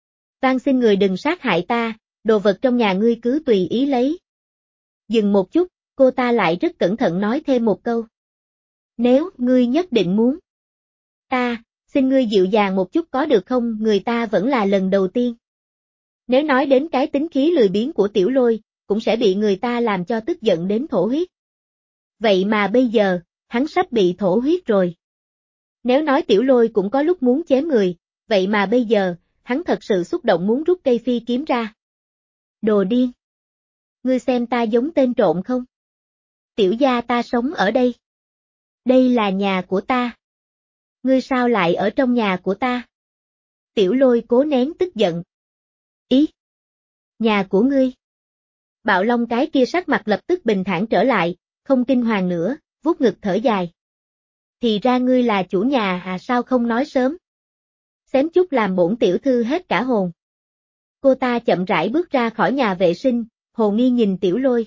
Van xin người đừng sát hại ta, đồ vật trong nhà ngươi cứ tùy ý lấy. Dừng một chút, cô ta lại rất cẩn thận nói thêm một câu. Nếu ngươi nhất định muốn. Ta, xin ngươi dịu dàng một chút có được không, người ta vẫn là lần đầu tiên. Nếu nói đến cái tính khí lười biếng của Tiểu Lôi, cũng sẽ bị người ta làm cho tức giận đến thổ huyết. Vậy mà bây giờ, hắn sắp bị thổ huyết rồi. Nếu nói Tiểu Lôi cũng có lúc muốn chém người, vậy mà bây giờ, hắn thật sự xúc động muốn rút cây phi kiếm ra. Đồ điên! Ngươi xem ta giống tên trộm không? Tiểu gia ta sống ở đây. Đây là nhà của ta. Ngươi sao lại ở trong nhà của ta? Tiểu Lôi cố nén tức giận. Ý! Nhà của ngươi! Bạo Long cái kia sắc mặt lập tức bình thản trở lại, không kinh hoàng nữa, vuốt ngực thở dài. Thì ra ngươi là chủ nhà à, sao không nói sớm? Xém chút làm bổn tiểu thư hết cả hồn. Cô ta chậm rãi bước ra khỏi nhà vệ sinh, hồ nghi nhìn Tiểu Lôi.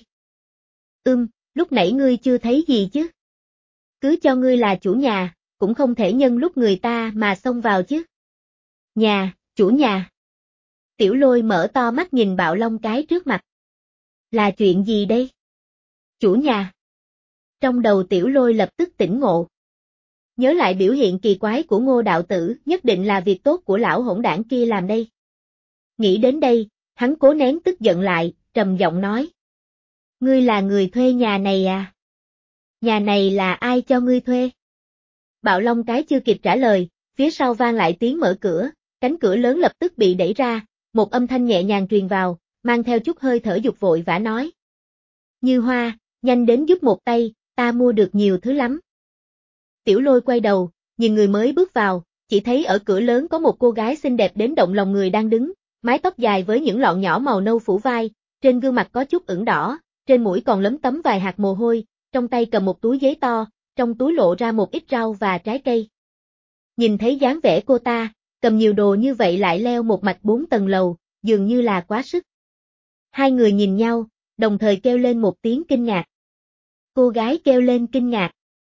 Ưm, lúc nãy ngươi chưa thấy gì chứ? Cứ cho ngươi là chủ nhà, cũng không thể nhân lúc người ta mà xông vào chứ. Nhà, chủ nhà. Tiểu Lôi mở to mắt nhìn Bạo Long cái trước mặt. Là chuyện gì đây? Chủ nhà. Trong đầu Tiểu Lôi lập tức tỉnh ngộ. Nhớ lại biểu hiện kỳ quái của Ngô đạo tử, nhất định là việc tốt của lão hỗn đảng kia làm đây. Nghĩ đến đây, hắn cố nén tức giận lại, trầm giọng nói. Ngươi là người thuê nhà này à? Nhà này là ai cho ngươi thuê? Bạo Long cái chưa kịp trả lời, phía sau vang lại tiếng mở cửa, cánh cửa lớn lập tức bị đẩy ra, một âm thanh nhẹ nhàng truyền vào, mang theo chút hơi thở dục vội vã nói. Như Hoa, nhanh đến giúp một tay, ta mua được nhiều thứ lắm. Tiểu Lôi quay đầu, nhìn người mới bước vào, chỉ thấy ở cửa lớn có một cô gái xinh đẹp đến động lòng người đang đứng, mái tóc dài với những lọn nhỏ màu nâu phủ vai, trên gương mặt có chút ửng đỏ, trên mũi còn lấm tấm vài hạt mồ hôi, trong tay cầm một túi giấy to, trong túi lộ ra một ít rau và trái cây. Nhìn thấy dáng vẻ cô ta, cầm nhiều đồ như vậy lại leo một mạch bốn tầng lầu, dường như là quá sức. Hai người nhìn nhau, đồng thời kêu lên một tiếng kinh ngạc. Cô gái kêu lên kinh ngạc.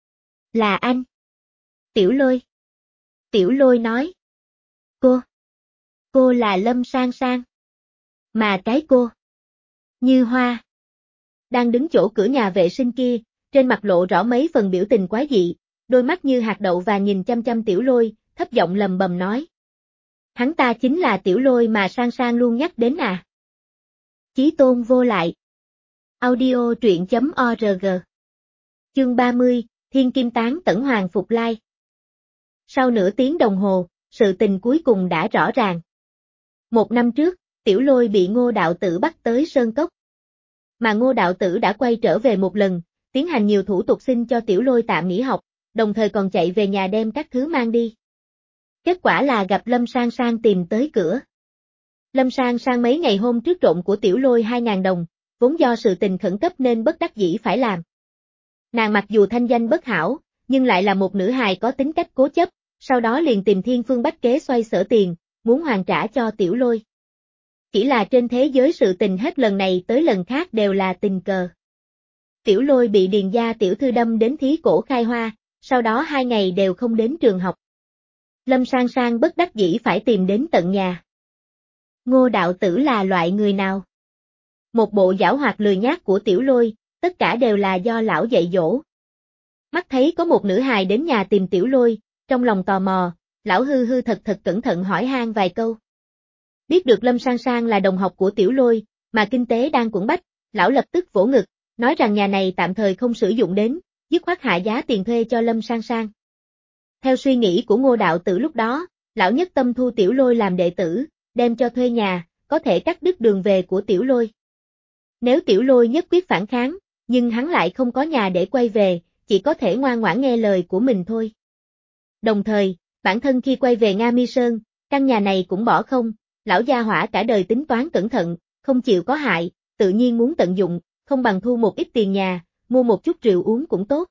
Là anh. Tiểu Lôi. Tiểu Lôi nói. Cô. Cô là Lâm Sang Sang. Mà cái cô. Như Hoa. Đang đứng chỗ cửa nhà vệ sinh kia, trên mặt lộ rõ mấy phần biểu tình quái dị, đôi mắt như hạt đậu vàng nhìn chăm chăm Tiểu Lôi, thấp giọng lầm bầm nói. Hắn ta chính là Tiểu Lôi mà Sang Sang luôn nhắc đến à. Chí tôn vô lại. Audio truyện chấm org. Chương ba mươi, Thiên Kim Tán Tẩn Hoàng Phục Lai. Sau nửa tiếng đồng hồ, sự tình cuối cùng đã rõ ràng. Một năm trước, Tiểu Lôi bị Ngô đạo tử bắt tới Sơn Cốc. Mà Ngô đạo tử đã quay trở về một lần, tiến hành nhiều thủ tục xin cho Tiểu Lôi tạm nghỉ học, đồng thời còn chạy về nhà đem các thứ mang đi. Kết quả là gặp Lâm Sang Sang tìm tới cửa. Lâm Sang Sang mấy ngày hôm trước trộm của Tiểu Lôi hai ngàn đồng, vốn do sự tình khẩn cấp nên bất đắc dĩ phải làm. Nàng mặc dù thanh danh bất hảo, nhưng lại là một nữ hài có tính cách cố chấp, sau đó liền tìm thiên phương bách kế xoay sở tiền, muốn hoàn trả cho Tiểu Lôi. Chỉ là trên thế giới sự tình hết lần này tới lần khác đều là tình cờ. Tiểu Lôi bị Điền gia tiểu thư đâm đến thí cổ khai hoa, sau đó hai ngày đều không đến trường học. Lâm Sang Sang bất đắc dĩ phải tìm đến tận nhà. Ngô đạo tử là loại người nào? Một bộ giảo hoạt lười nhác của Tiểu Lôi, tất cả đều là do lão dạy dỗ. Mắt thấy có một nữ hài đến nhà tìm Tiểu Lôi, trong lòng tò mò, lão hư hư thật thật cẩn thận hỏi han vài câu. Biết được Lâm Sang Sang là đồng học của Tiểu Lôi, mà kinh tế đang cuộn bách, lão lập tức vỗ ngực, nói rằng nhà này tạm thời không sử dụng đến, dứt khoát hạ giá tiền thuê cho Lâm Sang Sang. Theo suy nghĩ của Ngô đạo tử lúc đó, lão nhất tâm thu Tiểu Lôi làm đệ tử, đem cho thuê nhà, có thể cắt đứt đường về của Tiểu Lôi. Nếu Tiểu Lôi nhất quyết phản kháng, nhưng hắn lại không có nhà để quay về, chỉ có thể ngoan ngoãn nghe lời của mình thôi. Đồng thời, bản thân khi quay về Nga Mi Sơn, căn nhà này cũng bỏ không, lão gia hỏa cả đời tính toán cẩn thận, không chịu có hại, tự nhiên muốn tận dụng, không bằng thu một ít tiền nhà, mua một chút rượu uống cũng tốt.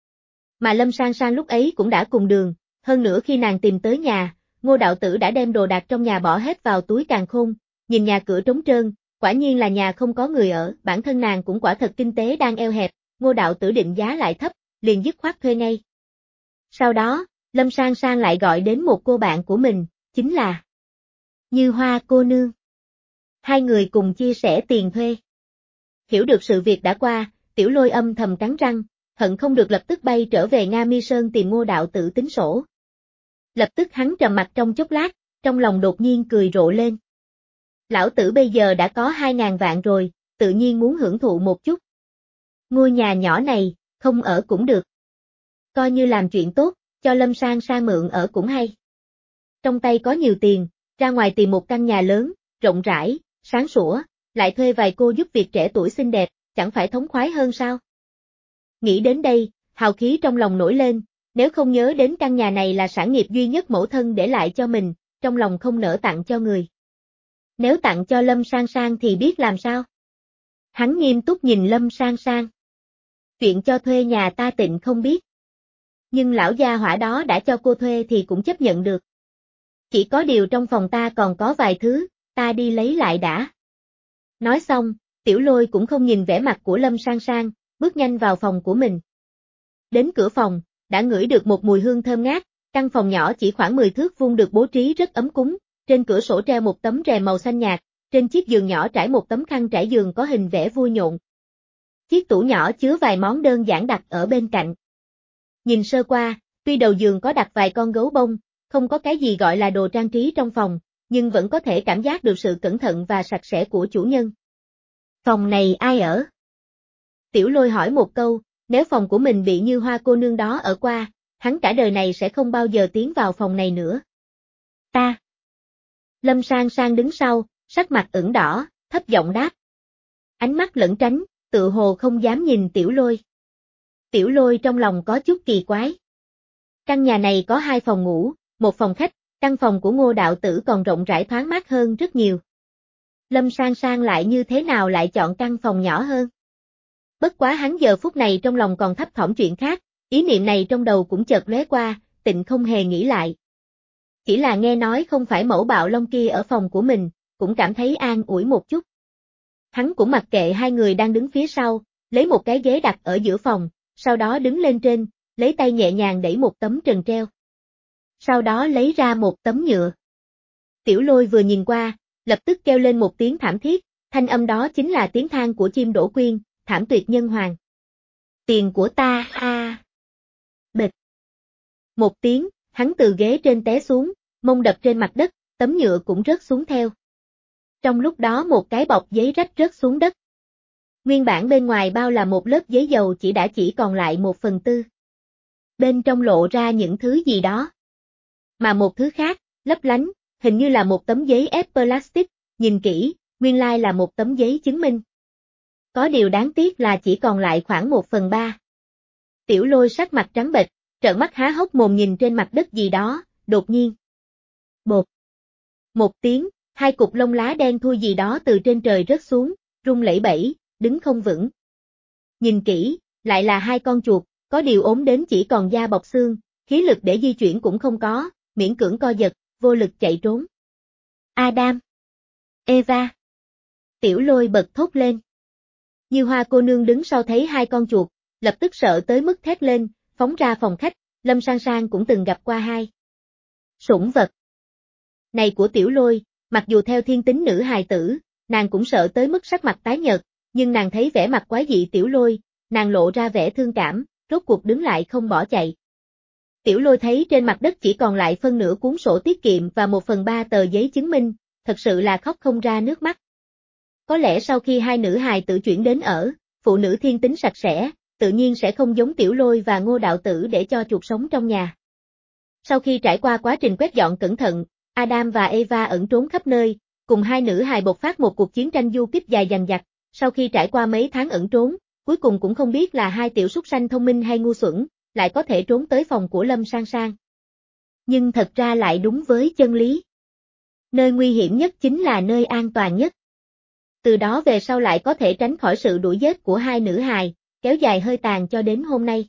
Mà Lâm Sang Sang lúc ấy cũng đã cùng đường, hơn nữa khi nàng tìm tới nhà, Ngô đạo tử đã đem đồ đạc trong nhà bỏ hết vào túi càn khôn, nhìn nhà cửa trống trơn, quả nhiên là nhà không có người ở, bản thân nàng cũng quả thật kinh tế đang eo hẹp, Ngô đạo tử định giá lại thấp, liền dứt khoát thuê ngay. Sau đó, Lâm Sang Sang lại gọi đến một cô bạn của mình, chính là Như Hoa cô nương. Hai người cùng chia sẻ tiền thuê. Hiểu được sự việc đã qua, Tiểu Lôi âm thầm cắn răng, hận không được lập tức bay trở về Nga Mi Sơn tìm Ngô đạo tử tính sổ. Lập tức hắn trầm mặt trong chốc lát, trong lòng đột nhiên cười rộ lên. Lão tử bây giờ đã có hai ngàn vạn rồi, tự nhiên muốn hưởng thụ một chút. Ngôi nhà nhỏ này, không ở cũng được. Coi như làm chuyện tốt, cho Lâm Sang Sang mượn ở cũng hay. Trong tay có nhiều tiền, ra ngoài tìm một căn nhà lớn, rộng rãi, sáng sủa, lại thuê vài cô giúp việc trẻ tuổi xinh đẹp, chẳng phải thống khoái hơn sao? Nghĩ đến đây, hào khí trong lòng nổi lên, nếu không nhớ đến căn nhà này là sản nghiệp duy nhất mẫu thân để lại cho mình, trong lòng không nỡ tặng cho người. Nếu tặng cho Lâm Sang Sang thì biết làm sao? Hắn nghiêm túc nhìn Lâm Sang Sang. Chuyện cho thuê nhà ta tịnh không biết. Nhưng lão gia hỏa đó đã cho cô thuê thì cũng chấp nhận được. Chỉ có điều trong phòng ta còn có vài thứ, ta đi lấy lại đã. Nói xong, Tiểu Lôi cũng không nhìn vẻ mặt của Lâm Sang Sang, bước nhanh vào phòng của mình. Đến cửa phòng, đã ngửi được một mùi hương thơm ngát, căn phòng nhỏ chỉ khoảng mười thước vuông được bố trí rất ấm cúng, trên cửa sổ treo một tấm rèm màu xanh nhạt, trên chiếc giường nhỏ trải một tấm khăn trải giường có hình vẽ vui nhộn. chiếc tủ nhỏ chứa vài món đơn giản đặt ở bên cạnh. Nhìn sơ qua, tuy đầu giường có đặt vài con gấu bông, không có cái gì gọi là đồ trang trí trong phòng, nhưng vẫn có thể cảm giác được sự cẩn thận và sạch sẽ của chủ nhân. Phòng này ai ở? Tiểu Lôi hỏi một câu, nếu phòng của mình bị như Hoa cô nương đó ở qua, hắn cả đời này sẽ không bao giờ tiến vào phòng này nữa. Ta. Lâm Sang Sang đứng sau, sắc mặt ửng đỏ, thấp giọng đáp. Ánh mắt lẩn tránh, tự hồ không dám nhìn Tiểu Lôi. Tiểu Lôi trong lòng có chút kỳ quái. Căn nhà này có hai phòng ngủ, một phòng khách, căn phòng của Ngô đạo tử còn rộng rãi thoáng mát hơn rất nhiều. Lâm Sang Sang lại như thế nào lại chọn căn phòng nhỏ hơn? Bất quá hắn giờ phút này trong lòng còn thấp thỏm chuyện khác, ý niệm này trong đầu cũng chợt lóe qua, tịnh không hề nghĩ lại. Chỉ là nghe nói không phải mẫu bạo long kia ở phòng của mình, cũng cảm thấy an ủi một chút. Hắn cũng mặc kệ hai người đang đứng phía sau, lấy một cái ghế đặt ở giữa phòng, sau đó đứng lên trên, lấy tay nhẹ nhàng đẩy một tấm trần treo. Sau đó lấy ra một tấm nhựa. Tiểu Lôi vừa nhìn qua, lập tức kêu lên một tiếng thảm thiết, thanh âm đó chính là tiếng than của chim đổ quyên, thảm tuyệt nhân hoàng. Tiền của ta a. À. Bịch. Một tiếng, hắn từ ghế trên té xuống, mông đập trên mặt đất, tấm nhựa cũng rớt xuống theo. Trong lúc đó một cái bọc giấy rách rớt xuống đất. Nguyên bản bên ngoài bao là một lớp giấy dầu chỉ đã chỉ còn lại một phần tư. Bên trong lộ ra những thứ gì đó. Mà một thứ khác, lấp lánh, hình như là một tấm giấy ép plastic, nhìn kỹ, nguyên lai là một tấm giấy chứng minh. Có điều đáng tiếc là chỉ còn lại khoảng một phần ba. Tiểu Lôi sắc mặt trắng bệch, trợn mắt há hốc mồm nhìn trên mặt đất gì đó, đột nhiên. Bột. Một tiếng, hai cục lông lá đen thui gì đó từ trên trời rớt xuống, rung lẩy bẩy, đứng không vững. Nhìn kỹ, lại là hai con chuột, có điều ốm đến chỉ còn da bọc xương, khí lực để di chuyển cũng không có, miễn cưỡng co giật, vô lực chạy trốn. Adam. Eva. Tiểu Lôi bật thốt lên. Như Hoa cô nương đứng sau thấy hai con chuột, lập tức sợ tới mức thét lên, phóng ra phòng khách, Lâm Sang Sang cũng từng gặp qua hai. Sủng vật. Này của Tiểu Lôi, mặc dù theo thiên tính nữ hài tử, nàng cũng sợ tới mức sắc mặt tái nhợt, nhưng nàng thấy vẻ mặt quái dị Tiểu Lôi, nàng lộ ra vẻ thương cảm, rốt cuộc đứng lại không bỏ chạy. Tiểu Lôi thấy trên mặt đất chỉ còn lại phân nửa cuốn sổ tiết kiệm và một phần ba tờ giấy chứng minh, thật sự là khóc không ra nước mắt. Có lẽ sau khi hai nữ hài tự chuyển đến ở, phụ nữ thiên tính sạch sẽ, tự nhiên sẽ không giống Tiểu Lôi và Ngô đạo tử để cho chuột sống trong nhà. Sau khi trải qua quá trình quét dọn cẩn thận, Adam và Eva ẩn trốn khắp nơi, cùng hai nữ hài bộc phát một cuộc chiến tranh du kích dài dằng dặc, sau khi trải qua mấy tháng ẩn trốn, cuối cùng cũng không biết là hai tiểu súc sanh thông minh hay ngu xuẩn, lại có thể trốn tới phòng của Lâm Sang Sang. Nhưng thật ra lại đúng với chân lý. Nơi nguy hiểm nhất chính là nơi an toàn nhất. Từ đó về sau lại có thể tránh khỏi sự đuổi giết của hai nữ hài, kéo dài hơi tàn cho đến hôm nay.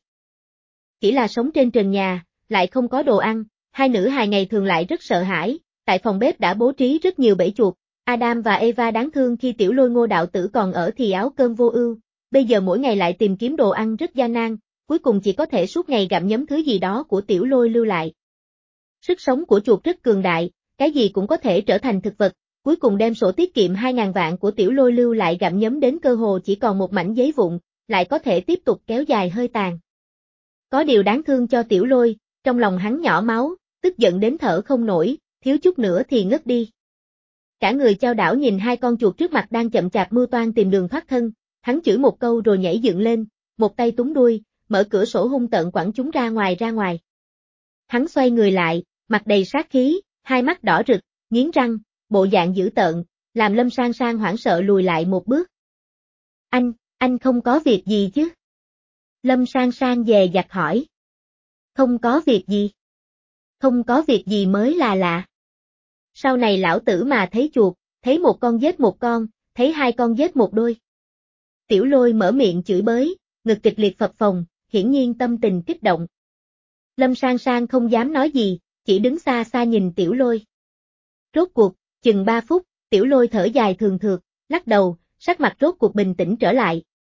Chỉ là sống trên trần nhà, lại không có đồ ăn, hai nữ hài ngày thường lại rất sợ hãi, tại phòng bếp đã bố trí rất nhiều bẫy chuột. Adam và Eva đáng thương khi Tiểu Lôi Ngô đạo tử còn ở thì áo cơm vô ưu, bây giờ mỗi ngày lại tìm kiếm đồ ăn rất gian nan, cuối cùng chỉ có thể suốt ngày gặm nhấm thứ gì đó của Tiểu Lôi lưu lại. Sức sống của chuột rất cường đại, cái gì cũng có thể trở thành thực vật, cuối cùng đem sổ tiết kiệm hai ngàn vạn của Tiểu Lôi lưu lại gặm nhấm đến cơ hồ chỉ còn một mảnh giấy vụn, lại có thể tiếp tục kéo dài hơi tàn. Có điều đáng thương cho Tiểu Lôi, trong lòng hắn nhỏ máu, tức giận đến thở không nổi, thiếu chút nữa thì ngất đi. Cả người chao đảo nhìn hai con chuột trước mặt đang chậm chạp mưu toan tìm đường thoát thân, hắn chửi một câu rồi nhảy dựng lên, một tay túm đuôi, mở cửa sổ hung tợn quẳng chúng ra ngoài ra ngoài. Hắn xoay người lại, mặt đầy sát khí, hai mắt đỏ rực, nghiến răng, bộ dạng dữ tợn, làm Lâm Sang Sang hoảng sợ lùi lại một bước. Anh, anh không có việc gì chứ? Lâm Sang Sang dè dặt hỏi. Không có việc gì. Không có việc gì mới là lạ. Sau này lão tử mà thấy chuột, thấy một con giết một con, thấy hai con giết một đôi. Tiểu Lôi mở miệng chửi bới, ngực kịch liệt phập phồng, hiển nhiên tâm tình kích động. Lâm Sang Sang không dám nói gì, chỉ đứng xa xa nhìn Tiểu Lôi. Rốt cuộc, chừng ba phút, Tiểu Lôi thở dài thường thượt, lắc đầu, sắc mặt rốt cuộc bình tĩnh trở lại.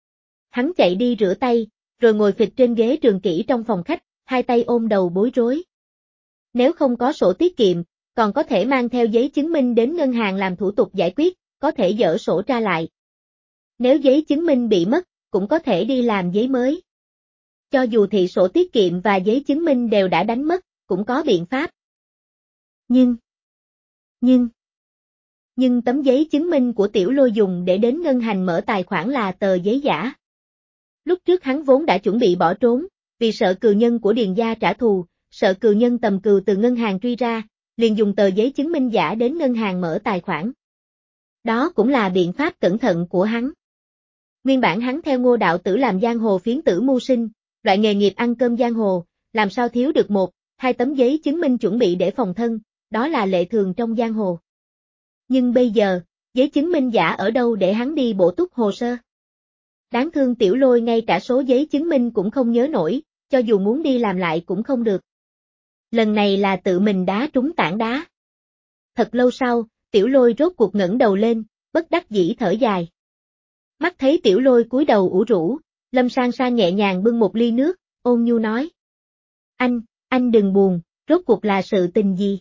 Hắn chạy đi rửa tay, rồi ngồi phịch trên ghế trường kỷ trong phòng khách, hai tay ôm đầu bối rối. Nếu không có sổ tiết kiệm, còn có thể mang theo giấy chứng minh đến ngân hàng làm thủ tục giải quyết, có thể dỡ sổ ra lại. Nếu giấy chứng minh bị mất, cũng có thể đi làm giấy mới. Cho dù thị sổ tiết kiệm và giấy chứng minh đều đã đánh mất, cũng có biện pháp. Nhưng, nhưng, nhưng tấm giấy chứng minh của Tiểu Lôi dùng để đến ngân hàng mở tài khoản là tờ giấy giả. Lúc trước hắn vốn đã chuẩn bị bỏ trốn, vì sợ cừu nhân của Điền gia trả thù, sợ cừu nhân tầm cừu từ ngân hàng truy ra, liền dùng tờ giấy chứng minh giả đến ngân hàng mở tài khoản. Đó cũng là biện pháp cẩn thận của hắn. Nguyên bản hắn theo Ngô đạo tử làm giang hồ phiến tử mưu sinh, loại nghề nghiệp ăn cơm giang hồ, làm sao thiếu được một, hai tấm giấy chứng minh chuẩn bị để phòng thân, đó là lệ thường trong giang hồ. Nhưng bây giờ, giấy chứng minh giả ở đâu để hắn đi bổ túc hồ sơ? Đáng thương Tiểu Lôi ngay cả số giấy chứng minh cũng không nhớ nổi, cho dù muốn đi làm lại cũng không được. Lần này là tự mình đá trúng tảng đá. Thật lâu sau, Tiểu Lôi rốt cuộc ngẩng đầu lên, bất đắc dĩ thở dài. Mắt thấy Tiểu Lôi cúi đầu ủ rũ, Lâm Sang Sang nhẹ nhàng bưng một ly nước, ôn nhu nói. Anh, anh đừng buồn, rốt cuộc là sự tình gì?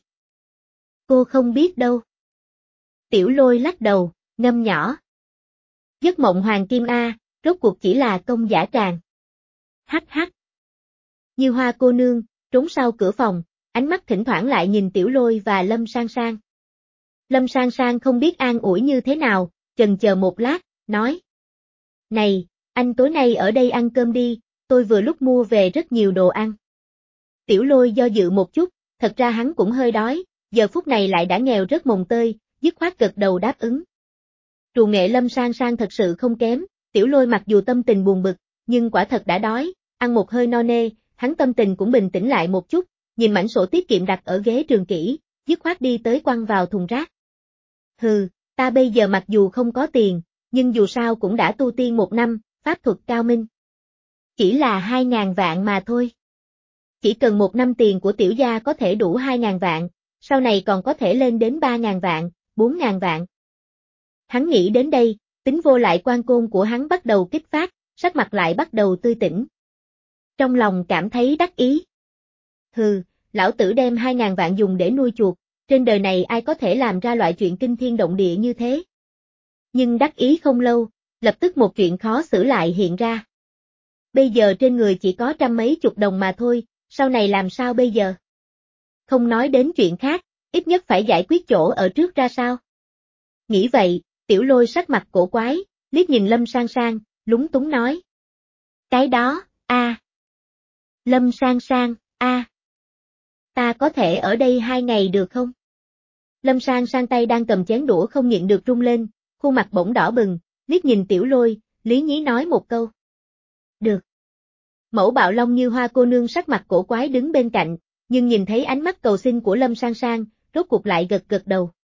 Cô không biết đâu. Tiểu Lôi lắc đầu, ngâm nhỏ. Giấc mộng hoàng kim A, rốt cuộc chỉ là công giả tràng. Hắc hắc. Như Hoa cô nương, trốn sau cửa phòng, ánh mắt thỉnh thoảng lại nhìn Tiểu Lôi và Lâm Sang Sang. Lâm Sang Sang không biết an ủi như thế nào, chần chờ một lát, nói. Này, anh tối nay ở đây ăn cơm đi, tôi vừa lúc mua về rất nhiều đồ ăn. Tiểu Lôi do dự một chút, thật ra hắn cũng hơi đói, giờ phút này lại đã nghèo rất mồng tơi, dứt khoát gật đầu đáp ứng. Trù nghệ Lâm Sang Sang thật sự không kém, Tiểu Lôi mặc dù tâm tình buồn bực, nhưng quả thật đã đói, ăn một hơi no nê, hắn tâm tình cũng bình tĩnh lại một chút, nhìn mảnh sổ tiết kiệm đặt ở ghế trường kỷ, dứt khoát đi tới quăng vào thùng rác. Hừ, ta bây giờ mặc dù không có tiền, nhưng dù sao cũng đã tu tiên một năm, pháp thuật cao minh. Chỉ là hai ngàn vạn mà thôi. Chỉ cần một năm tiền của tiểu gia có thể đủ hai ngàn vạn, sau này còn có thể lên đến ba ngàn vạn, bốn ngàn vạn. Hắn nghĩ đến đây, tính vô lại quan côn của hắn bắt đầu kích phát, sắc mặt lại bắt đầu tươi tỉnh. Trong lòng cảm thấy đắc ý. Hừ, lão tử đem hai ngàn vạn dùng để nuôi chuột, trên đời này ai có thể làm ra loại chuyện kinh thiên động địa như thế. Nhưng đắc ý không lâu, lập tức một chuyện khó xử lại hiện ra. Bây giờ trên người chỉ có trăm mấy chục đồng mà thôi, sau này làm sao bây giờ? Không nói đến chuyện khác, ít nhất phải giải quyết chỗ ở trước ra sao? Nghĩ vậy, Tiểu Lôi sắc mặt cổ quái, liếc nhìn Lâm Sang Sang, lúng túng nói. Cái đó, a. Lâm Sang Sang, a. Ta có thể ở đây hai ngày được không? Lâm Sang Sang tay đang cầm chén đũa không nhịn được rung lên, khuôn mặt bỗng đỏ bừng, liếc nhìn Tiểu Lôi, lý nhí nói một câu. Được. Mẫu Bạo Long Như Hoa cô nương sắc mặt cổ quái đứng bên cạnh, nhưng nhìn thấy ánh mắt cầu xin của Lâm Sang Sang, rốt cuộc lại gật gật đầu.